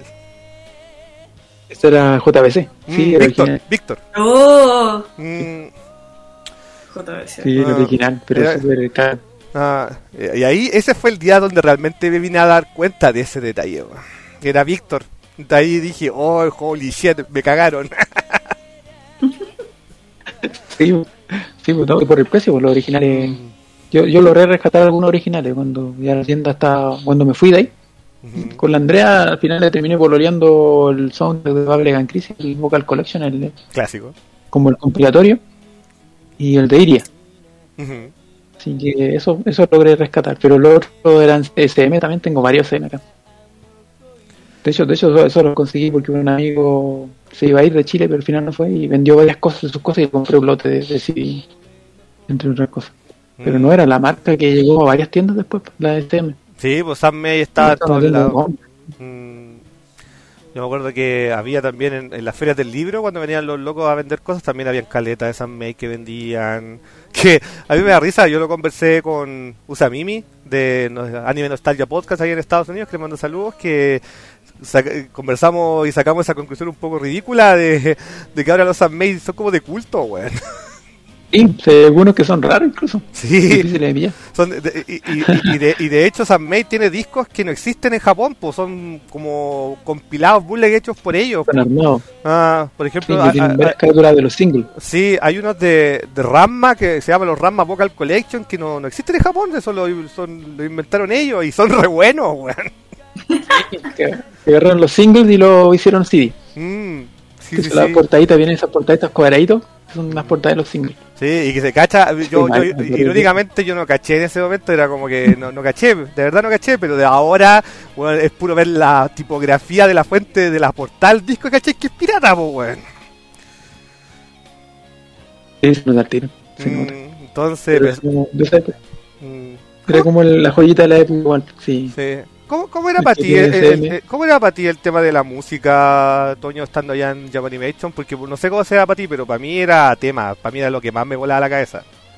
Ese era J B C. Mm, sí, Víctor, original. Víctor. Oh. Mm. J B C. Sí, el ah, original, pero era, súper caro. Ah, y ahí, ese fue el día donde realmente me vine a dar cuenta de ese detalle, que era Víctor. De ahí dije, oh, holy shit, me cagaron. Sí, sí, pues, no, por el precio, por los originales. Mm. Yo, yo logré rescatar algunos originales cuando ya la tienda estaba, cuando me fui de ahí. Uh-huh. Con la Andrea al final le terminé pololeando el sound de Bubblegum Crisis, el Vocal Collection, el clásico, como el compilatorio, y el de Iria. Uh-huh. Así que eso, eso logré rescatar. Pero los otros eran S M, también tengo varios S M acá. De hecho, de hecho eso, eso lo conseguí porque un amigo se iba a ir de Chile, pero al final no fue, y vendió varias cosas de sus cosas y compré un lote de, de C D, entre otras cosas. Mm. Pero no era la marca que llegó a varias tiendas después, la S M. Sí, pues Sunmay estaba en todos lados. Mm. Yo me acuerdo que había también en, en las ferias del libro, cuando venían los locos a vender cosas, también habían caletas de Sunmay que vendían. Que a mí me da risa, yo lo conversé con Usamimi de no, Anime Nostalgia Podcast ahí en Estados Unidos, que le mando saludos, que saca, conversamos y sacamos esa conclusión un poco ridícula de, de que ahora los Sunmade son como de culto, weón. Sí, hay algunos que son raros incluso. Sí. Difíciles de pillar. Son de, y, y, y, de, y de hecho Sunmade tiene discos que no existen en Japón, pues son como compilados, bootleg hechos por ellos. Están armados. Ah, por ejemplo, Sí, a, tienen a, varias a, carátulas de los singles. sí, hay unos de, de Ranma que se llaman los Ranma Vocal Collection que no, no existen en Japón, eso lo, son, lo inventaron ellos y son re buenos, weón. Que agarraron los singles y lo hicieron C D. Mm, sí, Que sí, son las sí. portaditas, vienen esas portaditas cuadraditos, son las portadas de los singles. Sí, y que se cacha, yo, Sí, yo, mal, yo irónicamente yo no caché en ese momento, era como que no, no caché, de verdad no caché, pero de ahora, bueno, es puro ver la tipografía de la fuente de la portada del disco, caché que es pirata, po, weón. Sí, se nota el tiro. Se Mm, nota. entonces, Pero es como de esa época. mm, Era como el- la joyita de la época igual, sí. sí. ¿Cómo, cómo era El para que ti tiene el, S M? el- el- cómo era para ti el tema de la música, Toño, estando allá en Japanimation? Porque no sé cómo sea para ti, pero para mí era tema, para mí era lo que más me volaba la cabeza.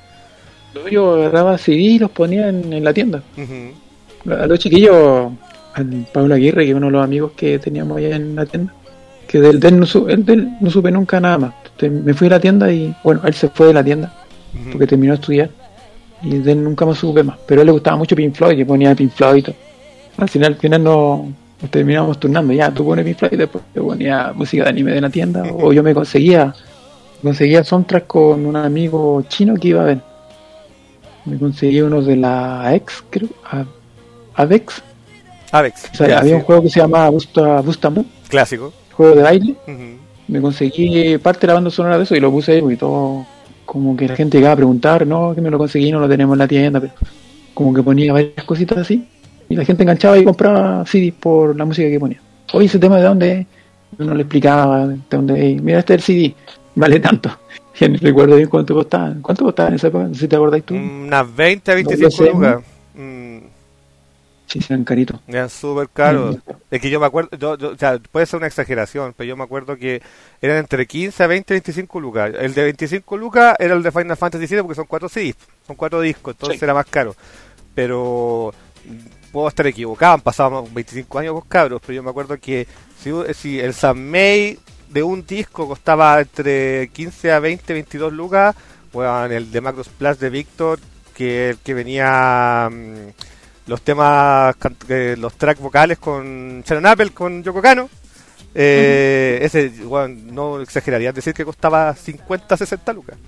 Yo agarraba C D y los ponía en, en la tienda. Ujú. A los chiquillos, al Pablo Aguirre, que es uno de los amigos que teníamos allá en la tienda, que del, del, no, su, el del no supe nunca nada más. Entonces, me fui a la tienda y, bueno, él se fue de la tienda Ujú. porque terminó de estudiar y de él nunca más supe más. Pero a él le gustaba mucho Pink Floyd, que ponía Pink Floyd y todo. Al final, al final no, nos terminamos turnando. Ya, tú pones Pink Floyd y después te ponía música de anime de la tienda. O yo me conseguía, conseguía soundtrack con un amigo chino que iba a ver. Me conseguí unos de la X, creo, a- Avex. Avex, O sea, ya, había sí, un juego que se llamaba Busta, Bustamu, clásico. juego de baile. Ujú. Me conseguí parte de la banda sonora de eso y lo puse ahí y todo. Como que la gente llegaba a preguntar, no, que me lo conseguí, no lo tenemos en la tienda, pero como que ponía varias cositas así. Y la gente enganchaba y compraba C Ds por la música que ponía. Oye, ese tema de dónde es. Uno le explicaba de dónde es. Mira, este es el C D, vale tanto. Ya ni recuerdo bien cuánto costaba. ¿Cuánto costaba en esa época? No sé si te acordáis tú. Unas veinte a No veinticinco lo sé, lucas. Mm, Sí, eran caritos. eran súper caros. Mm. Es que yo me acuerdo, yo, yo- o sea, puede ser una exageración, pero yo me acuerdo que eran entre quince a veinte, veinticinco lucas. El de veinticinco lucas era el de Final Fantasy siete porque son cuatro C Ds, son cuatro discos, entonces Sí. era más caro. Pero mm, puedo estar equivocado, han pasado veinticinco años, pues cabros, pero yo me acuerdo que si, si el Sunmade de un disco costaba entre quince a veinte, veintidós lucas, bueno, el de Macros Plus de Víctor, que el que venía mm, los temas, can- eh, los tracks vocales con Sharon Apple, con Yoko Kano, eh, ese, bueno, no exageraría decir que costaba cincuenta, sesenta lucas.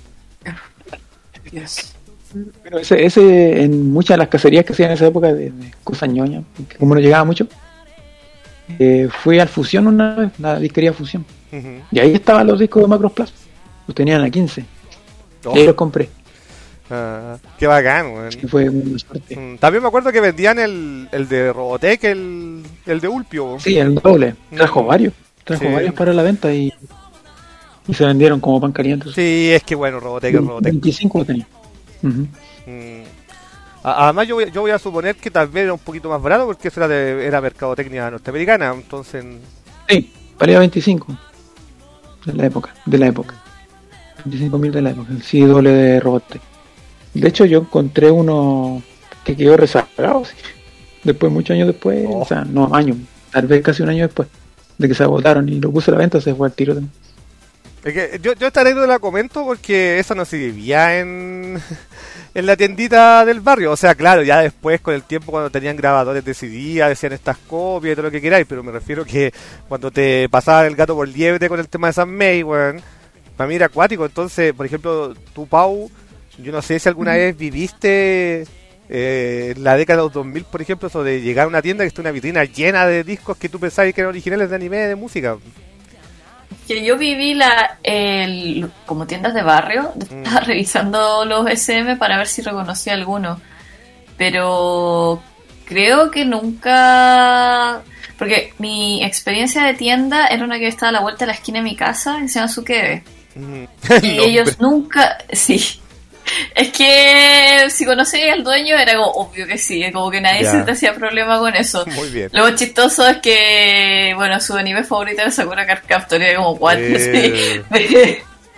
Dios. Pero ese, ese, en muchas de las cacerías que hacían en esa época de, de cosas ñoñas, que como no llegaba mucho, eh, fui al Fusión una vez, la disquería Fusión. Ujú. Y ahí estaban los discos de Macros Plus. Los tenían a quince. Oh, Y ahí los compré. ah, qué bacán, weón. Y fue una suerte. Mm, También me acuerdo que vendían el, el de Robotech, el, el de Ulpio. Sí, el doble. Trajo Mm. varios. Trajo Sí. varios para la venta y, y se vendieron como pan caliente. Sí, es que bueno, Robotech es Robotech. veinticinco lo tenía. Ujú. Mm. A- Además yo voy, yo voy a suponer que tal vez era un poquito más barato porque eso era, de, era mercadotecnia norteamericana, entonces... Sí, valía veinticinco. De la época. De la época. veinticinco mil de la época. El sí doble de Robotech. De hecho, yo encontré uno que quedó rezagado. Sí. Después, muchos años después. Oh. O sea, no años. Tal vez casi un año después. De que se agotaron y lo puse a la venta, se fue al tiro también. Es que yo, yo esta anécdota la comento porque eso no se vivía en, en la tiendita del barrio. O sea, claro, ya después con el tiempo cuando tenían grabadores de C D, decían estas copias y todo lo que queráis, pero me refiero que cuando te pasaba el gato por liebre con el tema de San May, weón, para mí era acuático. Entonces, por ejemplo, tú, Pau, yo no sé si alguna vez viviste eh, en la década de los dos mil, por ejemplo, eso de llegar a una tienda que esté una vitrina llena de discos que tú pensabas que eran originales de anime, de música. Que yo viví la el, como tiendas de barrio, estaba revisando los S M para ver si reconocía alguno, pero creo que nunca, porque mi experiencia de tienda era una que estaba a la vuelta de la esquina de mi casa, que se llama Sukebe, Mm. y No, ellos pero- nunca, sí, es que si conocía al dueño era como obvio que sí, como que nadie Ya. se te hacía problema con eso. Muy bien. Lo más chistoso es que, bueno, su anime favorito era Sakura Card Captor, y era como, what? Eh. Sí.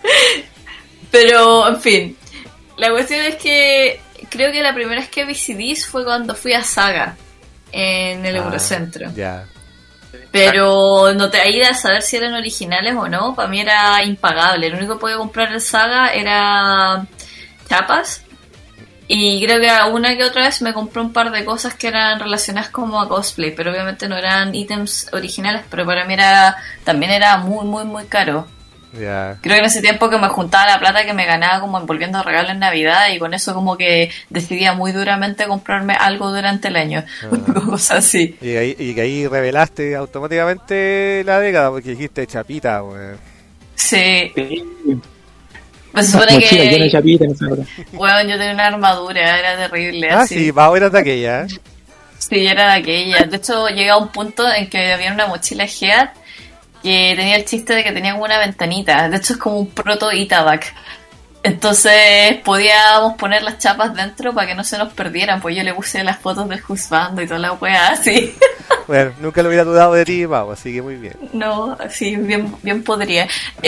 Pero, en fin, la cuestión es que creo que la primera vez que vi C Ds fue cuando fui a Saga, en el Ah, Eurocentro. Ya. Pero no te ayuda a saber si eran originales o no. Para mí era impagable. Lo único que podía comprar en Saga era chapas. Y creo que una que otra vez me compré un par de cosas que eran relacionadas como a cosplay. Pero obviamente no eran ítems originales. Pero para mí era también era muy, muy, muy caro. Yeah. Creo que en ese tiempo que me juntaba la plata que me ganaba como envolviendo regalos en Navidad, y con eso como que decidía muy duramente comprarme algo durante el año. Ah. Cosas así. Y ahí, y ahí revelaste automáticamente la década porque dijiste chapita, weón. Sí. Sí. Pues se supone Mochila, que... llena de chapita, no sé, ahora. Bueno, yo tenía una armadura, era terrible. Ah, así. sí, Pau era de aquella. Sí, era de aquella. De hecho, llegué a un punto en que había una mochila Head que tenía el chiste de que tenía como una ventanita. De hecho, es como un proto Itabac. Entonces, podíamos poner las chapas dentro para que no se nos perdieran. Pues yo le puse las fotos del juzgando y toda la wea así. Bueno, nunca lo hubiera dudado de ti, Pau, así que muy bien. No, sí, bien, bien podría.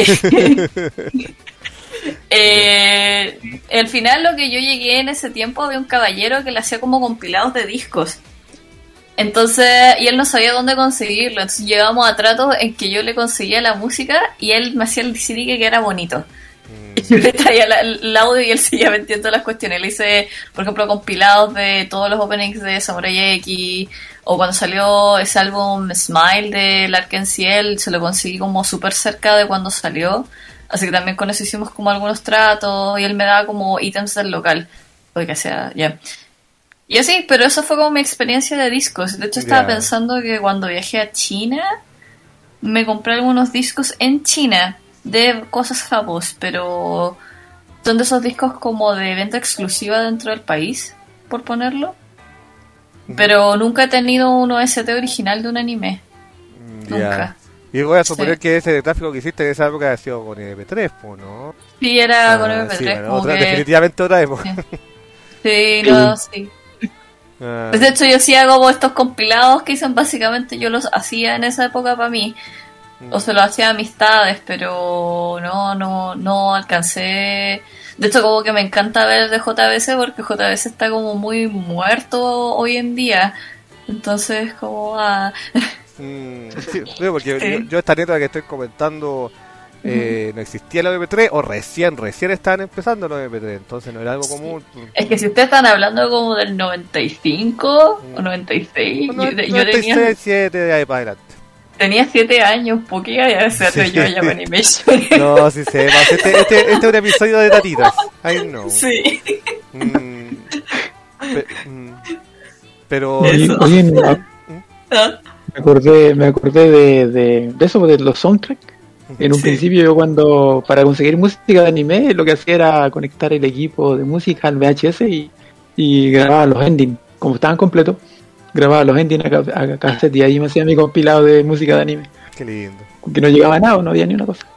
eh, al final, lo que yo llegué en ese tiempo, había un caballero que le hacía como compilados de discos. Entonces, y él no sabía dónde conseguirlo. Entonces llegamos a tratos en que yo le conseguía la música y él me hacía el C D que era bonito. Mm. Y yo le traía la, el audio y él seguía vendiendo las cuestiones. Le hice, por ejemplo, compilados de todos los openings de Samurai X, o cuando salió ese álbum Smile de Larkin Ciel, se lo conseguí como súper cerca de cuando salió. Así que también con eso hicimos como algunos tratos y él me daba como ítems del local. Oiga, sea, ya. Yeah. Y así, pero eso fue como mi experiencia de discos. De hecho, estaba yeah. pensando que cuando viajé a China, me compré algunos discos en China de cosas japos, pero son de esos discos como de venta exclusiva dentro del país, por ponerlo. Pero nunca he tenido un O S T original de un anime. Yeah. Nunca. Y voy a suponer sí. que ese tráfico que hiciste en esa época ha sido con M P tres, ¿no? Sí, era ah, con M P tres. Sí, bueno, otra, que... Definitivamente otra época. Sí, sí no, sí. Ah. Pues de hecho yo hacía como estos compilados que dicen básicamente yo los hacía en esa época para mí. Mm. O se los hacía a amistades, pero no, no, no alcancé. De hecho como que me encanta ver de J B C porque J B C está como muy muerto hoy en día. Entonces como... Ah... Mm, sí, porque sí. yo, yo esta neta que estoy comentando eh, no existía la M P tres o recién, recién estaban empezando los M P tres, entonces no era algo común. Es que si ustedes están hablando como del noventa y cinco mm. o noventa y seis, no, yo, yo noventa y seis, tenía siete de ahí para adelante. Tenía siete años, porque iba a ser sí. yo ya Animation. No, sí sé, este, este, este es un episodio de tatitas. I know. Sí. Mm, pe, mm, pero oye, no. ¿Ah? Me acordé, me acordé de, de, de eso, de los soundtracks. En un sí. principio yo cuando, para conseguir música de anime, lo que hacía era conectar el equipo de música al V H S y, y grababa los endings. Como estaban completos, grababa los endings a, a cassette y ahí me hacía mi compilado de música de anime. Qué lindo. Que no llegaba a nada, no había ni una cosa.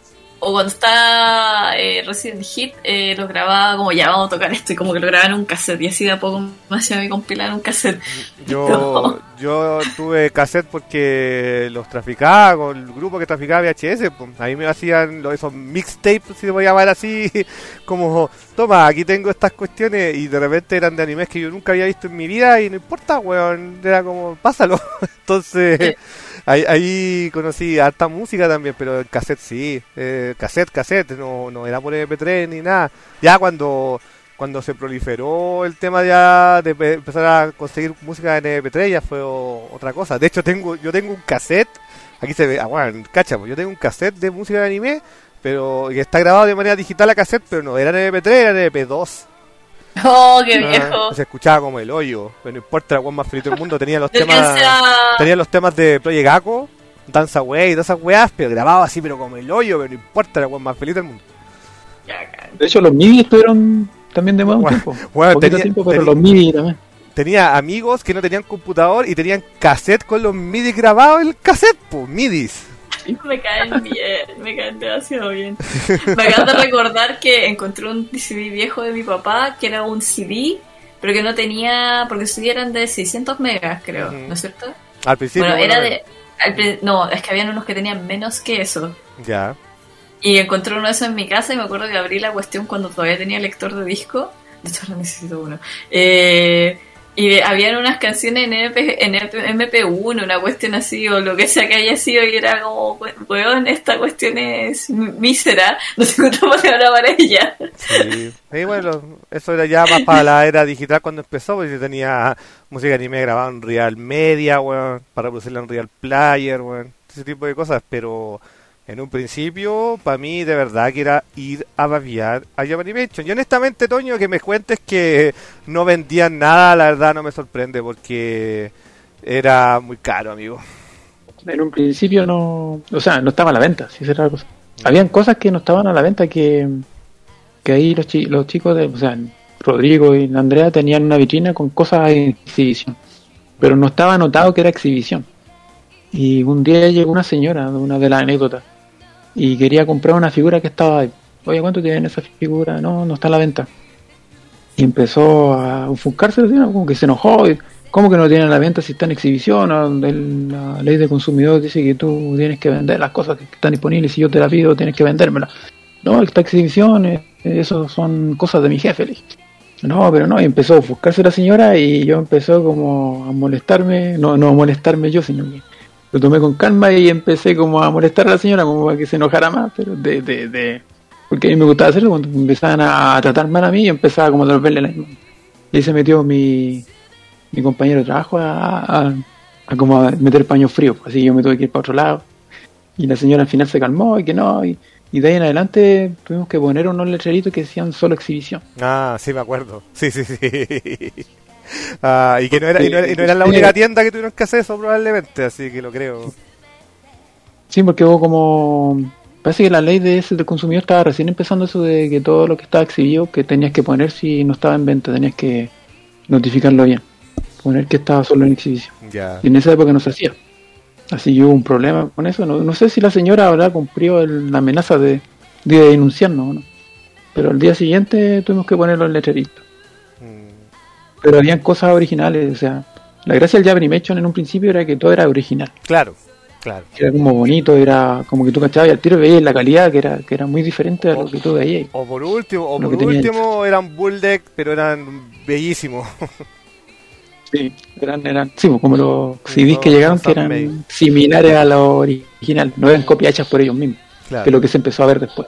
O cuando está eh, Resident Hit, eh, lo grababa como ya vamos a tocar esto y como que lo grababa en un cassette y así de a poco me hacía mi compilado en un cassette. Yo, no. yo tuve cassette porque los traficaba con el grupo que traficaba V H S, pues, ahí me hacían los, esos mixtapes, si se podía llamar así, como toma, aquí tengo estas cuestiones y de repente eran de animes que yo nunca había visto en mi vida y no importa, weón, era como, pásalo. Entonces... Sí. Ahí, ahí conocí harta música también, pero el cassette sí, eh, cassette, cassette, no, no era por M P tres ni nada. Ya cuando cuando se proliferó el tema ya de empezar a conseguir música en M P tres ya fue o, otra cosa. De hecho tengo yo tengo un cassette, aquí se ve, ah, bueno, cacha, pues yo tengo un cassette de música de anime, pero que está grabado de manera digital a cassette, pero no era en M P tres, era en M P dos. Oh, qué viejo. Ah, se escuchaba como el hoyo, pero no importa, la weá más feliz del mundo. Tenía los temas tenía los temas de Project Gakko, Danza Way y todas esas weas, pero grababa así, pero como el hoyo, pero no importa, la weá más feliz del mundo. De hecho, los M I D I estuvieron también de más un tiempo. Bueno, tenía, tiempo, pero tenía, los M I D I también. Tenía amigos que no tenían computador y tenían cassette con los M I D I grabados en el cassette, pues, M I D Is. Me caen bien, me caen demasiado bien. Me acabo de recordar que encontré un C D viejo de mi papá que era un C D, pero que no tenía, porque los C D eran de seiscientos megas, creo, uh-huh. ¿no es cierto? Al principio. Bueno, era de, al, no, es que habían unos que tenían menos que eso. Ya. Y encontré uno de esos en mi casa y me acuerdo que abrí la cuestión cuando todavía tenía lector de disco. De hecho, ahora necesito uno. Eh... Y habían unas canciones en, M P, en M P uno, una cuestión así, o lo que sea que haya sido, y era como, weón, esta cuestión es mísera, no sé otra palabra para ella. Sí, y bueno, eso era ya más para la era digital cuando empezó, porque yo tenía música anime grabada en Real Media, weón, para producirla en Real Player, weón, ese tipo de cosas, pero en un principio, para mí, de verdad, que era ir a babiar a Japanimation. Y honestamente, Toño, que me cuentes que no vendían nada, la verdad no me sorprende, porque era muy caro, amigo. En un principio no... O sea, no estaba a la venta, si esa era la cosa. Habían cosas que no estaban a la venta, que, que ahí los, chi- los chicos, de, o sea, Rodrigo y Andrea tenían una vitrina con cosas en exhibición. Pero no estaba anotado que era exhibición. Y un día llegó una señora, una de las anécdotas, y quería comprar una figura que estaba ahí. Oye, ¿cuánto tiene esa figura? No, no está a la venta. Y empezó a ofuscarse, como que se enojó. Y, ¿cómo que no tiene a la venta si está en exhibición? O el- la ley de consumidor dice que tú tienes que vender las cosas que están disponibles. Si yo te las pido, tienes que vendérmelas. No, esta exhibición, eh, eso son cosas de mi jefe. Le dije. No, pero no. Y empezó a ofuscarse la señora, y yo empezó como a molestarme. No, no a molestarme yo, sino que lo tomé con calma y empecé como a molestar a la señora, como para que se enojara más, pero de, de, de porque a mí me gustaba hacerlo. Cuando empezaban a tratar mal a mí, yo empezaba como a devolverle la misma. Y ahí se metió mi, mi compañero de trabajo a, a, a como a meter paño frío, así yo me tuve que ir para otro lado. Y la señora al final se calmó y que no, y, y de ahí en adelante tuvimos que poner unos letreritos que decían solo exhibición. Ah, sí, me acuerdo. Sí, sí, sí. Ah, y que no era, y no era, y no era la única tienda que tuvieron que hacer eso probablemente, así que lo creo. Sí, porque hubo como... Parece que la ley de ese del consumidor estaba recién empezando, eso de que todo lo que estaba exhibido, que tenías que poner si no estaba en venta, tenías que notificarlo bien. Poner que estaba solo en exhibición. Ya. Y en esa época no se hacía. Así que hubo un problema con eso. No, no sé si la señora habrá cumplido el- la amenaza de, de denunciarnos o no. Pero al día siguiente tuvimos que poner los letreritos. Mm, Pero habían cosas originales, o sea, la gracia del Japanimation en un principio era que todo era original. claro, claro. Era como bonito, era como que tú cachabas y al tiro veías la calidad que era que era muy diferente a lo que tú veías. O por último, o Lo por que tenía último eran bull deck, pero eran bellísimos. Sí, eran, eran, sí, pues, como los Sí, C Ds que no, llegaron no que son eran made. similares a lo original, no eran copias hechas por ellos mismos, Claro. que es lo que se empezó a ver después.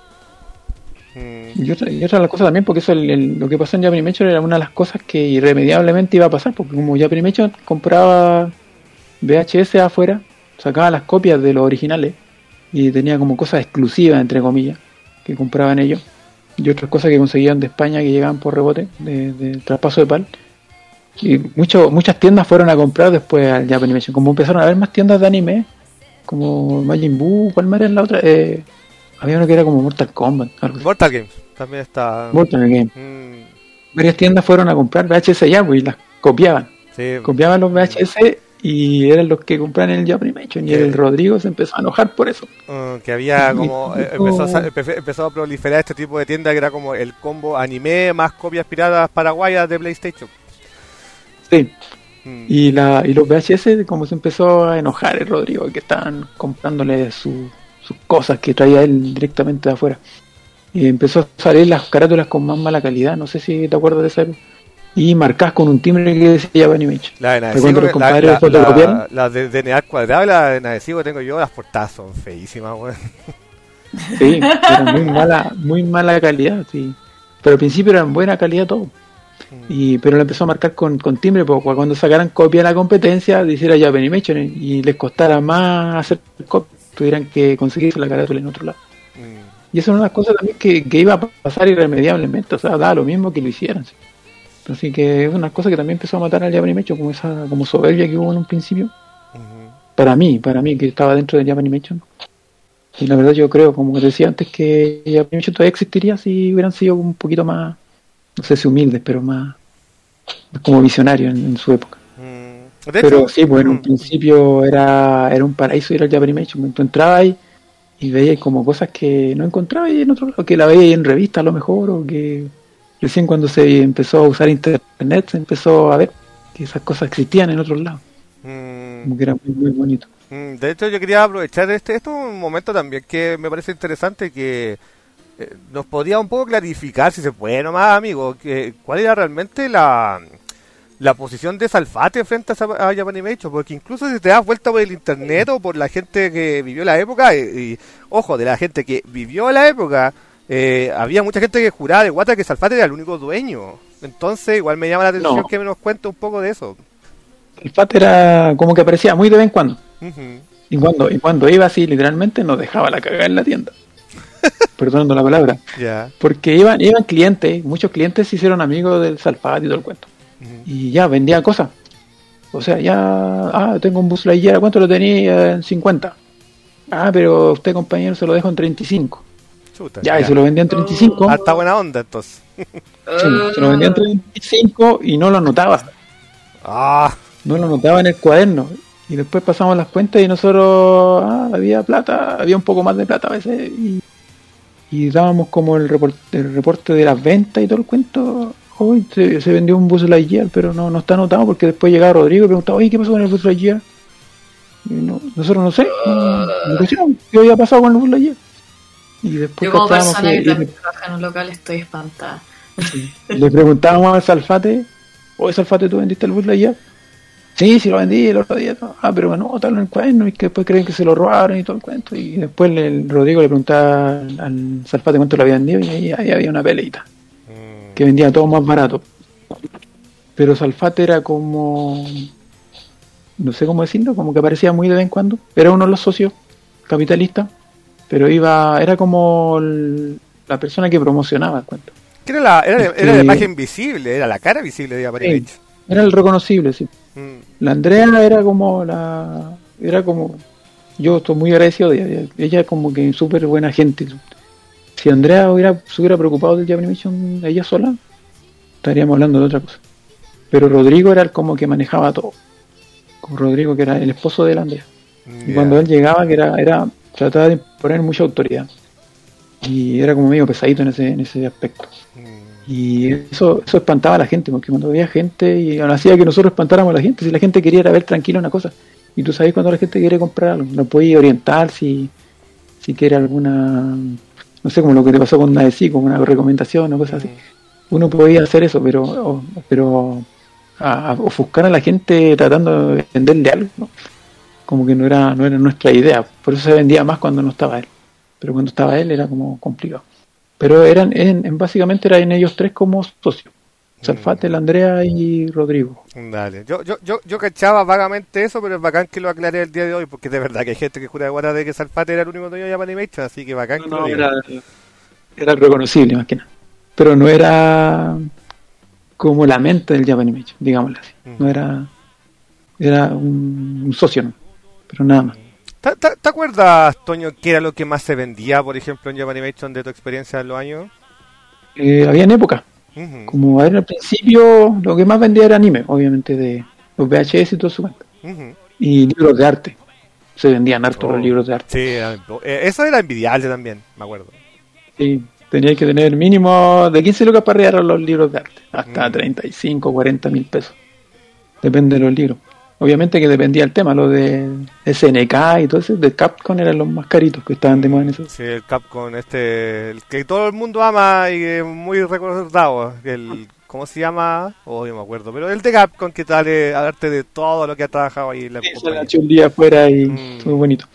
Mm, Y otra, y otra de las cosas también, porque eso el- el- lo que pasó en Japanimation era una de las cosas que irremediablemente iba a pasar, porque como Japanimation compraba V H S afuera, sacaba las copias de los originales y tenía como cosas exclusivas, entre comillas, que compraban ellos, y otras cosas que conseguían de España que llegaban por rebote, de, de traspaso de PAL. Y mucho, muchas tiendas fueron a comprar después al Japanimation. Como empezaron a haber más tiendas de anime, como Majin Buu, ¿cuál más era la otra? Eh, había uno que era como Mortal Kombat, algo así. Mortal Games también está. Mortal Game. Mm, Varias tiendas fueron a comprar V H S allá, pues, y las copiaban. sí. Copiaban los V H S y eran los que compraban en el Japanimation. Y Sí. el Rodrigo se empezó a enojar por eso. Mm, que había Y- como y- eh, empezó, a, sa- empe- empezó a proliferar este tipo de tienda que era como el combo anime más copias piratas paraguayas de PlayStation. Sí. Mm, Y, la, y los V H S, como se empezó a enojar el Rodrigo, que estaban comprándole su- sus cosas que traía él directamente de afuera. Y empezó a salir las carátulas con más mala calidad, no sé si te acuerdas de esa época. Y marcadas con un timbre que decía Japanimation. la de ¿Recuerdas Nadesigo, los la, compadres la, fotocopiaron? la, la de D N A al cuadrado y la de Nadesigo que tengo yo, las portadas son feísimas, weón. Sí, era muy mala, muy mala calidad, sí. Pero al principio eran buena calidad todo. Y, pero lo empezó a marcar con, con timbre, porque cuando sacaran copia a la competencia, hiciera ya Japanimation y les costara más hacer copia, tuvieran que conseguirse la carátula en otro lado. Mm, Y eso es una de las cosas también que, que iba a pasar irremediablemente, o sea, daba lo mismo que lo hicieran. ¿sí? Así que es una cosa que también empezó a matar al Japanimation, como esa como soberbia que hubo en un principio. ujú. Para mí, para mí, que estaba dentro de Japanimation. Y la verdad yo creo, como decía antes, que Japanimation todavía existiría si hubieran sido un poquito más, no sé si humildes, pero más, más como visionarios en, en su época. Mm, de Pero hecho, sí, pues en un mm, principio era, era un paraíso ir al Japanimation. Tú entrabas ahí y veías como cosas que no encontrabas ahí en otro lado, que la veías en revista a lo mejor, o que recién cuando se empezó a usar internet se empezó a ver que esas cosas existían en otros lados. mm, Como que era muy, muy bonito. Mm, De hecho, yo quería aprovechar este, esto es un momento también que me parece interesante que eh, nos podía un poco clarificar, si se puede nomás, amigo, que cuál era realmente la la posición de Salfate frente a, a Japanimation, porque incluso si te das vuelta por el internet o por la gente que vivió la época, y, y ojo, de la gente que vivió la época, eh, había mucha gente que juraba de guata que Salfate era el único dueño. Entonces igual me llama la atención No. que nos cuente un poco de eso. Salfate era como que aparecía muy de vez en cuando. Uh-huh. Y cuando, y cuando iba así, literalmente nos dejaba la cagada en la tienda. Perdonando la palabra. Ya. Porque iban, iban clientes, muchos clientes se hicieron amigos del Salfate y todo el cuento. Uh-huh. Y ya vendía cosas. O sea, ya, ah, tengo un Buzz Lightyear, ¿cuánto lo tenía? En cincuenta. Ah, pero usted, compañero, se lo dejo en treinta y cinco. Chuta, Ya, y ya. se lo vendía en treinta y cinco. Ah, está buena onda entonces. Sí, se lo vendía en treinta y cinco y no lo anotaba. Ah, No lo anotaba en el cuaderno. Y después pasamos las cuentas y nosotros, ah, había plata, había un poco más de plata a veces. Y, y dábamos como el reporte, el reporte de las ventas y todo el cuento. Hoy se, se vendió un Buzz Lightyear, pero no, no está anotado porque después llegaba Rodrigo y preguntaba, oye, ¿qué pasó con el Buzz Lightyear? Y no, nosotros no sé, no, no decíamos qué había pasado con el Buzz Lightyear. Y después Yo como cachábamos persona que- que y también trabaja en un local estoy espantada. le, le preguntábamos al Salfate, oye, Salfate, ¿tú vendiste el Buzz Lightyear? Sí, sí lo vendí el otro día. Ah, pero bueno, tal en el cuaderno y que después creen que se lo robaron y todo el cuento. Y después le- el Rodrigo le preguntaba al, al Salfate cuánto lo había vendido y ahí, ahí había una peleita. mm, Que vendía todo más barato. Pero Salfate era como, no sé cómo decirlo, como que aparecía muy de vez en cuando. Era uno de los socios capitalistas, pero iba, era como el- la persona que promocionaba el cuento. que era la, era, Este- era la imagen visible, era la cara visible de Japanimation. Era el reconocible, sí. Mm, La Andrea era como la, era como, yo estoy muy agradecido de ella. Ella como que súper buena gente. Si Andrea hubiera, se hubiera preocupado del Japanimation ella sola, estaríamos hablando de otra cosa. Pero Rodrigo era el como que manejaba todo. Con Rodrigo, que era el esposo de la Andrea. Y ya. cuando él llegaba, que era, era trataba de poner mucha autoridad. Y era como medio pesadito en ese, en ese aspecto. Mm, Y eso, eso espantaba a la gente, porque cuando había gente, y hacía que nosotros espantáramos a la gente, si la gente quería ir a ver tranquilo una cosa. Y tú sabes cuando la gente quiere comprar algo, no podías orientar si, si quiere alguna, no sé, como lo que te pasó con Nadeci, como una recomendación o cosas así. Uno podía hacer eso, pero o- pero a, a ofuscar a la gente tratando de venderle algo, ¿no? Como que no era, no era nuestra idea. Por eso se vendía más cuando no estaba él. Pero cuando estaba él era como complicado. Pero eran, en, en- básicamente eran ellos tres como socios. Salfate, la Andrea y Rodrigo. Dale, yo, yo, yo, yo cachaba vagamente eso, pero es bacán que lo aclaré el día de hoy, porque de verdad que hay gente que jura de guata de que Salfate era el único dueño de Japanimation, así que bacán que lo diga. era, era reconocible más que nada. Pero no era como la mente del Japanimation, digámoslo así. No era, era un, un socio, ¿no? Pero nada más. ¿Te, te, te acuerdas, Toño, qué era lo que más se vendía, por ejemplo, en Japanimation de tu experiencia en los años? Eh, había en época. Uh-huh, Como a ver, al principio lo que más vendía era anime, obviamente de los V H S y todo eso. uh-huh. Y libros de arte. Se vendían harto Oh. los libros de arte. Sí, era- eh, eso era envidiable también, me acuerdo. Sí, tenías que tener mínimo de quince lucas para arriba los libros de arte. Hasta Mm. treinta y cinco, cuarenta mil pesos. Depende de los libros. Obviamente que dependía el tema, lo de S N K y todo eso, de Capcom eran los más caritos que estaban de moda en eso. Sí, el Capcom este, el que todo el mundo ama y que es muy recordado, el, ¿cómo se llama? Oh, yo me acuerdo, pero el de Capcom que sale a darte de todo lo que ha trabajado ahí en la Sí, se compañía. la echó un día afuera y Mm. muy bonito.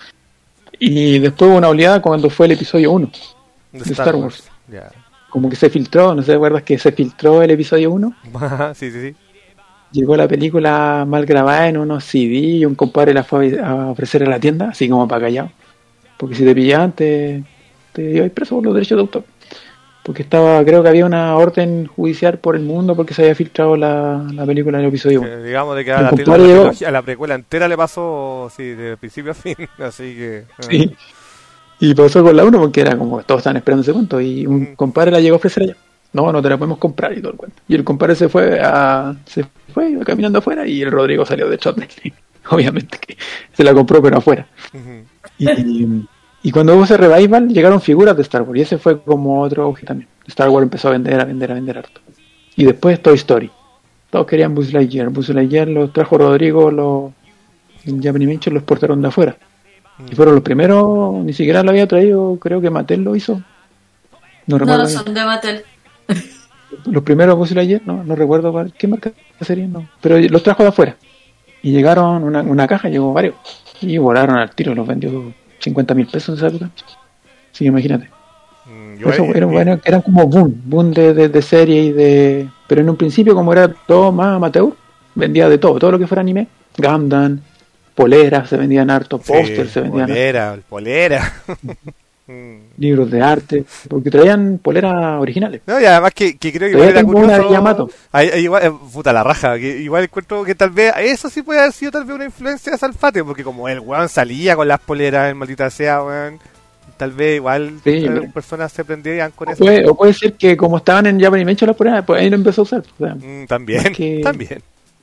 Y después hubo una oleada cuando fue el episodio uno. de de Star Wars. Ya. Como que se filtró, no sé, ¿te acuerdas que se filtró el episodio uno? sí, sí, sí. Llegó la película mal grabada en unos C D y un compadre la fue a ofrecer a la tienda, así como para callado. Porque si te pillaban, te, te ibas preso por los derechos de autor. Porque estaba, creo que había una orden judicial por el mundo porque se había filtrado la, la película en el episodio uno. Que, digamos de que a El la, compadre trilogía- llegó. trilogía- a la precuela entera le pasó, sí, de principio a fin, así que... ah. Sí. Y pasó con la uno porque era como todos estaban esperando ese cuento y un Mm. compadre la llegó a ofrecer allá. No, no te la podemos comprar y todo el cuento. Y el compadre se fue a, se fue iba caminando afuera y el Rodrigo salió detrás de él. Obviamente que se la compró pero afuera. Ujú. Y, y cuando hubo ese revival llegaron figuras de Star Wars y ese fue como otro auge también. Star Wars empezó a vender, a vender, a vender harto. Y después Toy Story. Todos querían Buzz Lightyear. Buzz Lightyear los trajo Rodrigo, los en Japanimation los exportaron de afuera. Y fueron los primeros, ni siquiera lo había traído, creo que Mattel lo hizo. No recuerdo No, bien. son de Mattel. los primeros Buzz Lightyear, no, no recuerdo cuál- qué marca serían, no, pero los trajo de afuera. Y llegaron, una, una caja, llegó varios. Y volaron al tiro, los vendió cincuenta mil pesos en esa época. Sí, imagínate. Mm, yo- Eso eh, eran, eh, bueno, eran como boom, boom de, de, de serie y de... Pero en un principio, como era todo más amateur, vendía de todo, todo lo que fuera anime. Gundam, poleras, se vendían harto, sí, pósters, se vendían harto, polera, polera. Mm. libros de arte, porque traían poleras originales. No, y además que, que creo que igual Todavía era tengo una de curioso. Yamato. Ahí- ahí igual, eh, puta la raja, que igual encuentro que tal vez, eso sí puede haber sido tal vez una influencia de Salfate, porque como el weón salía con las poleras, el maldita sea, weón, tal vez igual Sí, tal vez pero- personas se prendían con O eso. puede, o puede ser que como estaban en Japanimation las poleras, pues ahí lo empezó a usar. O sea, Mm, también, que- también.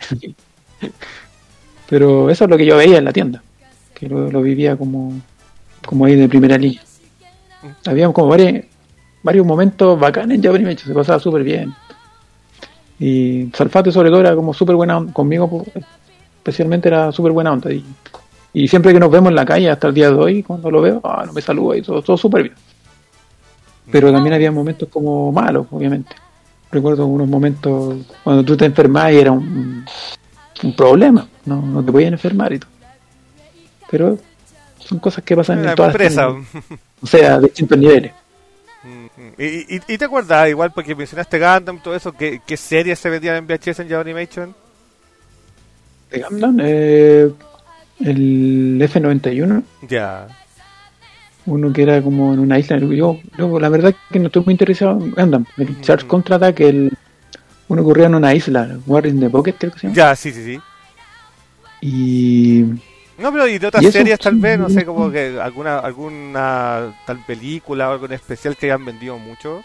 pero eso es lo que yo veía en la tienda, que lo, lo vivía como, como ahí de primera línea. Había como varios, varios momentos bacanes en Japanimation, se pasaba súper bien. Y Salfate sobre todo era como súper buena onda, conmigo pues, especialmente era súper buena onda. Y, y siempre que nos vemos en la calle, hasta el día de hoy, cuando lo veo, ah, no me saluda y todo, todo súper bien. Pero también había momentos como malos, obviamente. Recuerdo unos momentos cuando tú te enfermas y era un, un problema, no, no te podían enfermar y todo. Pero son cosas que pasan La en todas las empresa. tiendas, o sea, a distintos niveles. Mm, ¿Y, y, y te acuerdas, igual porque mencionaste Gundam, todo eso, ¿qué, qué series se vendían en V H S en Japanimation? De Gundam, eh, el F noventa y uno, Ya. uno que era como en una isla. Yo, yo la verdad que no estoy muy interesado en Gundam. El Charge Contrattack, el, uno ocurría en una isla, War in the Pocket, creo que se llama. Ya, sí, sí, sí. Y No, pero y de otras ¿Y eso? series tal vez, no sé, como que alguna alguna tal película o algo en especial que hayan vendido mucho.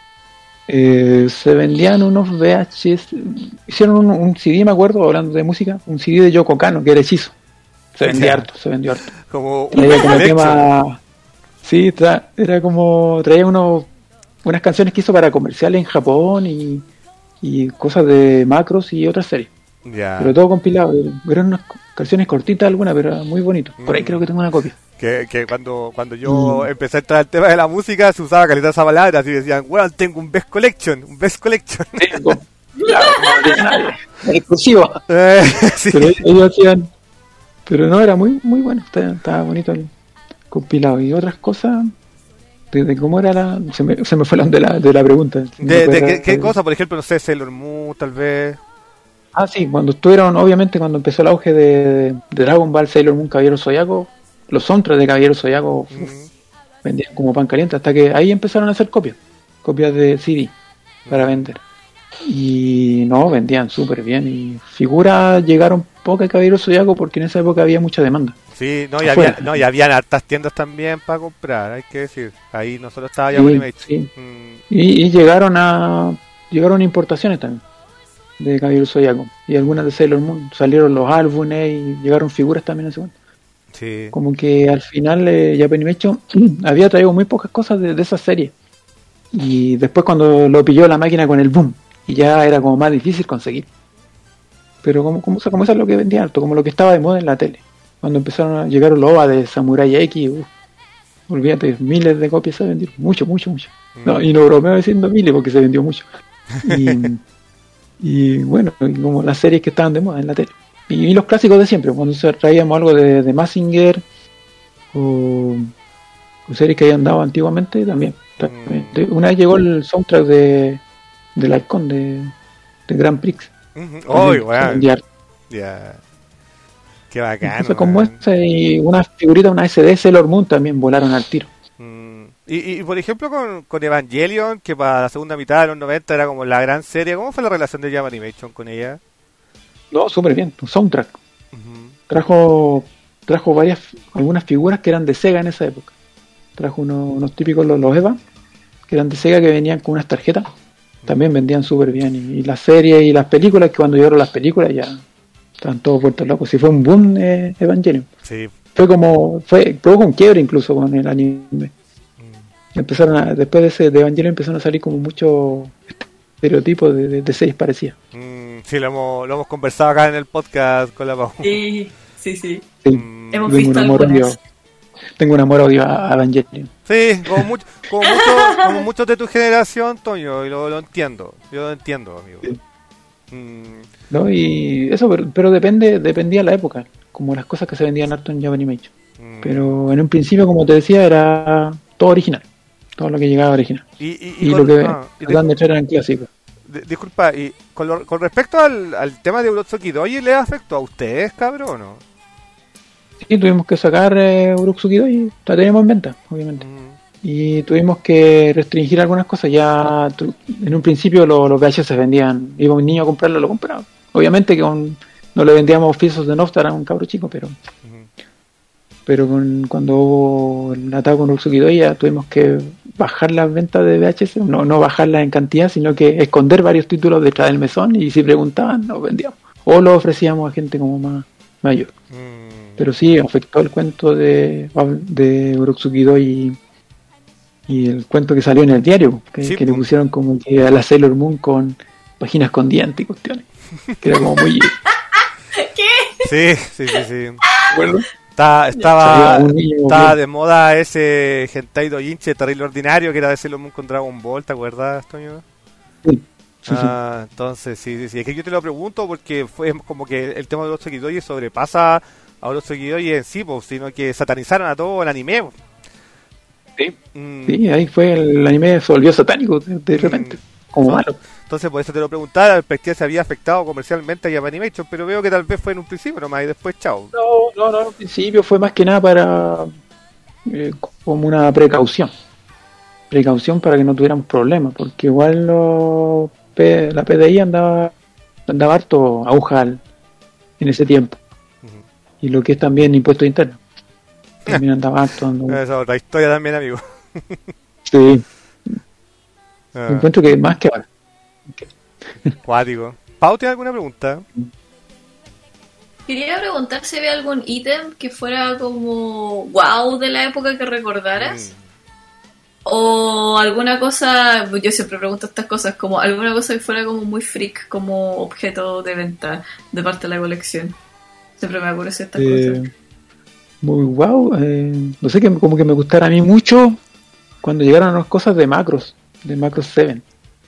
eh, se vendían unos V H S, hicieron un, un C D, me acuerdo, hablando de música, un C D de Yoko Kano, que era Hechizo. Se vendía Ya. harto, se vendió harto. Como un Traía como collection. tema, sí, tra- era como, traía unos, unas canciones que hizo para comerciales en Japón y, y cosas de Macros y otras series. Ya. Pero todo compilado, eran unas canciones cortitas algunas, pero era muy bonito. Por ahí Mm. creo que tengo una copia. Que, que cuando, cuando yo Mm. empecé a entrar al tema de la música se usaba calidad esa palabra y decían, bueno, tengo un best collection, un best collection. Claro, no tenía nadie. Era exclusivo. Eh, sí. Pero ellos hacían, pero no, era muy muy bueno, estaba, estaba bonito el compilado. Y otras cosas, de, de cómo era la, se me, se me fue la de la, de la pregunta. ¿De, No de puedo- qué, qué cosa? Por ejemplo, no sé, Sailor Moon, tal vez. Ah, sí, cuando estuvieron, obviamente cuando empezó el auge de, de Dragon Ball, Sailor Moon, Caballero Zodiaco, los soundtracks de Caballero Zodiaco uf, Mm. vendían como pan caliente, hasta que ahí empezaron a hacer copias, copias de C D para vender. Y no, vendían súper bien. Y figuras llegaron pocas Caballero Zodiaco porque en esa época había mucha demanda. Sí, no, y, Afuera. había, no, y habían hartas tiendas también para comprar, hay que decir. Ahí nosotros estaba ya Sí, Japanimation. sí. Mm. Y, y llegaron a llegaron importaciones también de Caballero Zodiaco y algunas de Sailor Moon. Salieron los álbumes y llegaron figuras también en ese momento. Sí. Como que al final eh, Japanimation había traído muy pocas cosas de, de esa serie. Y después cuando lo pilló la máquina con el boom, y ya era como más difícil conseguir. Pero como, como, como eso es lo que vendía alto, como lo que estaba de moda en la tele. Cuando empezaron a llegar los O V A de Samurai X, uf, olvídate, miles de copias se vendieron, mucho, mucho, mucho. No, y no bromeo diciendo miles porque se vendió mucho. Y, y bueno, y como las series que estaban de moda en la tele. Y, y los clásicos de siempre, cuando traíamos algo de, de Mazinger o, o series que habían dado antiguamente también. también. De- Una vez llegó el soundtrack de del Halcón de, de Grand Prix. Ujú. También Uy, se weón. vendía harto. Ya. Qué bacán. Cosas como weón. esta y unas figuritas, una S D Sailor Moon también volaron al tiro. Mm. Y, y por ejemplo con, con Evangelion, que para la segunda mitad de los noventa era como la gran serie, ¿cómo fue la relación de Japanimation con ella? No, súper bien, un soundtrack. Ujú. Trajo trajo varias, algunas figuras que eran de Sega en esa época. Trajo unos, unos típicos, los, los Eva, que eran de Sega, que venían con unas tarjetas. También vendían súper bien. Y, y las series y las películas, que cuando llegaron las películas ya estaban todos vueltos locos. Si fue un boom eh, Evangelion. Sí. Fue como, fue, provocó un quiebre incluso con el anime. Empezaron a, después de ese de Evangelion empezaron a salir como muchos estereotipos de, de, de series parecidas. Mm, sí, lo hemos, lo hemos conversado acá en el podcast con la Pau. Sí, sí, sí. Sí. Mm, Hemos de un visto humor algunas. obvio. tengo un amor odio a Evangelion. Sí, como, mucho, como, mucho, como muchos de tu generación, Toño, y lo, lo entiendo. Yo lo entiendo, amigo. Sí. Mm, ¿No? Y eso, pero, pero depende, dependía la época, como las cosas que se vendían harto en Japanimation. mm. Pero en un principio, como te decía, era todo original, todo lo que llegaba original. Y, y, Y, y lo con, que ah, y trataban de echar eran clásicos. de- disculpa, y con, lo- con respecto al, al tema de Urotsuki Doji, ¿le afectó a ustedes, cabrón, o no? Sí, tuvimos que sacar eh, Urotsuki y la teníamos en venta, obviamente. Mm, Y tuvimos que restringir algunas cosas. Ya tu- en un principio lo- los V H S se vendían, iba un niño a comprarlo, lo compraba. Obviamente que con- no le vendíamos pisos de Nostar a un cabro chico, pero ujú. pero con, cuando hubo el ataque con Urotsuki ya tuvimos que bajar las ventas de V H S, no, no bajarlas en cantidad, sino que esconder varios títulos detrás del mesón y si preguntaban, los vendíamos. O lo ofrecíamos a gente como más mayor. Mm. Pero sí, afectó el cuento de, de Urotsuki y, y el cuento que salió en el diario, que, Sí, que le po. pusieron como que a la Sailor Moon con páginas con dientes y cuestiones. Que era como muy... Sí, sí, sí, sí. ¿Recuerdo? Está, estaba, Salió un niño estaba bien. de moda ese Hentai Dojinshi terrible ordinario que era de Sailor Moon con Dragon Ball, ¿te acuerdas, Toño? Sí, sí, sí. Ah, entonces sí, sí, sí. Es que yo te lo pregunto porque fue como que el tema de los Doji sobrepasa a los Doji en sí, pues, sino que satanizaron a todo el anime. Pues. Sí. Mm, Sí, ahí fue el anime se volvió satánico de, de repente, como ¿no? malo. Entonces por eso te lo preguntaba, la perspectiva se había afectado comercialmente a Japanimation, pero veo que tal vez fue en un principio nomás y después chao. No, no, no, al principio fue más que nada para eh, como una precaución. Precaución para que no tuviéramos problemas, porque igual lo, P- la P D I andaba, andaba harto aguja al- en ese tiempo. Ujú. Y lo que es también impuesto interno. También andaba harto. andaba- Esa es otra historia también, amigo. Sí, Ah, encuentro que más que ahora. cuático. Pau, ¿tiene alguna pregunta? Quería preguntar si había algún ítem que fuera como wow de la época que recordaras. Mm. O alguna cosa, yo siempre pregunto estas cosas, como alguna cosa que fuera como muy freak, como objeto de venta de parte de la colección. Siempre me ocurren estas Eh, cosas. muy guau. eh, no sé, que como que me gustara a mí mucho cuando llegaron las cosas de Macros, de Macros siete.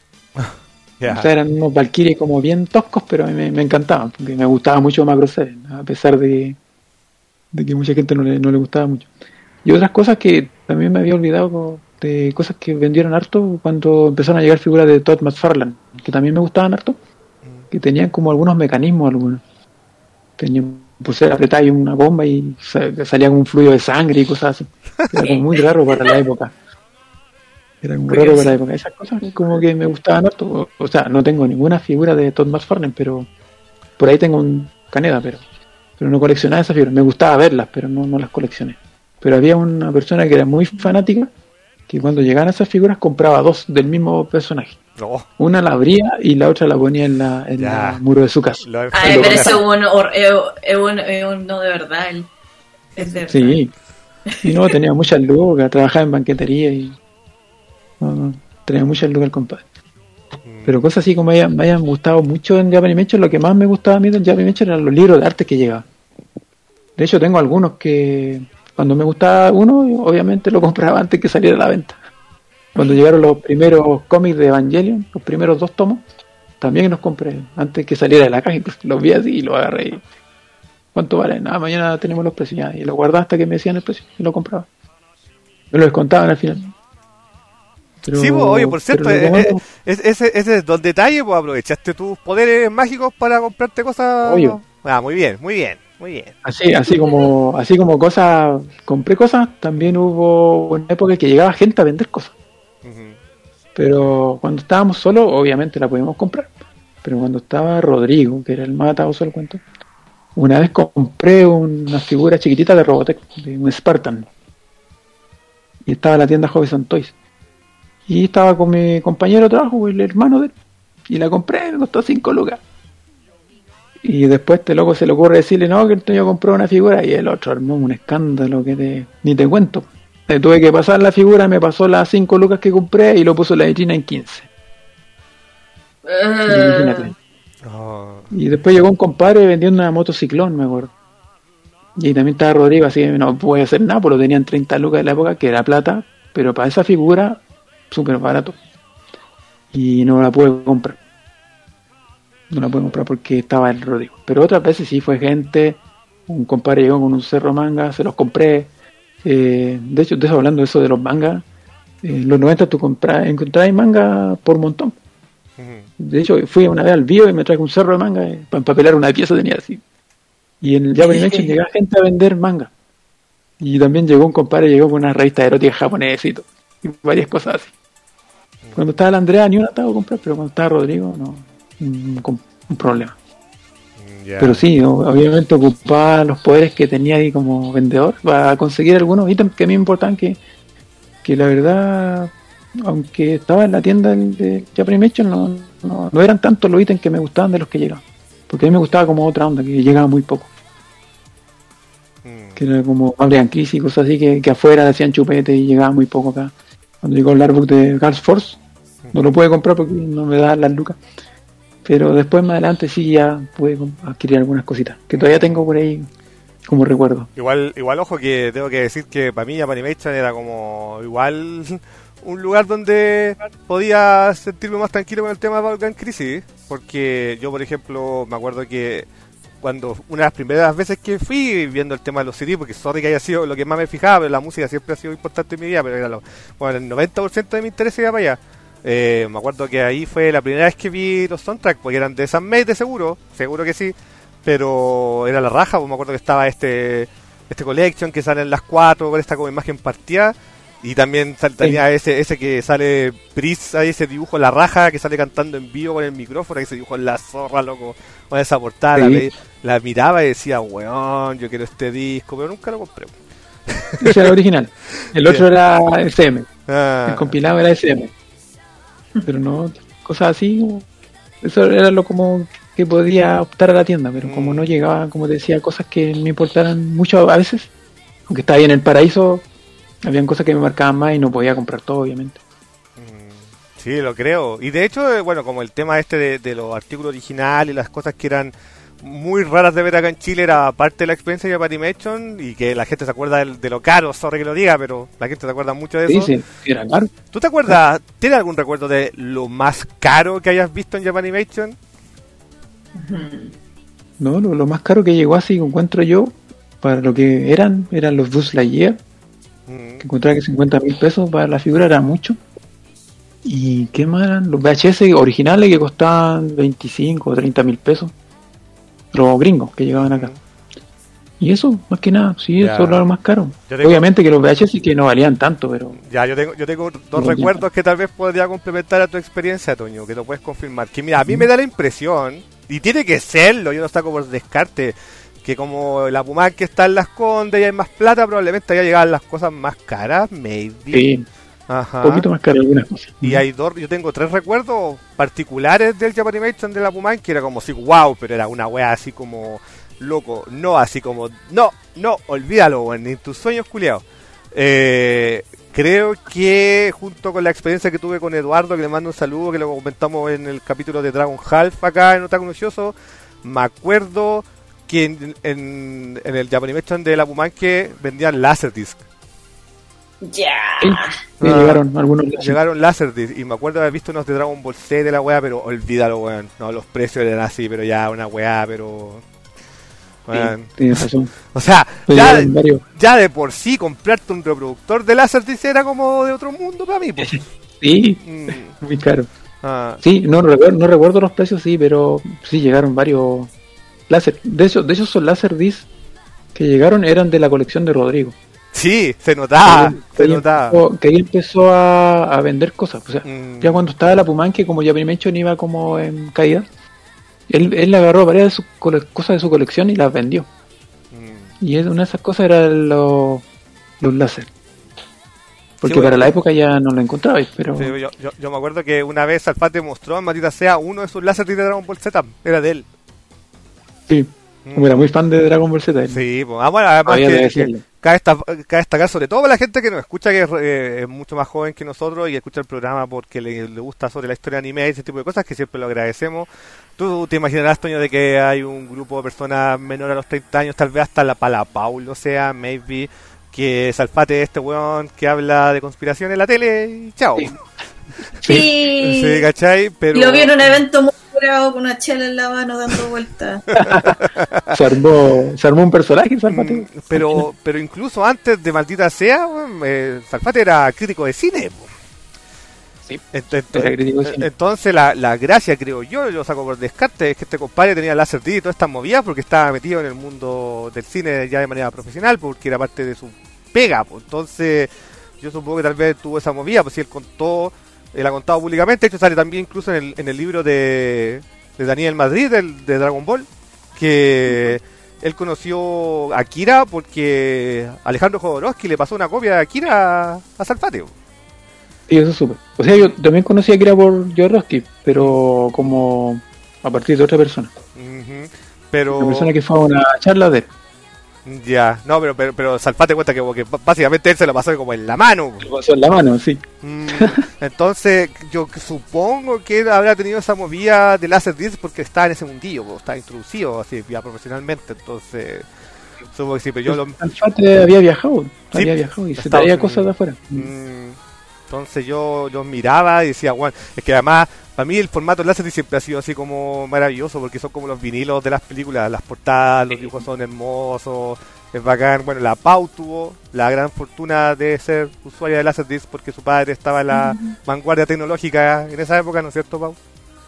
Ya. O sea, eran unos Valkyrie como bien toscos, pero a mí me, me encantaban, porque me gustaba mucho Macros siete, a pesar de, de que mucha gente no le, no le gustaba mucho. Y otras cosas que también me había olvidado, co- de cosas que vendieron harto cuando empezaron a llegar figuras de Todd McFarlane, que también me gustaban harto, que tenían como algunos mecanismos algunos. Tenían, pues apretaba ahí una bomba y sa- salía como un fluido de sangre y cosas así. Era como muy raro para la época. Era muy raro para la época. Esas cosas como que me gustaban harto. O, o sea, no tengo ninguna figura de Todd McFarlane, pero por ahí tengo un Caneda, pero pero no coleccionaba esas figuras. Me gustaba verlas, pero no, no las coleccioné. Pero había una persona que era muy fanática, que cuando llegaban esas figuras compraba dos del mismo personaje. No, Una la abría y la otra la ponía en la en Ya. el muro de su casa. lo Ay, enfermo. pero ese es un, hor- es es un, es un no de verdad. el- Es de verdad. Sí. Y no, tenía muchas lucas, trabajaba en banquetería y no, no, tenía muchas lucas el compadre. Mm. Pero cosas así como hayan- me hayan gustado mucho en Japanimation, lo que más me gustaba a mí del Japanimation eran los libros de arte que llegaban. De hecho, tengo algunos que cuando me gustaba uno, obviamente lo compraba antes que saliera a la venta. Cuando llegaron los primeros cómics de Evangelion, los primeros dos tomos, también los compré antes que saliera de la caja. Incluso los vi así y los agarré. y, ¿Cuánto vale? Nada, mañana tenemos los precios. Ya, y lo guardaba hasta que me decían el precio y lo compraba. Me lo descontaban al final. Pero- Sí, pues, oye, por cierto, pero lo eh, bueno- eh, es- ese, ese es dos detalles, pues aprovechaste tus poderes mágicos para comprarte cosas. Obvio. Ah, muy bien, muy bien, muy bien. Así, así como, así como cosas, compré cosas, también hubo una época que llegaba gente a vender cosas. Ujú. Pero cuando estábamos solos, obviamente la podíamos comprar. Pero cuando estaba Rodrigo, que era el más atado del cuento, una vez compré una figura chiquitita de Robotech, de un Spartan. Y estaba en la tienda Hobbies Toys. Y estaba con mi compañero de trabajo, el hermano de él. Y la compré, me costó cinco lucas. Y después este loco se le ocurre decirle, no, que el tuyo compró una figura. Y el otro armó un escándalo que te, ni te cuento. Le tuve que pasar la figura, me pasó las cinco lucas que compré y lo puso en la vitrina en quince. Imagínate. Eh, Oh, Y después llegó un compadre vendiendo una motociclón, me acuerdo. Y ahí también estaba Rodrigo, así que no pude hacer nada, porque lo tenían treinta lucas de la época, que era plata, pero para esa figura, súper barato. Y no la pude comprar. No la pude comprar porque estaba el Rodrigo. Pero otras veces sí fue gente, un compadre llegó con un cerro manga, se los compré. Eh, de hecho, estoy hablando de eso de los mangas. En los noventa tú compras, encontrabas manga por montón. Uh-huh. De hecho, fui una vez al bio y me traje un cerro de manga, eh, para empapelar una pieza tenía así. Y en el Japanese Mansion llegaba gente a vender manga. Y también llegó un compadre, llegó con una revista erótica japonesa y todo. Y varias cosas así. Uh-huh. Cuando estaba la Andrea, ni una estaba a comprar, pero cuando estaba Rodrigo, no. Un, un problema. Yeah. Pero sí, obviamente ocupaba los poderes que tenía ahí como vendedor para conseguir algunos ítems que a mí me importaban, que que la verdad, aunque estaba en la tienda de Japanese Mansion, no, no, no eran tantos los ítems que me gustaban de los que llegaban. Porque a mí me gustaba como otra onda, que llegaba muy poco. Mm. Que era como Gabriel Crisis y cosas así, que, que afuera hacían chupete y llegaba muy poco acá. Cuando llegó el artbook de Girls Force, mm. no lo pude comprar porque no me daban las lucas. Pero después más adelante sí ya pude adquirir algunas cositas, que todavía tengo por ahí como recuerdo. Igual, igual ojo que tengo que decir que para mí Japanese Mansion era como igual un lugar donde podía sentirme más tranquilo con el tema de Balkan Crisis, porque yo por ejemplo me acuerdo que cuando una de las primeras veces que fui viendo el tema de los C D, porque sorry que haya sido lo que más me fijaba, pero la música siempre ha sido importante en mi vida, pero era lo, bueno, el noventa por ciento de mi interés iba para allá. Eh, me acuerdo que ahí fue la primera vez que vi los soundtracks, porque eran de Sam Made de seguro, seguro que sí. Pero era la raja, pues me acuerdo que estaba este este collection que sale en las cuatro con esta como imagen partida, y también tenía sí. ese ese que sale Pris, ahí ese dibujo la raja que sale cantando en vivo con el micrófono, ese dibujo en la zorra, loco, con esa portada, sí. la, la miraba y decía, weón, yo quiero este disco, pero nunca lo compré. Ese era el original, el otro era S M, ah. el compilado era S M, pero no, cosas así, eso era lo como que podía optar a la tienda, pero mm. como no llegaba, como te decía, cosas que me importaran mucho a veces, aunque estaba ahí en el paraíso, habían cosas que me marcaban más y no podía comprar todo, obviamente. Mm. Sí, lo creo. Y de hecho, bueno, como el tema este de, de los artículos originales y las cosas que eran muy raras de ver acá en Chile, era parte de la experiencia de Japanese Mansion, y que la gente se acuerda de, de lo caro, sorry que lo diga, pero la gente se acuerda mucho de eso. Sí, sí, era caro. ¿Tú te acuerdas, tienes algún recuerdo de lo más caro que hayas visto en Japanese Mansion? No, lo, lo más caro que llegó así, encuentro yo, para lo que eran, eran los Buzz Lightyear, mm. que encontraba que cincuenta mil pesos para la figura era mucho. ¿Y qué más eran? Los V H S originales que costaban veinticinco o treinta mil pesos, los gringos que llegaban acá. Mm. Y eso, más que nada, sí, ya. Eso era lo más caro. Tengo... Obviamente que los V H S que no valían tanto, pero... Ya, yo tengo yo tengo dos no recuerdos tiempo. Que tal vez podría complementar a tu experiencia, Toño, que lo puedes confirmar. Que mira, a mí mm. me da la impresión... Y tiene que serlo, yo no saco por descarte, que como la Pumán que está en Las Condes y hay más plata, probablemente haya llegado las cosas más caras, maybe. Sí, Ajá. un poquito más caras algunas cosas. Y hay dos, yo tengo tres recuerdos particulares del Japanese Mansion de la Pumán, que era como así, wow, pero era una wea así como, loco, no, así como, no, no, olvídalo, weón, ni tus sueños culiados. Eh... Creo que junto con la experiencia que tuve con Eduardo, que le mando un saludo, que lo comentamos en el capítulo de Dragon Half acá en Otaku Noticioso, me acuerdo que en, en, en el Japanese Mansion de la Pumanque vendían Laserdisc. Ya. Yeah. Sí, sí, ah, llegaron algunos Laserdisc. Llegaron Laserdisc y me acuerdo de haber visto unos de Dragon Ball Z de la weá, pero olvídalo, weón. No, los precios eran así, pero ya una weá, pero... Bueno. Sí, tienes razón. O sea, ya, ya de por sí comprarte un reproductor de Laserdisc era como de otro mundo para mí, pues. Sí, mm. muy caro. Ah. Sí, no, no, recuerdo, no recuerdo los precios, sí, pero sí llegaron varios láser. De hecho, de esos Laserdisc que llegaron eran de la colección de Rodrigo. Sí, se notaba, que se ahí notaba. Empezó, que ahí empezó a, a vender cosas. O sea, mm. ya cuando estaba la Puman, que como ya me Mansion iba como en caída, él, él agarró varias de sus cole- cosas de su colección y las vendió. Mm. Y una de esas cosas eran los, los láser. Porque sí, bueno, para la época ya no lo encontrabais, pero... Sí, yo, yo, yo me acuerdo que una vez Alfate mostró, maldita sea, uno de sus láser de Dragon Ball Z, era de él. Sí, como mm. era muy fan de Dragon Ball Z. Él. Sí, pues, ah, bueno, además que, que, cabe, esta, cabe destacar, sobre todo para la gente que nos escucha, que es, eh, es mucho más joven que nosotros y escucha el programa porque le, le gusta sobre la historia de anime y ese tipo de cosas, que siempre lo agradecemos. Tú te imaginarás, Toño, de que hay un grupo de personas menores a los treinta años, tal vez hasta la Palapaulo, o sea, maybe, que Salfate es este weón que habla de conspiración en la tele y chao. Sí. Sí. Sí, ¿cachai? Pero... Lo vi en un evento muy curado con una chela en la mano dando vueltas. se, armó, se armó un personaje, Salfate. Mm, pero, pero incluso antes de Maldita Sea, weón, eh, Salfate era crítico de cine. Po. Sí, Entonces, era crítico de cine. entonces la, la gracia, creo yo, yo lo saco por descarte, es que este compadre tenía láser D y todas estas movidas porque estaba metido en el mundo del cine ya de manera profesional, porque era parte de su pega. Po. Entonces, yo supongo que tal vez tuvo esa movida, pues si él contó, él ha contado públicamente, esto sale también incluso en el, en el libro de, de Daniel Madrid, del, de Dragon Ball, que él conoció a Akira porque Alejandro Jodorowsky le pasó una copia de Akira a, a Salfate. Sí, eso supe. O sea, yo también conocí a Akira por Jodorowsky, pero como a partir de otra persona. Uh-huh. Pero... Una persona que fue a una charla de él. Ya, no, pero, pero, pero Salfate cuenta que, que básicamente él se lo pasó como en la mano. Lo pasó en la mano, sí. Mm, entonces, yo supongo que él habrá tenido esa movida de Laserdisc porque está en ese mundillo, pues, está introducido así ya profesionalmente. Entonces, supongo que sí, pero yo lo. Salfate había viajado, Sí, había viajado y se Estados traía Unidos. cosas de afuera. Mm, entonces, yo los miraba y decía, bueno, es que además, para mí el formato Laserdisc siempre ha sido así como maravilloso porque son como los vinilos de las películas, las portadas, los dibujos son hermosos. Es bacán. Bueno, la Pau tuvo la gran fortuna de ser usuaria de Laserdisc porque su padre estaba en la uh-huh. vanguardia tecnológica en esa época, ¿no es cierto, Pau?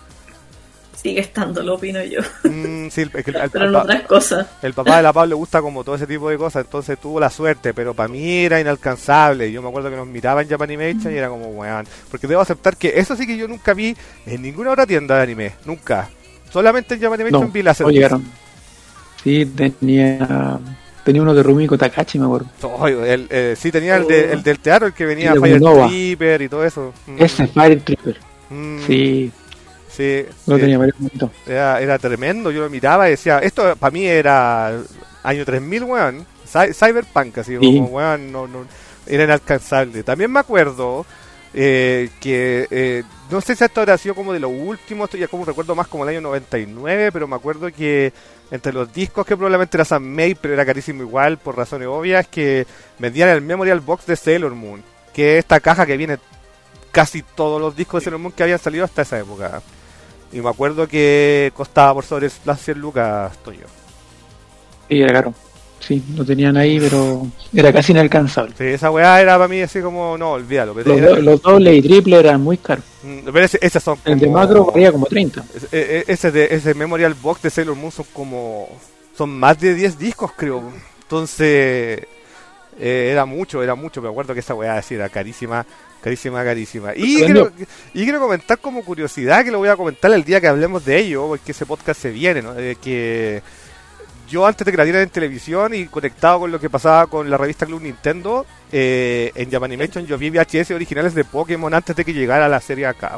Sigue estando, lo opino yo. Mm, sí, es que el, el, pero en el, otras cosas. El papá de la Pau le gusta como todo ese tipo de cosas, entonces tuvo la suerte, pero para mí era inalcanzable. Yo me acuerdo que nos miraba en Japanimation uh-huh. y era como, weón. Porque debo aceptar que eso sí que yo nunca vi en ninguna otra tienda de anime, nunca. Solamente en Japanimation no, vi Laserdisc. No llegaron. Sí, tenía... Tenía uno de Rumiko Takahashi, me acuerdo. Oh, el, eh, sí, tenía el, de, el del teatro, el que venía sí, Fire Nova. Tripper y todo eso. Mm. Ese Fire Tripper. Mm. Sí. Sí. Lo sí. tenía varios momentos. Era, era tremendo, yo lo miraba y decía, esto para mí era año tres mil, weón. Cy- Cyberpunk, así sí. como, weón, no, no, era inalcanzable. También me acuerdo eh, que, eh, no sé si esto habrá sido como de lo último, esto ya como recuerdo más como el año noventa y nueve, pero me acuerdo que entre los discos que probablemente era Sam May, pero era carísimo igual por razones obvias, que vendían el Memorial Box de Sailor Moon, que es esta caja que viene casi todos los discos de Sailor Moon que habían salido hasta esa época. Y me acuerdo que costaba por sobre las cien lucas, Toño. Sí, era caro. Sí, lo tenían ahí, pero era casi inalcanzable. Sí, esa weá era para mí así como, no, olvídalo. Los, era, do, los doble y triple eran muy caros. Pero ese, esas son como, el de macro valía como treinta. Ese, ese, de, ese Memorial Box de Sailor Moon son como, son más de diez discos, creo. Entonces, eh, era mucho, era mucho. Me acuerdo que esa weá así era carísima. Carísima, carísima. Y quiero, y quiero comentar como curiosidad, que lo voy a comentar el día que hablemos de ello, porque ese podcast se viene, ¿no? Eh, que yo antes de que la dieran en televisión y conectado con lo que pasaba con la revista Club Nintendo, eh, en Japanimation yo vi V H S originales de Pokémon antes de que llegara la serie acá.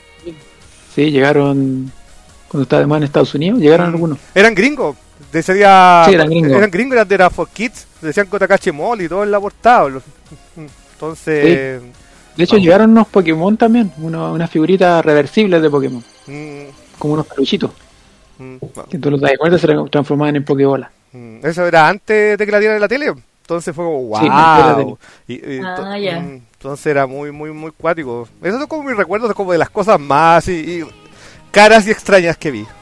Sí, llegaron cuando estaba de más en Estados Unidos, llegaron mm. algunos. Eran gringos, de sería, sí, eran gringos. Eran gringos, eran de la For Kids, decían Kotakachi Mall y todo en la portada. Entonces... Sí. De hecho, vamos. Llegaron unos Pokémon también, uno, unas figuritas reversibles de Pokémon. Mm. Como unos peluchitos. Mm. Bueno. Que tú los das cuenta se transformaban en Pokébola. Mm. Eso era antes de que la dieran en la tele. Entonces fue como, wow. Sí, y, y ah, to- yeah. Entonces era muy, muy, muy cuático. Esos son como mis recuerdos como de las cosas más y, y caras y extrañas que vi.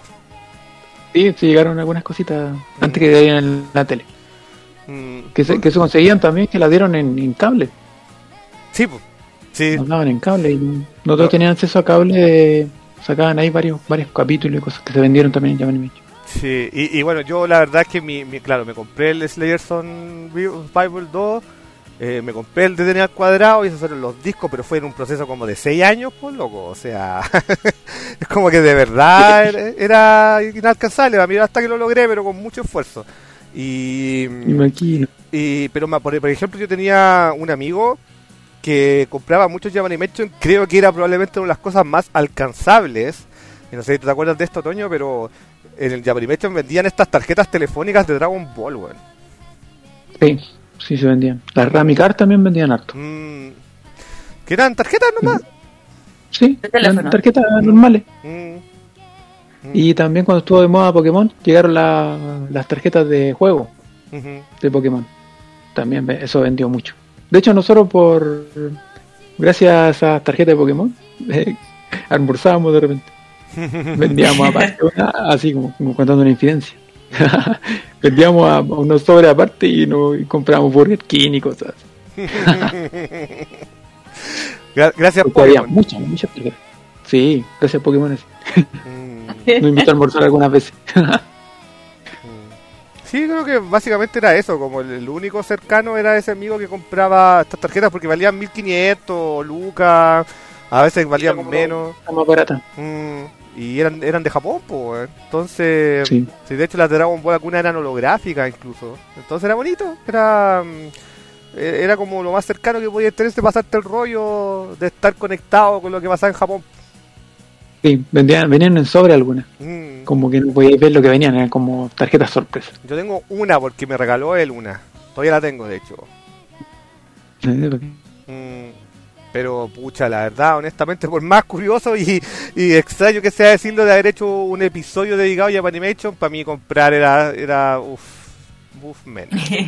Sí, sí llegaron algunas cositas mm. antes que dieran en la tele. Mm. Que, se, que se conseguían también, que la dieron en, en cable. Sí, pues. Sí. Nos daban en cable y no todos no. tenían acceso a cable, sacaban ahí varios varios capítulos y cosas que se vendieron también en Japanimation. Sí, y, y bueno, yo la verdad es que mi, mi claro, me compré el Slayerson Bible dos, eh, me compré el de D N A al cuadrado y esos fueron los discos, pero fue en un proceso como de seis años, pues loco, o sea, es como que de verdad era, era inalcanzable, a mí hasta que lo logré, pero con mucho esfuerzo. Y, Imagino. y pero por, por ejemplo yo tenía un amigo que compraba muchos Japanimation, creo que era probablemente una de las cosas más alcanzables, y no sé si te acuerdas de esto, Toño, pero en el Japanimation vendían estas tarjetas telefónicas de Dragon Ball, weón. Sí, sí se vendían. Las Ramicar también vendían harto. Mm. ¿Que eran tarjetas nomás? Sí, De teléfono. eran tarjetas normales. Mm. Mm. Y también cuando estuvo de moda Pokémon, llegaron la, las tarjetas de juego Ujú. de Pokémon. También ve- eso vendió mucho. De hecho, nosotros por gracias a esas tarjetas de Pokémon, eh, almorzábamos de repente. Vendíamos aparte, una- así como, como contando una infidencia. Vendíamos a, a unos sobres aparte y, no, y comprábamos Burger King y cosas así. Gra- Gracias, Porque había Pokémon. muchas, muchas tarjetas. Sí, gracias a Pokémon. así. Mm. Nos invitó a almorzar algunas veces. Sí, creo que básicamente era eso, como el, el único cercano era ese amigo que compraba estas tarjetas porque valían mil quinientos lucas, a veces valían Como menos, la más barata. mm, y eran eran de Japón, pues. Entonces, Sí. sí, de hecho las de Dragon Ball algunas eran holográficas incluso, entonces era bonito, era mm, eh, era como lo más cercano que podías tener de pasarte el rollo de estar conectado con lo que pasaba en Japón. Sí, vendían, venían en sobre algunas. Mm. Como que no podíais ver lo que venían, eran como tarjetas sorpresa. Yo tengo una porque me regaló él una, todavía la tengo de hecho. Mm, pero pucha, la verdad, honestamente, por más curioso y, y extraño que sea decirlo de haber hecho un episodio dedicado a Japanimation, para mí comprar era, era uff, uff, men.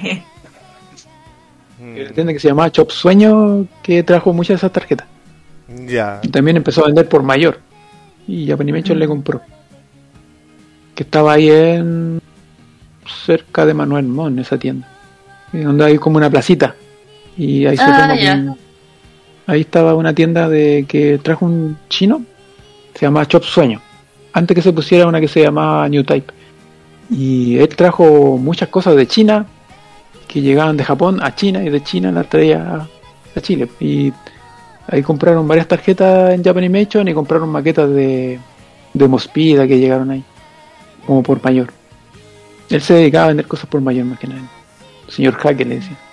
Mm, Una tienda que se llamaba Chop Sueño que trajo muchas de esas tarjetas. ya, Y también empezó a vender por mayor. Y Japanimation le compró. Que estaba ahí en cerca de Manuel Mon, esa tienda. Y donde hay como una placita. Y ahí se Ah, toma ya. como- ahí estaba una tienda de que trajo un chino, se llamaba Chop Sueño. Antes que se pusiera una que se llamaba New Type. Y él trajo muchas cosas de China que llegaban de Japón a China y de China las traía a, a Chile. Y ahí compraron varias tarjetas en Japanimation y compraron maquetas de, de Mospida que llegaron ahí, como por mayor. Él se dedicaba a vender cosas por mayor más que nada. Señor Jaque le decía.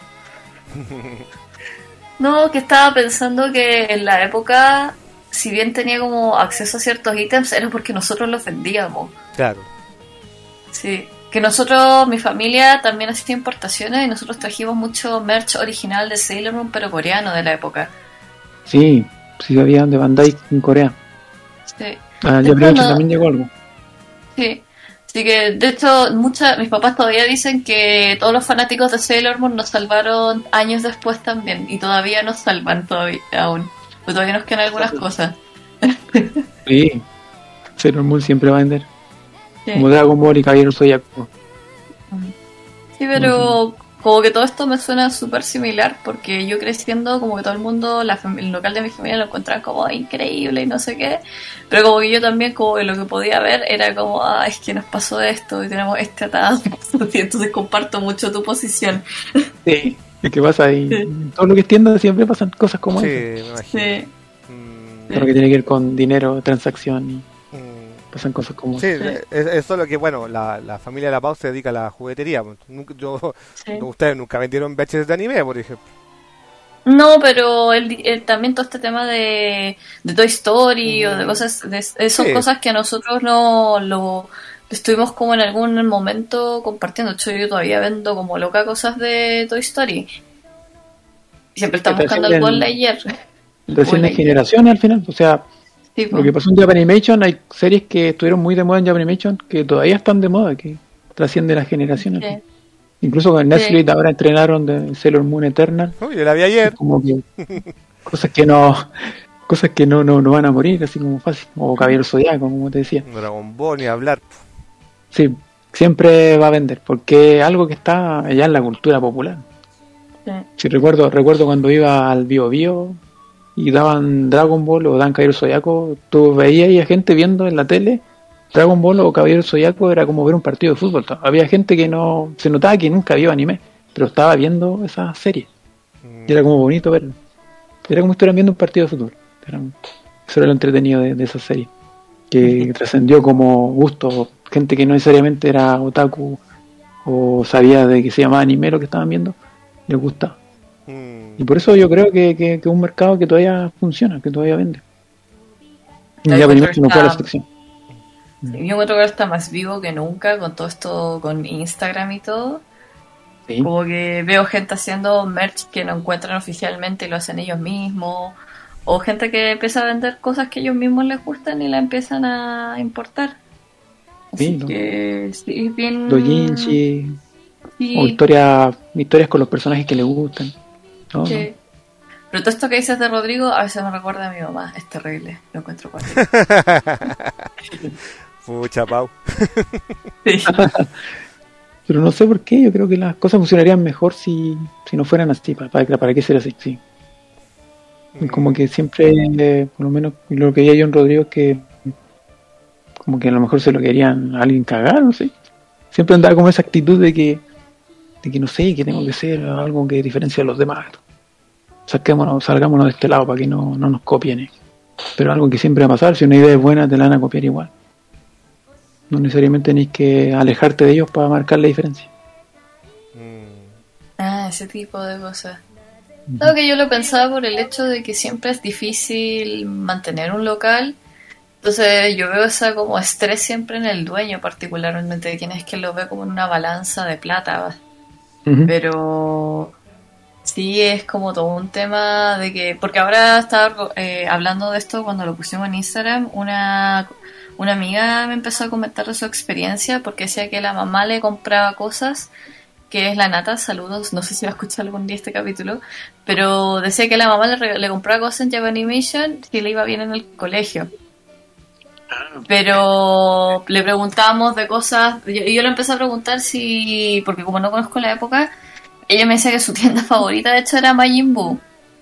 No, que estaba pensando que en la época, si bien tenía como acceso a ciertos ítems, era porque nosotros los vendíamos. claro. Sí, que nosotros, mi familia también hacía importaciones y nosotros trajimos mucho merch original de Sailor Moon, pero coreano de la época. Sí, sí había de Bandai en Corea. Sí, Ah, Después Japanimation no- también llegó algo. sí. Así que, de hecho, mucha, mis papás todavía dicen que todos los fanáticos de Sailor Moon nos salvaron años después también, y todavía nos salvan todavía aún. Pero todavía nos quedan algunas cosas. Sí, Sailor Moon siempre va a vender. Sí. Como Dragon Ball y Caballero Zodiaco. Sí, pero como que todo esto me suena súper similar porque yo creciendo como que todo el mundo, la fam- el local de mi familia lo encontraba como increíble y no sé qué, pero como que yo también como que lo que podía ver era como, ah, es que nos pasó esto y tenemos este atado, y entonces comparto mucho tu posición. Sí. ¿Y qué pasa ahí? Sí. En todo lo que es tienda siempre pasan cosas como Sí, esas. me imagino. Sí, Mm, Todo lo que tiene que ver con dinero, transacción, y mm. pasan cosas como Sí, esas. es- eso es lo que, bueno, la, la familia de La Pau se dedica a la juguetería. pues. Nunca- yo, sí. Ustedes nunca vendieron V H S de anime, por ejemplo. No, pero el, el- también todo este tema de, de Toy Story Ujú. o de cosas, de, de son Sí. cosas que a nosotros no lo estuvimos como en algún momento compartiendo. De hecho, yo todavía vendo como loca cosas de Toy Story. Y siempre estamos Que buscando trascienden- el Buzz Lightyear. Recién Bueno, en generaciones al final. O sea, Sí, po. lo que pasó en Japanimation, hay series que estuvieron muy de moda en Japanimation que todavía están de moda, que trascienden las generaciones. Sí. Incluso con Netflix Sí. ahora entrenaron de Sailor Moon Eternal. Uy, yo la vi ayer. Como que cosas que no cosas que no, no, no van a morir así como fácil. O Caballero Zodiaco, como te decía. Dragon Ball, ni hablar. Sí, siempre va a vender, porque es algo que está allá en la cultura popular. Sí. Si recuerdo, recuerdo cuando iba al Bio Bio y daban Dragon Ball o daban Caballero Zodiaco, tú veías ahí a gente viendo en la tele Dragon Ball o Caballero Zodiaco, era como ver un partido de fútbol. Había gente que no, se notaba que nunca vio anime, pero estaba viendo esa serie. Mm, Y era como bonito verlo. Era como si estuvieran viendo un partido de fútbol. Era, eso era lo entretenido de, de esa serie. Que trascendió como gusto. Gente que no necesariamente era otaku o sabía de que se llamaba anime lo que estaban viendo, les gustaba. mm. Y por eso yo creo que, que, que es un mercado que todavía funciona, que todavía vende. Y Yo ya encuentro primero que no fue a la está- sección. Sí, yo encuentro que ahora está más vivo que nunca con todo esto, con Instagram y todo. Sí. Como que veo gente haciendo merch que no encuentran oficialmente y lo hacen ellos mismos. O gente que empieza a vender cosas que ellos mismos les gustan y la empiezan a importar. Así Sí, ¿no? que sí, es bien... Dojinshi, sí, o historia, historias con los personajes que le gustan. ¿No? sí. ¿No? Pero todo esto que dices de Rodrigo a veces me recuerda a mi mamá. Es terrible, lo encuentro cuático. Pucha, Pau. Sí. Pero no sé por qué, yo creo que las cosas funcionarían mejor si, si no fueran así. ¿Para, para, para qué ser así? Sí. Y como que siempre, eh, por lo menos lo que veía yo en Rodrigo es que como que a lo mejor se lo querían a alguien cagar, no sé. Siempre andaba como esa actitud de que, de que no sé, que tengo que ser algo que diferencie a los demás. Saquémonos, salgámonos de este lado para que no, no nos copien. ¿eh? Pero algo que siempre va a pasar, si una idea es buena te la van a copiar igual. No necesariamente tenéis que alejarte de ellos para marcar la diferencia. Ah, ese tipo de cosas. Claro que yo lo pensaba por el hecho de que siempre es difícil mantener un local. Entonces yo veo esa como estrés siempre en el dueño, particularmente de quien es que lo ve como en una balanza de plata. Uh-huh. Pero sí es como todo un tema de que... Porque ahora estaba eh, hablando de esto cuando lo pusimos en Instagram, una, una amiga me empezó a comentar de su experiencia porque decía que la mamá le compraba cosas, que es la Nata, saludos, no sé si va a escuchar algún día este capítulo, pero decía que la mamá le, le compraba cosas en Japanimation si le iba bien en el colegio. Pero le preguntábamos de cosas, y yo, yo le empecé a preguntar si, porque como no conozco la época, ella me decía que su tienda favorita de hecho era Majin Buu.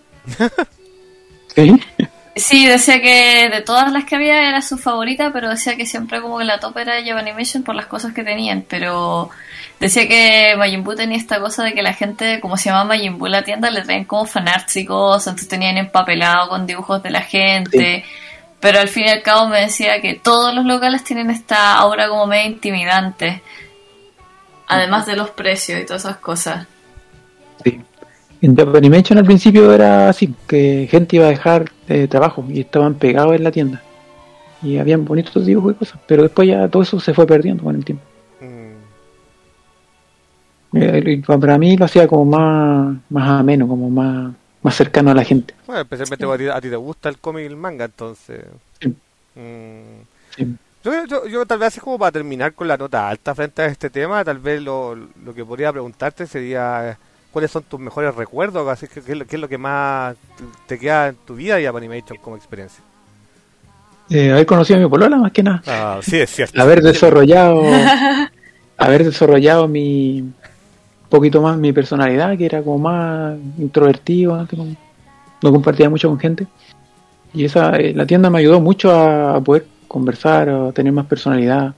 ¿Sí? Sí, decía que de todas las que había era su favorita, pero decía que siempre como que la top era Japanimation por las cosas que tenían, pero decía que Majin Buu tenía esta cosa de que la gente, como se llama Majin Buu la tienda, le traían como fanarts y cosas, entonces tenían empapelado con dibujos de la gente, sí. Pero al fin y al cabo me decía que todos los locales tienen esta aura como medio intimidante, además de los precios y todas esas cosas. Sí. En Japanimation al principio era así, que gente iba a dejar eh, trabajo y estaban pegados en la tienda. Y habían bonitos dibujos y cosas, pero después ya todo eso se fue perdiendo con el tiempo. Mm. Eh, para mí lo hacía como más, más ameno, como más, más cercano a la gente. Bueno, especialmente sí. a, ti, a ti te gusta el cómic y el manga, entonces... Sí. Mm. Sí. Yo, yo, yo tal vez así como para terminar con la nota alta frente a este tema, tal vez lo, lo que podría preguntarte sería... ¿Cuáles son tus mejores recuerdos? Así que, ¿qué, es lo, ¿Qué es lo que más te queda en tu vida y Japanimation como experiencia? Eh, haber conocido a mi polola, más que nada. Ah, sí, es cierto. Haber desarrollado haber desarrollado mi un poquito más mi personalidad, que era como más introvertido, ¿no? No compartía mucho con gente. Y esa eh, la tienda me ayudó mucho a, a poder conversar, a tener más personalidad.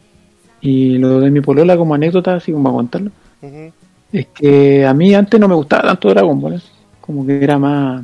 Y lo de mi polola como anécdota, así como a contarlo. Uh-huh. Es que a mí antes no me gustaba tanto Dragon Ball, ¿eh? Como que era más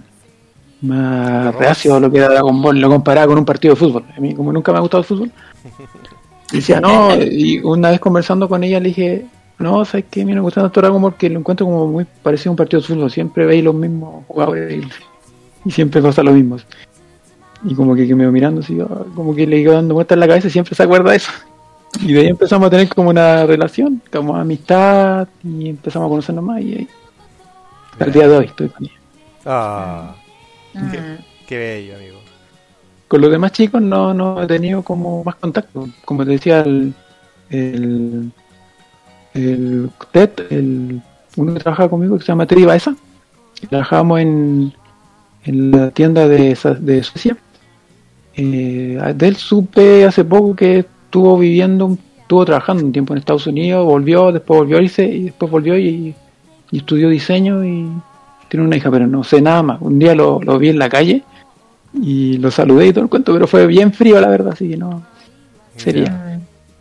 más reacio a lo que era Dragon Ball, lo comparaba con un partido de fútbol. A mí como nunca me ha gustado el fútbol, decía no, y una vez conversando con ella le dije, no, ¿sabes qué? A mí no me gusta tanto Dragon Ball, que lo encuentro como muy parecido a un partido de fútbol, siempre veis los mismos jugadores y, y siempre pasa lo mismo. Y como que, que me iba mirando así, como que le iba dando vueltas en la cabeza y siempre se acuerda de eso. Y de ahí empezamos a tener como una relación, como amistad, y empezamos a conocernos más, y ahí, hasta el día de hoy estoy con ella. Ah, mm. qué, qué bello, amigo. Con los demás chicos no, no he tenido como más contacto. Como te decía, el, el, el Ted, el, uno que trabaja conmigo, que se llama Teddy Baeza, trabajábamos en, en la tienda de, de Suecia. Eh, de él supe hace poco que estuvo viviendo, estuvo trabajando un tiempo en Estados Unidos, volvió, después volvió a irse y después volvió y, y estudió diseño y tiene una hija, pero no sé nada más. Un día lo, lo vi en la calle y lo saludé y todo el cuento, pero fue bien frío la verdad, así que no sería. Yeah.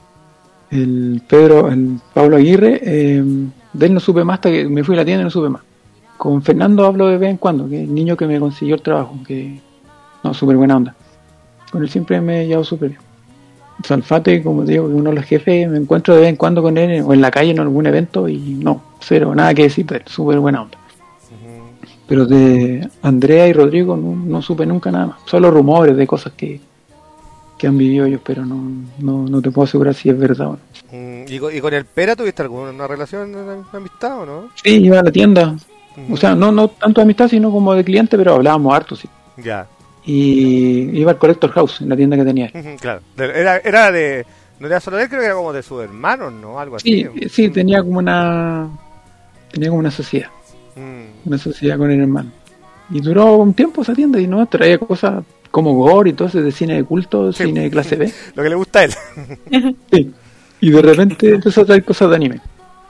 El Pedro, el Pablo Aguirre, eh, de él no supe más hasta que me fui a la tienda y no supe más. Con Fernando hablo de vez en cuando, que es el niño que me consiguió el trabajo, que no, súper buena onda. Con él siempre me he llevado súper bien. Salfate, como te digo, uno de los jefes, me encuentro de vez en cuando con él o en la calle en algún evento y no, cero, nada que decir de él, súper buena onda. Uh-huh. Pero de Andrea y Rodrigo no, no supe nunca nada más, solo rumores de cosas que, que han vivido ellos, pero no, no, no te puedo asegurar si es verdad o no. Mm, ¿Y, con, ¿Y con el Pera tuviste alguna relación de amistad o no? Sí, iba a la tienda. Uh-huh. O sea, no, no tanto de amistad, sino como de cliente, pero hablábamos harto, sí. Ya. Y iba al Collector House, en la tienda que tenía. Uh-huh, claro. Era, era de... No era solo de él, creo que era como de sus hermanos, ¿no? Algo así. Sí, sí, tenía como una... Tenía como una sociedad. Mm. Una sociedad con el hermano. Y duró un tiempo esa tienda y no traía cosas como gore y todo eso de cine de culto, sí. Cine de clase B. Lo que le gusta a él. Sí. Y de repente empezó a traer cosas de anime.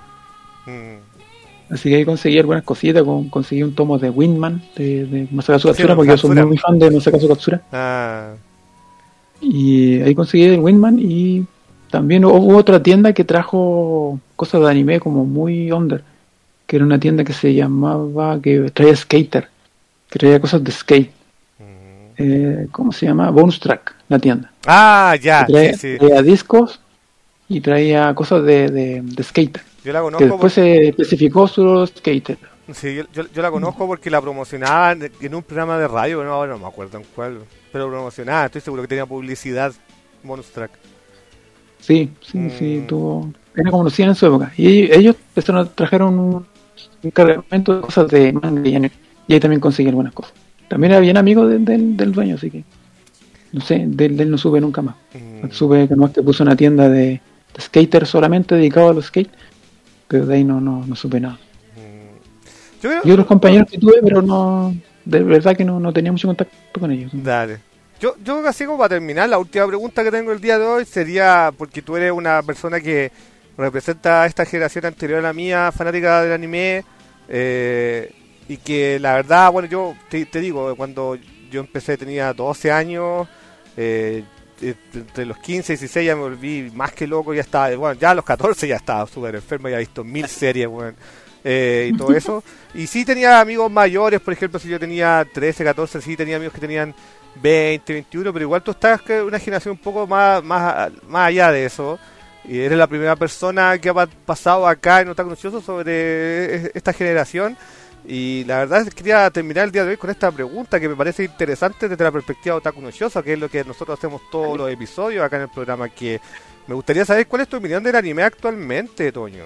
Mm. Así que ahí conseguí algunas cositas, con, conseguí un tomo de Windman, de, de Masakazu Katsura, sí, porque Katsura. Yo soy muy fan de Masakazu Katsura. Ah. Y ahí conseguí el Windman y también hubo otra tienda que trajo cosas de anime como muy under, que era una tienda que se llamaba, que traía Skater, que traía cosas de skate. Mm. Eh, ¿Cómo se llama? Bonus Track, la tienda. Ah, ya. Traía, sí, sí. traía discos y traía cosas de, de, de Skater. Yo la conozco. Que después porque... se especificó solo Skater. Sí, yo, yo, yo la conozco porque la promocionaban en un programa de radio, no, no me acuerdo en cuál, pero promocionaba, estoy seguro que tenía publicidad Bonus Track. Sí, sí, mm. sí, tuvo... Era como lo hacían en su época. Y ellos trajeron un, un cargamento de cosas de manga y anime. Y ahí también conseguí algunas cosas. También era bien amigo de, de, del dueño, así que... No sé, de, de él no supe nunca más. Mm. Supe que no, que puso una tienda de, de skater solamente dedicado a los skate, pero de ahí no, no, no supe nada. Mm. Yo creo... Y otros compañeros que tuve, pero no... De verdad que no, no tenía mucho contacto con ellos. Dale. Yo, yo así como para terminar, la última pregunta que tengo el día de hoy sería, porque tú eres una persona que representa a esta generación anterior a la mía, fanática del anime, eh, y que la verdad, bueno, yo te, te digo, cuando yo empecé tenía doce años, eh, entre los quince y dieciséis ya me volví más que loco, ya estaba, bueno, ya a los catorce ya estaba súper enfermo, ya he visto mil series, bueno, eh, y todo eso, y sí tenía amigos mayores, por ejemplo, si yo tenía trece, catorce, sí tenía amigos que tenían veinte, veintiuno, pero igual tú estás que una generación un poco más, más, más allá de eso, y eres la primera persona que ha pasado acá en Otaku Nochioso sobre esta generación, y la verdad es que quería terminar el día de hoy con esta pregunta que me parece interesante desde la perspectiva de Otaku Nochioso, que es lo que nosotros hacemos todos los episodios acá en el programa, que me gustaría saber cuál es tu opinión del anime actualmente, Toño.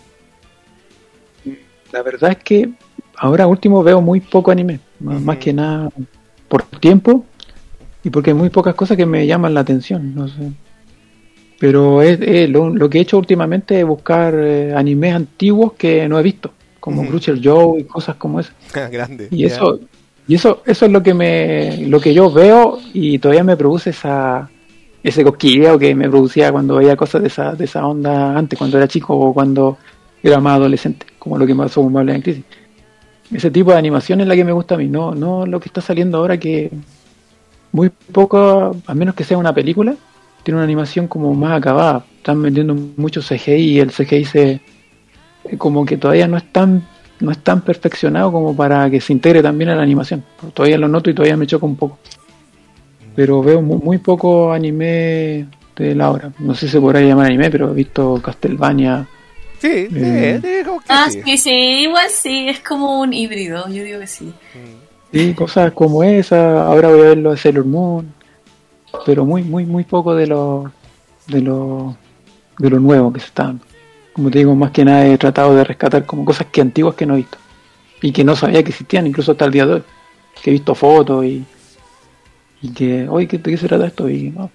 La verdad es que ahora último veo muy poco anime, más, mm. más que nada por tiempo y porque hay muy pocas cosas que me llaman la atención, no sé. Pero es, es lo, lo que he hecho últimamente es buscar eh, animes antiguos que no he visto, como uh-huh. Crucial Joe y cosas como esas. Grande. Y eso, yeah. y eso, eso es lo que me, lo que yo veo y todavía me produce esa, ese cosquilleo que me producía cuando veía cosas de esa, de esa onda antes, cuando era chico o cuando era más adolescente, como lo que pasó con Marvel en Crisis. Ese tipo de animación es la que me gusta a mí, no, no lo que está saliendo ahora, que muy poco, a menos que sea una película, tiene una animación como más acabada. Están vendiendo mucho C G I y el C G I se como que todavía no es tan no es tan perfeccionado como para que se integre también a la animación. Todavía lo noto y todavía me choca un poco. Pero veo muy, muy poco anime de la hora. No sé si se podrá llamar anime, pero he visto Castlevania. Sí, eh, sí, digo que ah, sí. sí, sí, igual sí, es como un híbrido, yo digo que sí. Sí, cosas como esa, ahora voy a ver lo de Sailor Moon, pero muy, muy, muy poco de lo, de lo, de lo nuevo que se está dando. Como te digo, más que nada he tratado de rescatar como cosas que antiguas que no he visto, y que no sabía que existían, incluso hasta el día de hoy, que he visto fotos y, y que, oye, ¿de qué se trata esto? Y no.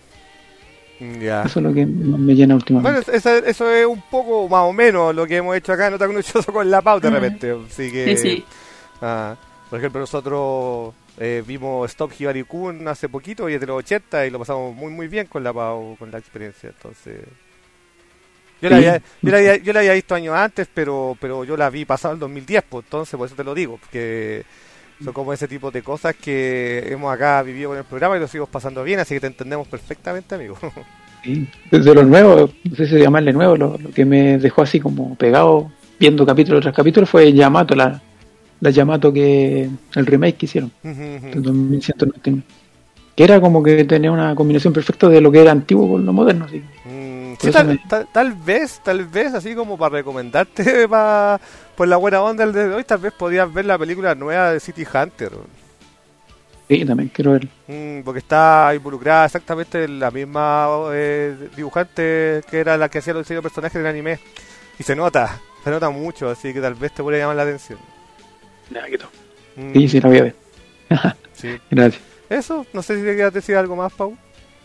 Ya. Eso es lo que me llena últimamente. Bueno, eso, eso es un poco más o menos lo que hemos hecho acá en Otaku Nochioso con la pauta de repente. Así que, sí, sí. Ah, por ejemplo, nosotros eh, vimos Stop Hibari-kun hace poquito, y es de los ochenta, y lo pasamos muy muy bien con la Pau, con la experiencia. Entonces, yo, sí. la había, yo, la había, yo la había visto años antes, pero pero yo la vi pasado el dos mil diez, pues, entonces por eso te lo digo, porque son como ese tipo de cosas que hemos acá vivido con el programa y lo seguimos pasando bien, así que te entendemos perfectamente, amigo. Sí, desde lo nuevo, no sé si llamarle nuevo, lo, lo que me dejó así como pegado viendo capítulo tras capítulo fue Yamato, la, la Yamato, que el remake que hicieron del dos mil ciento noventa y nueve, que era como que tenía una combinación perfecta de lo que era antiguo con lo moderno, así. Mm, sí, tal, me... tal, tal vez, tal vez así como para recomendarte para por la buena onda del de hoy, tal vez podías ver la película nueva de City Hunter. Sí, también quiero verlo. Mm, porque está involucrada exactamente la misma eh, dibujante que era la que hacía los diseños de personajes del anime. Y se nota, se nota mucho, así que tal vez te puede llamar la atención. Nada, que todo. Mm, Sí, sí, la voy a ver. sí. Gracias. Eso, no sé si te quieras decir algo más, Pau.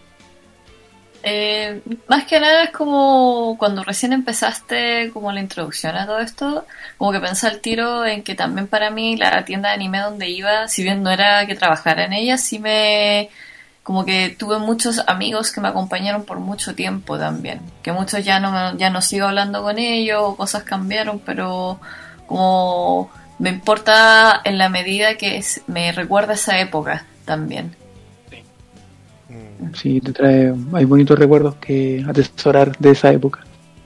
Eh, más que nada es como cuando recién empezaste como la introducción a todo esto, como que pensé al tiro en que también para mí la tienda de anime donde iba, si bien no era que trabajara en ella, sí me... como que tuve muchos amigos que me acompañaron por mucho tiempo también, que muchos ya no, me- ya no sigo hablando con ellos, o cosas cambiaron, pero como me importa en la medida que es- me recuerda esa época también. Mm, Sí, te trae, hay bonitos recuerdos que atesorar de esa época.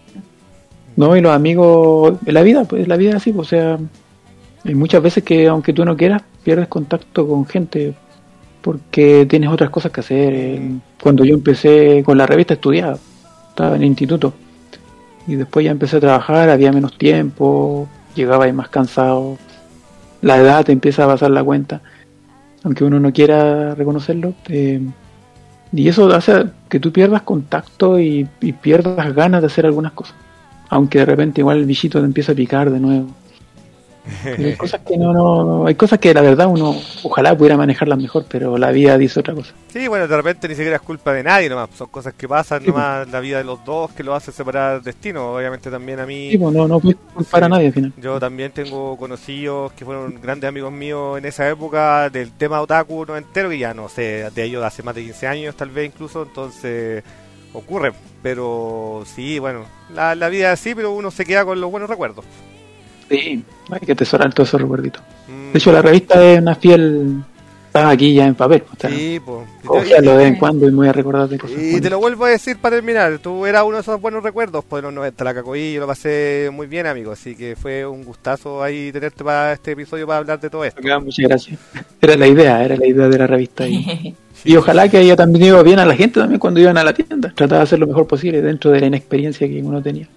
No, y los amigos, en la vida, pues la vida es así, pues, o sea, hay muchas veces que aunque tú no quieras, pierdes contacto con gente porque tienes otras cosas que hacer. Eh, Cuando yo empecé con la revista estudiaba, estaba en el instituto, y después ya empecé a trabajar, había menos tiempo, llegaba ahí más cansado, la edad te empieza a pasar la cuenta, aunque uno no quiera reconocerlo. eh, Y eso hace que tú pierdas contacto y, y pierdas ganas de hacer algunas cosas. Aunque de repente igual el bichito te empieza a picar de nuevo. Y hay cosas que no, no, hay cosas que la verdad uno ojalá pudiera manejarlas mejor, pero la vida dice otra cosa. Sí, bueno, de repente ni siquiera es culpa de nadie nomás, son cosas que pasan Sí, nomás en la vida de los dos que lo hace separar destino. Obviamente también a mí, Sí, pues no, no puedes culpar sí, a nadie al final. yo también tengo conocidos que fueron grandes amigos míos en esa época del tema otaku no entero, que ya no sé, de ellos hace más de quince años tal vez incluso, entonces ocurre. Pero sí, bueno, la, la vida es así, pero uno se queda con los buenos recuerdos. Sí, hay que atesorar todos esos recuerditos. Mm, De hecho, la revista es una fiel... Está aquí ya en papel. O sea, sí, pues. cógialo de vez en cuando y me voy a recordar de cosas. Y te bonitas. lo vuelvo a decir para terminar, tú eras uno de esos buenos recuerdos, pues de los noventa, la Cacoí, yo lo pasé muy bien, amigo, así que fue un gustazo ahí tenerte para este episodio para hablar de todo esto. Ok, muchas gracias. Era la idea, era la idea de la revista. Y, Sí, y ojalá que haya también ido bien a la gente también cuando iban a la tienda. Trataba de hacer lo mejor posible dentro de la inexperiencia que uno tenía.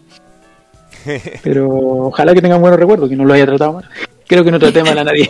Pero ojalá que tengan buenos recuerdos, que no lo haya tratado mal. Creo que no traté mal a nadie.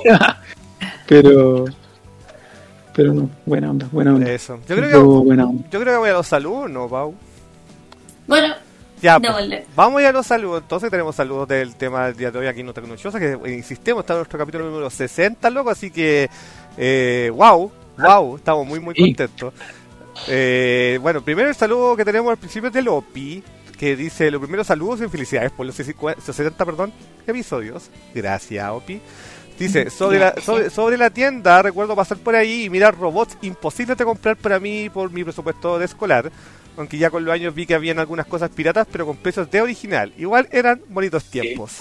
pero pero no, buena onda, buena onda. eso. Yo creo Estuvo que buena onda. yo creo que voy a los saludos, ¿no, Pau? Bueno, Ya, pues, démosle. vamos ya a los saludos. Entonces tenemos saludos del tema del día de hoy aquí en Nota Tecnochosa, que eh, insistimos, está en nuestro capítulo número sesenta, loco, así que eh, wow, wow, estamos muy muy Sí. contentos. Eh, bueno, primero el saludo que tenemos al principio es de Lopi, que dice: los primeros saludos y felicidades por los sesenta, perdón, episodios. Gracias, Opi. Dice: sobre la, sobre, sobre la tienda, recuerdo pasar por ahí y mirar robots imposibles de comprar para mí por mi presupuesto de escolar. Aunque ya con los años vi que habían algunas cosas piratas, pero con precios de original. Igual eran bonitos tiempos.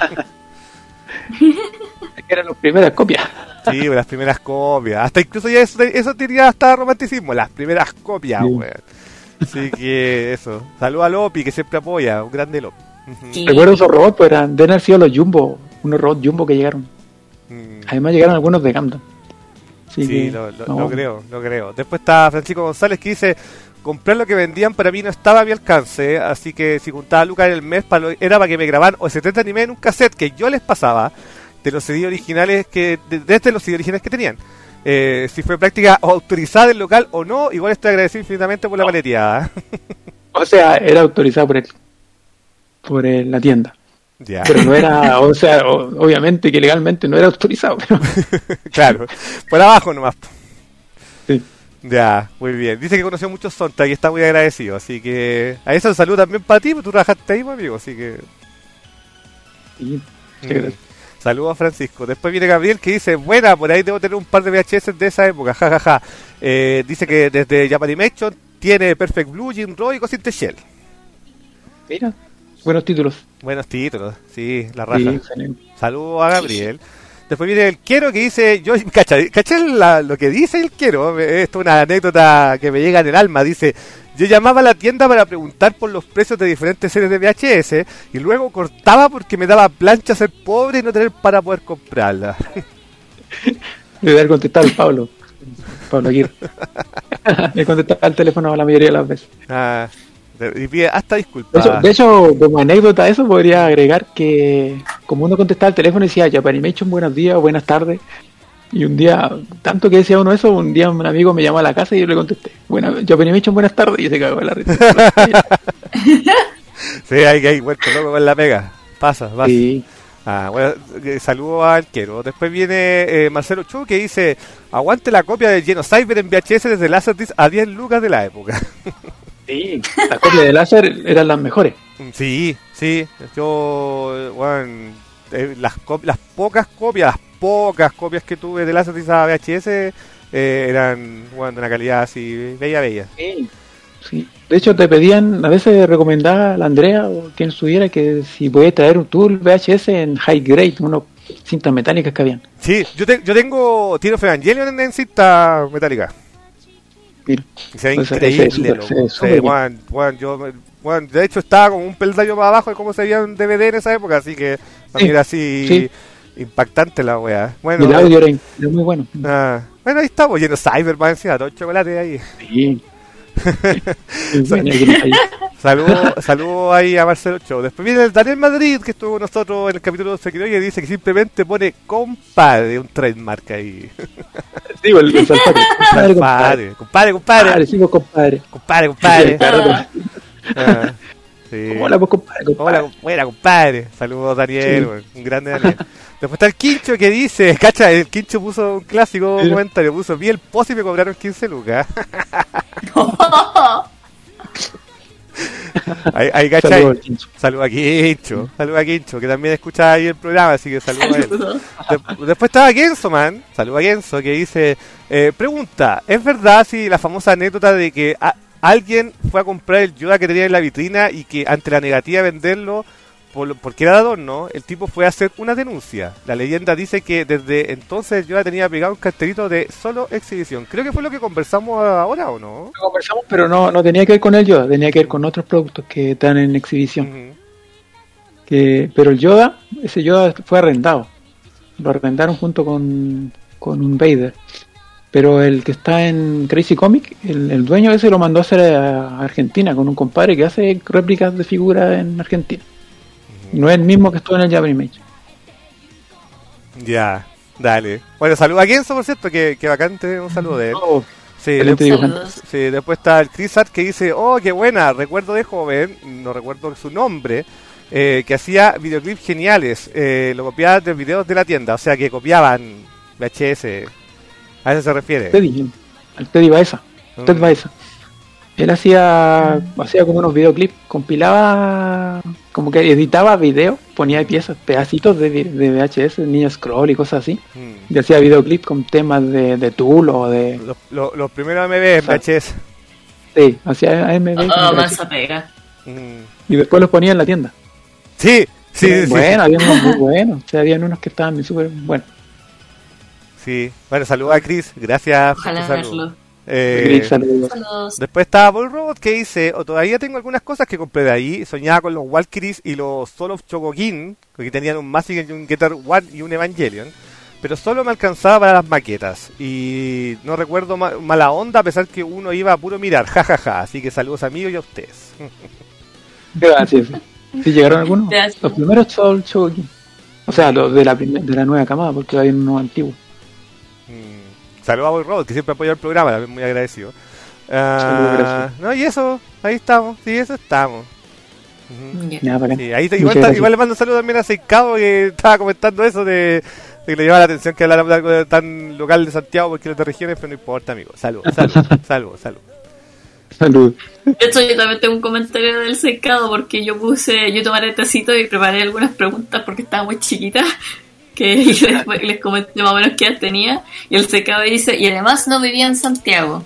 Eran las primeras copias. Sí, las primeras copias. Hasta incluso ya eso, eso tenía hasta romanticismo. Las primeras copias, Sí. weón. Así que eso. Saludos a Lopi, que siempre apoya. Un grande Lopi. Ujú. Sí. Recuerdo esos robots, pues eran, deben haber sido los Jumbo, unos robots Jumbo que llegaron. Mm. Además llegaron algunos de Gundam. Así Sí, que, lo, lo- no, lo creo, lo creo. Después está Francisco González que dice: comprar lo que vendían para mí no estaba a mi alcance, así que si juntaba lucas en el mes para lo- era para que me grabaran o setenta animes en un cassette que yo les pasaba de los C D originales que de- desde los C D originales que tenían. Eh, si fue práctica autorizada del local o no, igual estoy agradecido infinitamente por la paleteada. O sea, era autorizado por el, por el- la tienda. Ya, Pero no era, o sea, o- obviamente que legalmente no era autorizado. Pero, claro, por abajo nomás. sí. Ya, muy bien. Dice que conoció muchos Sonta y está muy agradecido, así que a eso un saludo también para ti, porque tú trabajaste ahí, pues, amigo, así que... Sí, sí, Mm. gracias. Saludos a Francisco. Después viene Gabriel que dice: buena, por ahí debo tener un par de V H S de esa época, jajaja. Eh, dice que desde Japanimation tiene Perfect Blue, Jim Roy y Ghost in the Shell. Mira, buenos títulos. Buenos títulos, sí, la Sí, raja. excelente. Saludos a Gabriel. Después viene el Quiero que dice: yo, cacha, caché la- lo que dice el Quiero, me- esto es una anécdota que me llega en el alma. Dice: yo llamaba a la tienda para preguntar por los precios de diferentes series de V H S y luego cortaba porque me daba plancha ser pobre y no tener para poder comprarla. Debe haber contestado el Pablo. Pablo Aguirre. Le contestaba el teléfono la mayoría de las veces. Ah, y pide hasta De disculpas. hecho, de hecho, como anécdota a eso, podría agregar que como uno contestaba el teléfono y decía Japanimation, buenos días, buenas tardes, Y un día, tanto que decía uno eso, un día un amigo me llamó a la casa y yo le contesté, bueno, Japanese Mission, buenas tardes, y se cagó de la risa. Sí, hay que hay vuelto loco con la pega. Pasa, pasa. Sí. Ah, bueno, eh, saludo al Arquero. Después viene eh, Marcelo Chu que dice: aguante la copia de Genocyber en V H S desde Laserdisc a diez lucas de la época. Sí, las copias de láser eran las mejores. Sí, sí. Yo, bueno, eh, las, cop- las pocas copias, las pocas copias que tuve de Laserdisc a V H S eh, eran, bueno, de una calidad así, bella, bella. Sí. Sí. De hecho, te pedían, a veces recomendaba a la Andrea o quien estuviera que si podía traer un tour V H S en high grade, unas cintas metálicas que habían. Sí, yo, te- yo tengo Tears of Evangelion en, en cinta metálica. Mira. Y se ve Pues, increíble, ese- ese- loco. ese- ese- Sí, súper bien. Juan, Juan, yo, me- Juan, de hecho estaba como un peldaño más abajo de cómo se veía un D V D en esa época, así que para Sí, mí era así sí. impactante la weá. Y Bueno, el audio eh, era, in- era muy bueno. ah, bueno, ahí estamos, lleno de Cyberman encima, todo el chocolate ahí. Sí. Sí, bueno, aquí no hay- Saludos saludo ahí a Marcelo Show. Después viene el Daniel Madrid, que estuvo con nosotros en el capítulo de Sekiro, y dice que simplemente pone compadre, un trademark ahí. Sí, el, el Salfate. Compadre, compadre. Compadre, compadre, compadre, Compadre, sí, pues, compadre. compadre, compadre. Ah. Ah, sí. Hola, pues, compadre, compadre. Hola, buena compadre. Saludos Daniel, Sí. weón, un grande Daniel. Después está el Quincho que dice, cacha, el Quincho puso un clásico Sí. comentario, puso, vi el post y me cobraron quince lucas. Ahí, ahí cacha. Saludos al Quincho. Saludos a Quincho, saludos a Quincho, que también escucha ahí el programa, así que saludos a él. Saludos. De- después estaba Genso, man. Saludos a Genso, que dice: eh, pregunta, ¿es verdad si la famosa anécdota de que a- alguien fue a comprar el Yoda que tenía en la vitrina y que ante la negativa de venderlo por, lo- porque era de adorno, el tipo fue a hacer una denuncia? La leyenda dice que desde entonces el Yoda tenía pegado un cartelito de solo exhibición. Creo que fue lo que conversamos ahora, ¿o no? Lo conversamos, pero no, no tenía que ver con el Yoda, tenía que ver con otros productos que están en exhibición. Ujú. Que, pero el Yoda, ese Yoda fue arrendado. Lo arrendaron junto con, con un Vader. Pero el que está en Crazy Comic, el, el dueño ese lo mandó a hacer a Argentina con un compadre que hace réplicas de figuras en Argentina. No es el mismo que estuvo en el Japanese Mission. Ya, dale. Bueno, saludos a Genso, por cierto, que, que bacante, un saludo de él. Oh, Sí, excelente después, dibujante. Saludos. sí, después está el Chris Hart que dice: oh, qué buena, recuerdo de joven, no recuerdo su nombre, eh, que hacía videoclips geniales, eh, lo copiaba de videos de la tienda, o sea que copiaban V H S, a eso se refiere. Teddy, al Teddy Baeza. Mm. Ted Baeza. Él hacía, hacía como unos videoclips, compilaba, como que editaba videos, ponía piezas, pedacitos de, vi- de V H S, Ninja Scroll y cosas así. Mm. Y hacía videoclips con temas de, de Tool o de... Los, los- los primeros M V en V H S. Sí, hacía A M V. con Oh, V H S. mansa pega. Mm. Y después los ponía en la tienda. Sí, sí, sí, sí. Bueno, había unos muy buenos. O sea, habían unos que estaban súper buenos. Sí. Bueno, saludos a Chris, gracias por Ojalá tu saludo. verlo. Eh, Chris, saludos. Saludos. Después estaba Paul Robot que dice: o todavía tengo algunas cosas que compré de ahí. Soñaba con los Valkyries y los Soul of Chogokin, que tenían un Massinger y un Getter One y un Evangelion, pero solo me alcanzaba para las maquetas. Y no recuerdo ma- mala onda, a pesar que uno iba a puro mirar, jajaja. Ja, ja. Así que saludos amigos y a ustedes. Gracias. ¿Sí llegaron algunos? Gracias. Los primeros Soul Chogokin. O sea, los de la, primer- de la nueva camada, porque hay unos antiguos. Mm, Saludos a Paul Robot, que siempre apoya el programa, también muy agradecido. Ah, Saludos, gracias. no, y eso, ahí estamos, sí, eso estamos. Ujú. Ya. Ya, bacán. Sí, ahí te- Muchas igual, ta- gracias. igual le mando un saludo también a Seicado, que estaba comentando eso de, de que le llamaba la atención que hablara de algo de tan local de Santiago porque no es de regiones, pero no importa, amigo. Salud, salud, salud, salud. Salud. De hecho, yo también tengo un comentario del secado porque yo puse, yo tomé el tecito y preparé algunas preguntas porque estaba muy chiquita, que les, les comenté más o menos qué edad tenía, y el secado dice, y además no vivía en Santiago.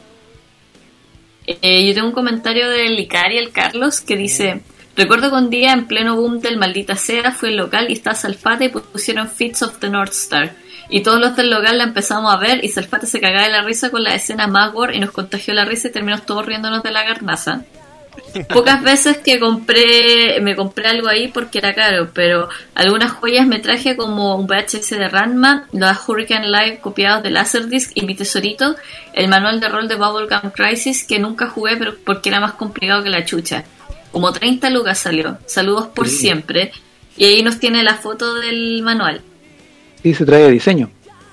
Eh, yo tengo un comentario del Icari, el Carlos, que dice, recuerdo que un día en pleno boom del Maldita Sea fui al local y estaba Salfate y pusieron Fits of the North Star. Y todos los del local la empezamos a ver y Salfate se cagaba de la risa con la escena más gore y nos contagió la risa y terminamos todos riéndonos de la garnaza. Pocas veces que compré, me compré algo ahí porque era caro, pero algunas joyas me traje como un V H S de Ranma, los Hurricane Live copiados de Laserdisc y mi tesorito, el manual de rol de Bubblegum Crisis que nunca jugué pero porque era más complicado que la chucha. Como treinta lucas salió. Saludos por siempre. Y ahí nos tiene la foto del manual. Sí, se trae diseño.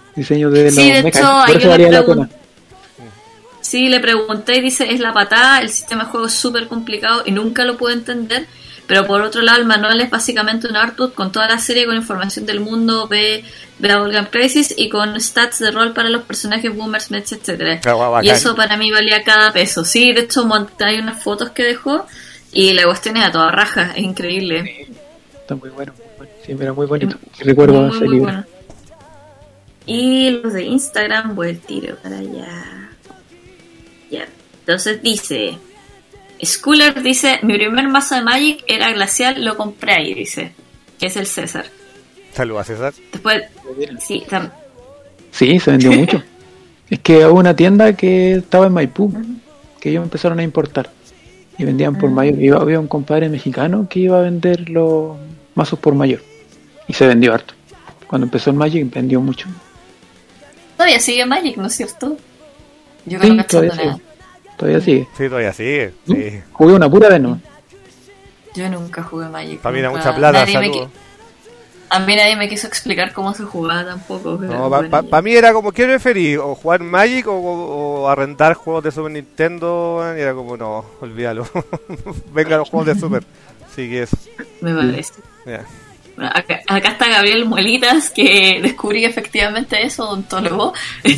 diseño de los Sí, de mechas, hecho, por ahí eso yo le valía la pregun- pena. Sí, le pregunté y dice, es la patada, el sistema de juego es súper complicado y nunca lo pude entender, pero por otro lado el manual es básicamente un artbook con toda la serie, con información del mundo de, de Bubblegum Crisis y con stats de rol para los personajes boomers, mechs, etcétera. Ah, guau, Y bacán. eso para mí valía cada peso. Sí, de hecho mont- hay unas fotos que dejó y la cuestión es a toda raja, es increíble. Está muy bueno, muy bueno. Sí, era muy bonito. Sí, recuerdo Muy, ese muy libro. bueno. Y los de Instagram, voy el tiro para allá. Ya. Entonces dice: Schooler dice: mi primer mazo de Magic era glacial, lo compré ahí, dice. Que es el César. Saludos a César. Después, sí, tam- Sí, se vendió mucho. Es que hubo una tienda que estaba en Maipú, que ellos empezaron a importar. Y vendían por Ah. mayor. Iba, había un compadre mexicano que iba a vender los mazos por mayor. Y se vendió harto. Cuando empezó el Magic vendió mucho. todavía sigue Magic, ¿no es cierto? Yo Sí, creo que todavía nada. sigue. Todavía sigue. Sí, todavía sigue. Sí. Jugué una pura vez, ¿no? Yo nunca jugué Magic. Para mí era nunca- mucha plata, nadie me saludos. qui- A mí nadie me quiso explicar cómo se jugaba tampoco. pero No, para bueno, ya. mí era como, ¿qué preferí? O jugar Magic o, o arrendar juegos de Super Nintendo. weón, Y era como, no, olvídalo. Venga los juegos de Super. Sí que es. Me parece. Ya. Bueno, acá, acá está Gabriel Muelitas, que descubrí efectivamente eso, odontólogo.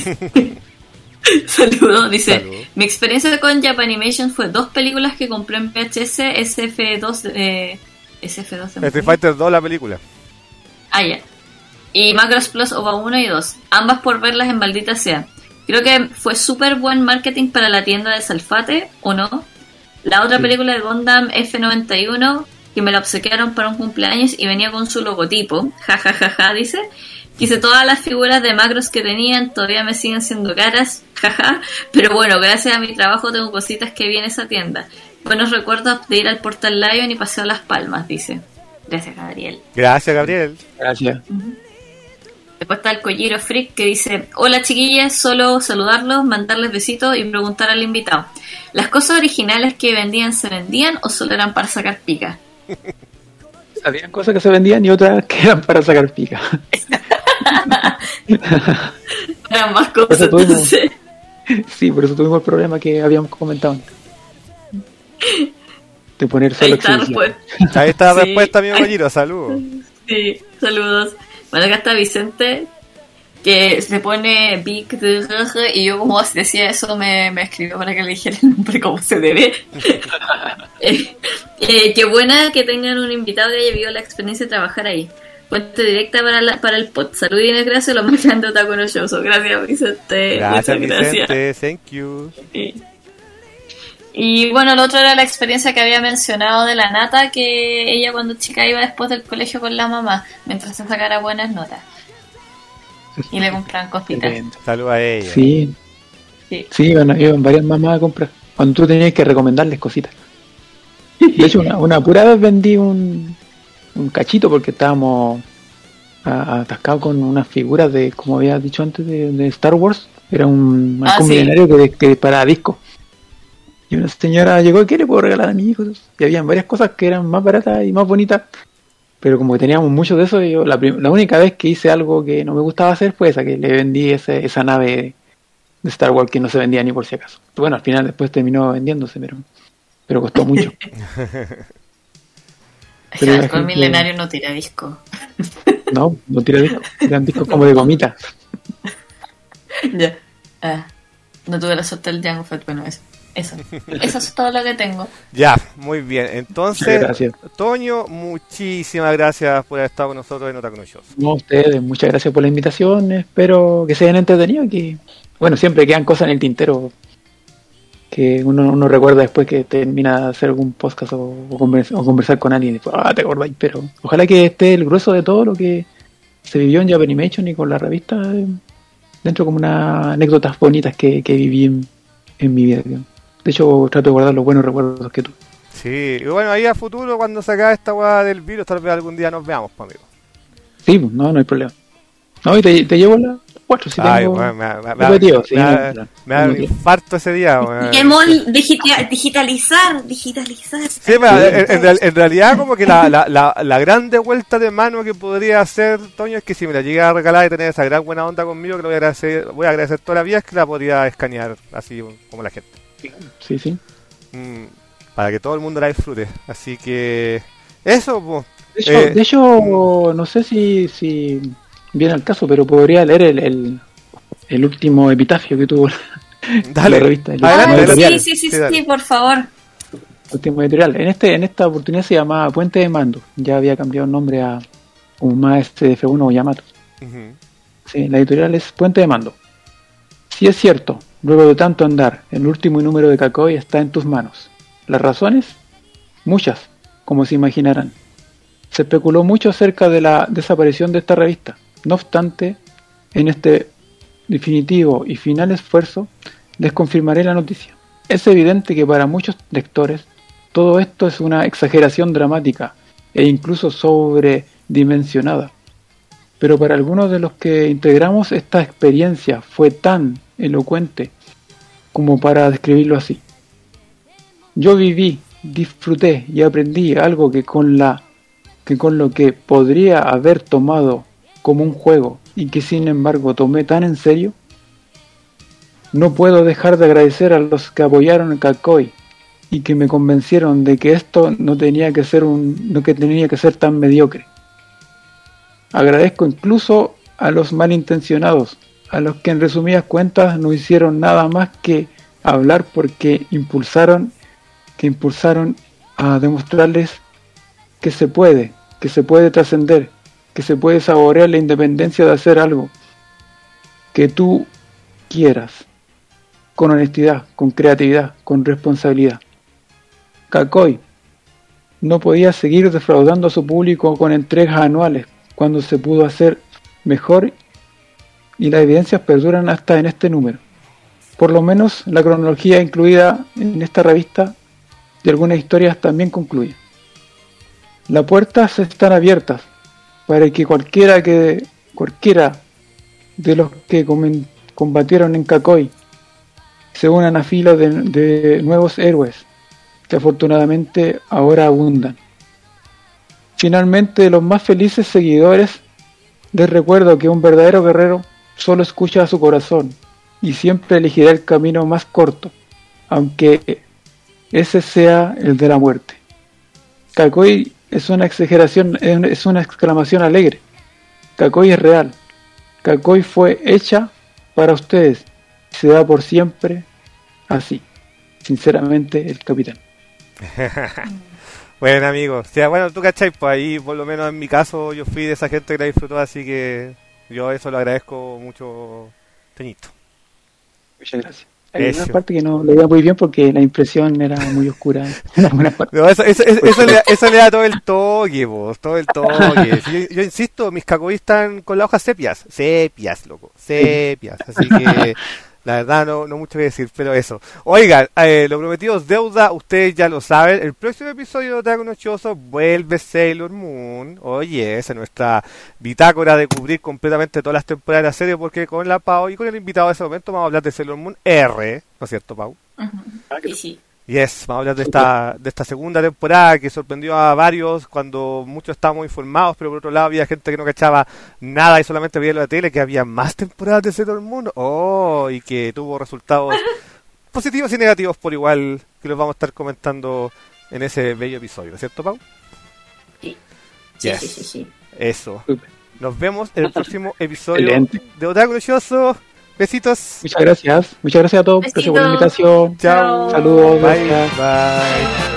Saludos, dice: Saludos. mi experiencia con Japanimation fue dos películas que compré en V H S, S F dos, eh, S F dos de Street Fighter dos, la película. Ah, ya. Y Macross Plus O V A uno y dos, ambas por verlas en Maldita Sea. Creo que fue súper buen marketing para la tienda de Salfate, ¿o no? La otra Sí. película de Gundam F noventa y uno, que me la obsequiaron para un cumpleaños y venía con su logotipo, jajajaja, dice. Quise todas las figuras de Macross que tenían, todavía me siguen siendo caras, jaja. Pero bueno, gracias a mi trabajo tengo cositas que vi en esa tienda. Buenos recuerdos de ir al Portal Lion y Paseo Las Palmas, dice. Gracias, Gabriel. Gracias, Gabriel. Gracias. Después está el Colliro Freak que dice: hola chiquillas, solo saludarlos, mandarles besitos y preguntar al invitado, ¿las cosas originales que vendían se vendían o solo eran para sacar pica? Habían cosas que se vendían y otras que eran para sacar pica. Eran más Por cosas, eso tuvimos- entonces. Sí, por eso tuvimos el problema que habíamos comentado antes. De poner Ahí solo está la exhibición. respuesta. Ahí está la Sí. respuesta, amigo Galliro. Saludos. Sí, saludos. Bueno, acá está Vicente, que se pone Big y yo como decía eso me, me escribió para que le dijera el nombre como se debe. eh, eh, qué buena que tengan un invitado que haya vivido la experiencia de trabajar ahí. Fuente directa para, la, para el pod. Salud y gracias, lo más grande otaku noyoso. Gracias, Vicente. Gracias, Muchas gracias. Vicente. Thank you. Sí. Y bueno, lo otro era la experiencia que había mencionado de la Nata, que ella cuando chica iba después del colegio con la mamá, mientras se sacara buenas notas. Y le compraban cositas. Excelente. Saludos a ella. Sí, Sí. sí, iban, iban varias mamás a comprar. Cuando tú tenías que recomendarles cositas. De hecho, una, una pura vez vendí un, un cachito porque estábamos a- atascados con unas figuras de, como había dicho antes, de, de Star Wars. Era un Ah, halcón sí. milenario que, que disparaba disco. Y una señora llegó, ¿qué le puedo regalar a mi hijo? Y habían varias cosas que eran más baratas y más bonitas. Pero como que teníamos mucho de eso, yo la, prim- la única vez que hice algo que no me gustaba hacer fue esa, que le vendí ese, esa nave de Star Wars que no se vendía ni por si acaso. Bueno, al final después terminó vendiéndose, pero, pero costó mucho. El la alcohol gente- milenario no tira disco. No, no tira discos, eran discos como de gomita. Ya. Ah, no tuve la suerte del Jango Fett, bueno, eso. Eso. Eso es todo lo que tengo. Ya, muy bien. Entonces, Gracias. Toño, muchísimas gracias por haber estado con nosotros en Otaku no Shows. No, a ustedes, muchas gracias por la invitación. Espero que se hayan entretenido. Que, bueno, siempre quedan cosas en el tintero que uno, uno recuerda después que termina de hacer algún podcast o, o, conversar, o conversar con alguien. Y después, ah, te acordáis. Pero ojalá que esté el grueso de todo lo que se vivió en Japanimation y con la revista eh, dentro como unas anécdotas bonitas que, que viví en, en mi vida. De hecho, trato de guardar los buenos recuerdos que tuve. Sí, y bueno, ahí a futuro, cuando se acabe esta hueá del virus, tal vez algún día nos veamos, pues, amigo. Sí, pues, no, no hay problema. No, y te, te llevo la... cuatro, si Ay, tengo... bueno, me, me, me, repetido, me, sí, me, no, me, no, me da no, un no. infarto ese día, weón. Pokémon digita- digitalizar, digitalizar. Sí, pero en, en real- en realidad como que la, la, la, la grande vuelta de mano que podría hacer Toño es que si me la llega a regalar y tener esa gran buena onda conmigo, que lo voy a agradecer, voy a agradecer toda la vida, es que la podría escanear así como la gente. Sí, sí. Mm, para que todo el mundo la disfrute. Así que eso, pues. De hecho, Eh, de hecho no sé si, si viene al caso, pero podría leer el, el, el último epitafio que tuvo la, Dale. la revista. El Adelante, último Ay, editorial. sí, sí, sí, Sí, sí, dale. por favor. Último editorial. En este, en esta oportunidad se llamaba Puente de Mando. Ya había cambiado el nombre a un más F uno o Yamato. Ujú. Sí, la editorial es Puente de Mando. Si es cierto, luego de tanto andar, el último número de Kakoi está en tus manos. ¿Las razones? Muchas, como se imaginarán. Se especuló mucho acerca de la desaparición de esta revista. No obstante, en este definitivo y final esfuerzo, les confirmaré la noticia. Es evidente que para muchos lectores, todo esto es una exageración dramática e incluso sobredimensionada. Pero para algunos de los que integramos esta experiencia fue tan elocuente como para describirlo así. Yo viví, disfruté y aprendí algo que con la que con lo que podría haber tomado como un juego y que sin embargo tomé tan en serio. No puedo dejar de agradecer a los que apoyaron el Kakoi y que me convencieron de que esto no tenía que ser un no que tenía que ser tan mediocre. Agradezco incluso a los malintencionados, a los que en resumidas cuentas no hicieron nada más que hablar porque impulsaron que impulsaron a demostrarles que se puede, que se puede trascender, que se puede saborear la independencia de hacer algo que tú quieras, con honestidad, con creatividad, con responsabilidad. Kakoi no podía seguir defraudando a su público con entregas anuales cuando se pudo hacer mejor y las evidencias perduran hasta en este número. Por lo menos la cronología incluida en esta revista de algunas historias también concluye. Las puertas están abiertas para que cualquiera que cualquiera de los que comen, combatieron en Kakoi se unan a filas de, de nuevos héroes que afortunadamente ahora abundan. Finalmente, los más felices seguidores, les recuerdo que un verdadero guerrero solo escucha a su corazón y siempre elegirá el camino más corto, aunque ese sea el de la muerte. Kakoi es una exageración, es una exclamación alegre. Kakoi es real. Kakoi fue hecha para ustedes. Se da por siempre así. Sinceramente, el capitán. Bueno, amigos, o sea, bueno, tú cachai, pues ahí por lo menos en mi caso yo fui de esa gente que la disfrutó, así que yo eso lo agradezco mucho, Teñito. Muchas gracias. Hay Eso. una parte que no le iba muy bien porque la impresión era muy oscura en algunas partes. No, eso, eso, eso, eso, le, da- eso le da todo el toque, vos, todo el toque. Sí, yo, yo insisto, mis Kakoi están con las hojas sepias, sepias, loco, sepias, así que la verdad no, no mucho que decir, pero eso. Oigan, eh, lo prometido es deuda, ustedes ya lo saben, el próximo episodio de Dragon Nochoso vuelve Sailor Moon. Oye, esa es nuestra bitácora de cubrir completamente todas las temporadas de la serie, porque con la Pau y con el invitado de ese momento vamos a hablar de Sailor Moon R, ¿no es cierto, Pau? Ujú. Y sí. Yes, vamos a hablar de esta, de esta segunda temporada que sorprendió a varios cuando muchos estábamos informados, pero por otro lado había gente que no cachaba nada y solamente veía en la tele que había más temporadas de Sailor Moon. Oh, y que tuvo resultados positivos y negativos por igual, que los vamos a estar comentando en ese bello episodio, ¿cierto, Pau? Sí. Sí, Yes. sí, sí, sí. Eso. Súper. Nos vemos en el próximo episodio Excelente. de Otaku Nochoso. Besitos. Muchas gracias. Muchas gracias a todos. Gracias por la Besitos. invitación. Chao. Saludos. Bye. Gracias. Bye.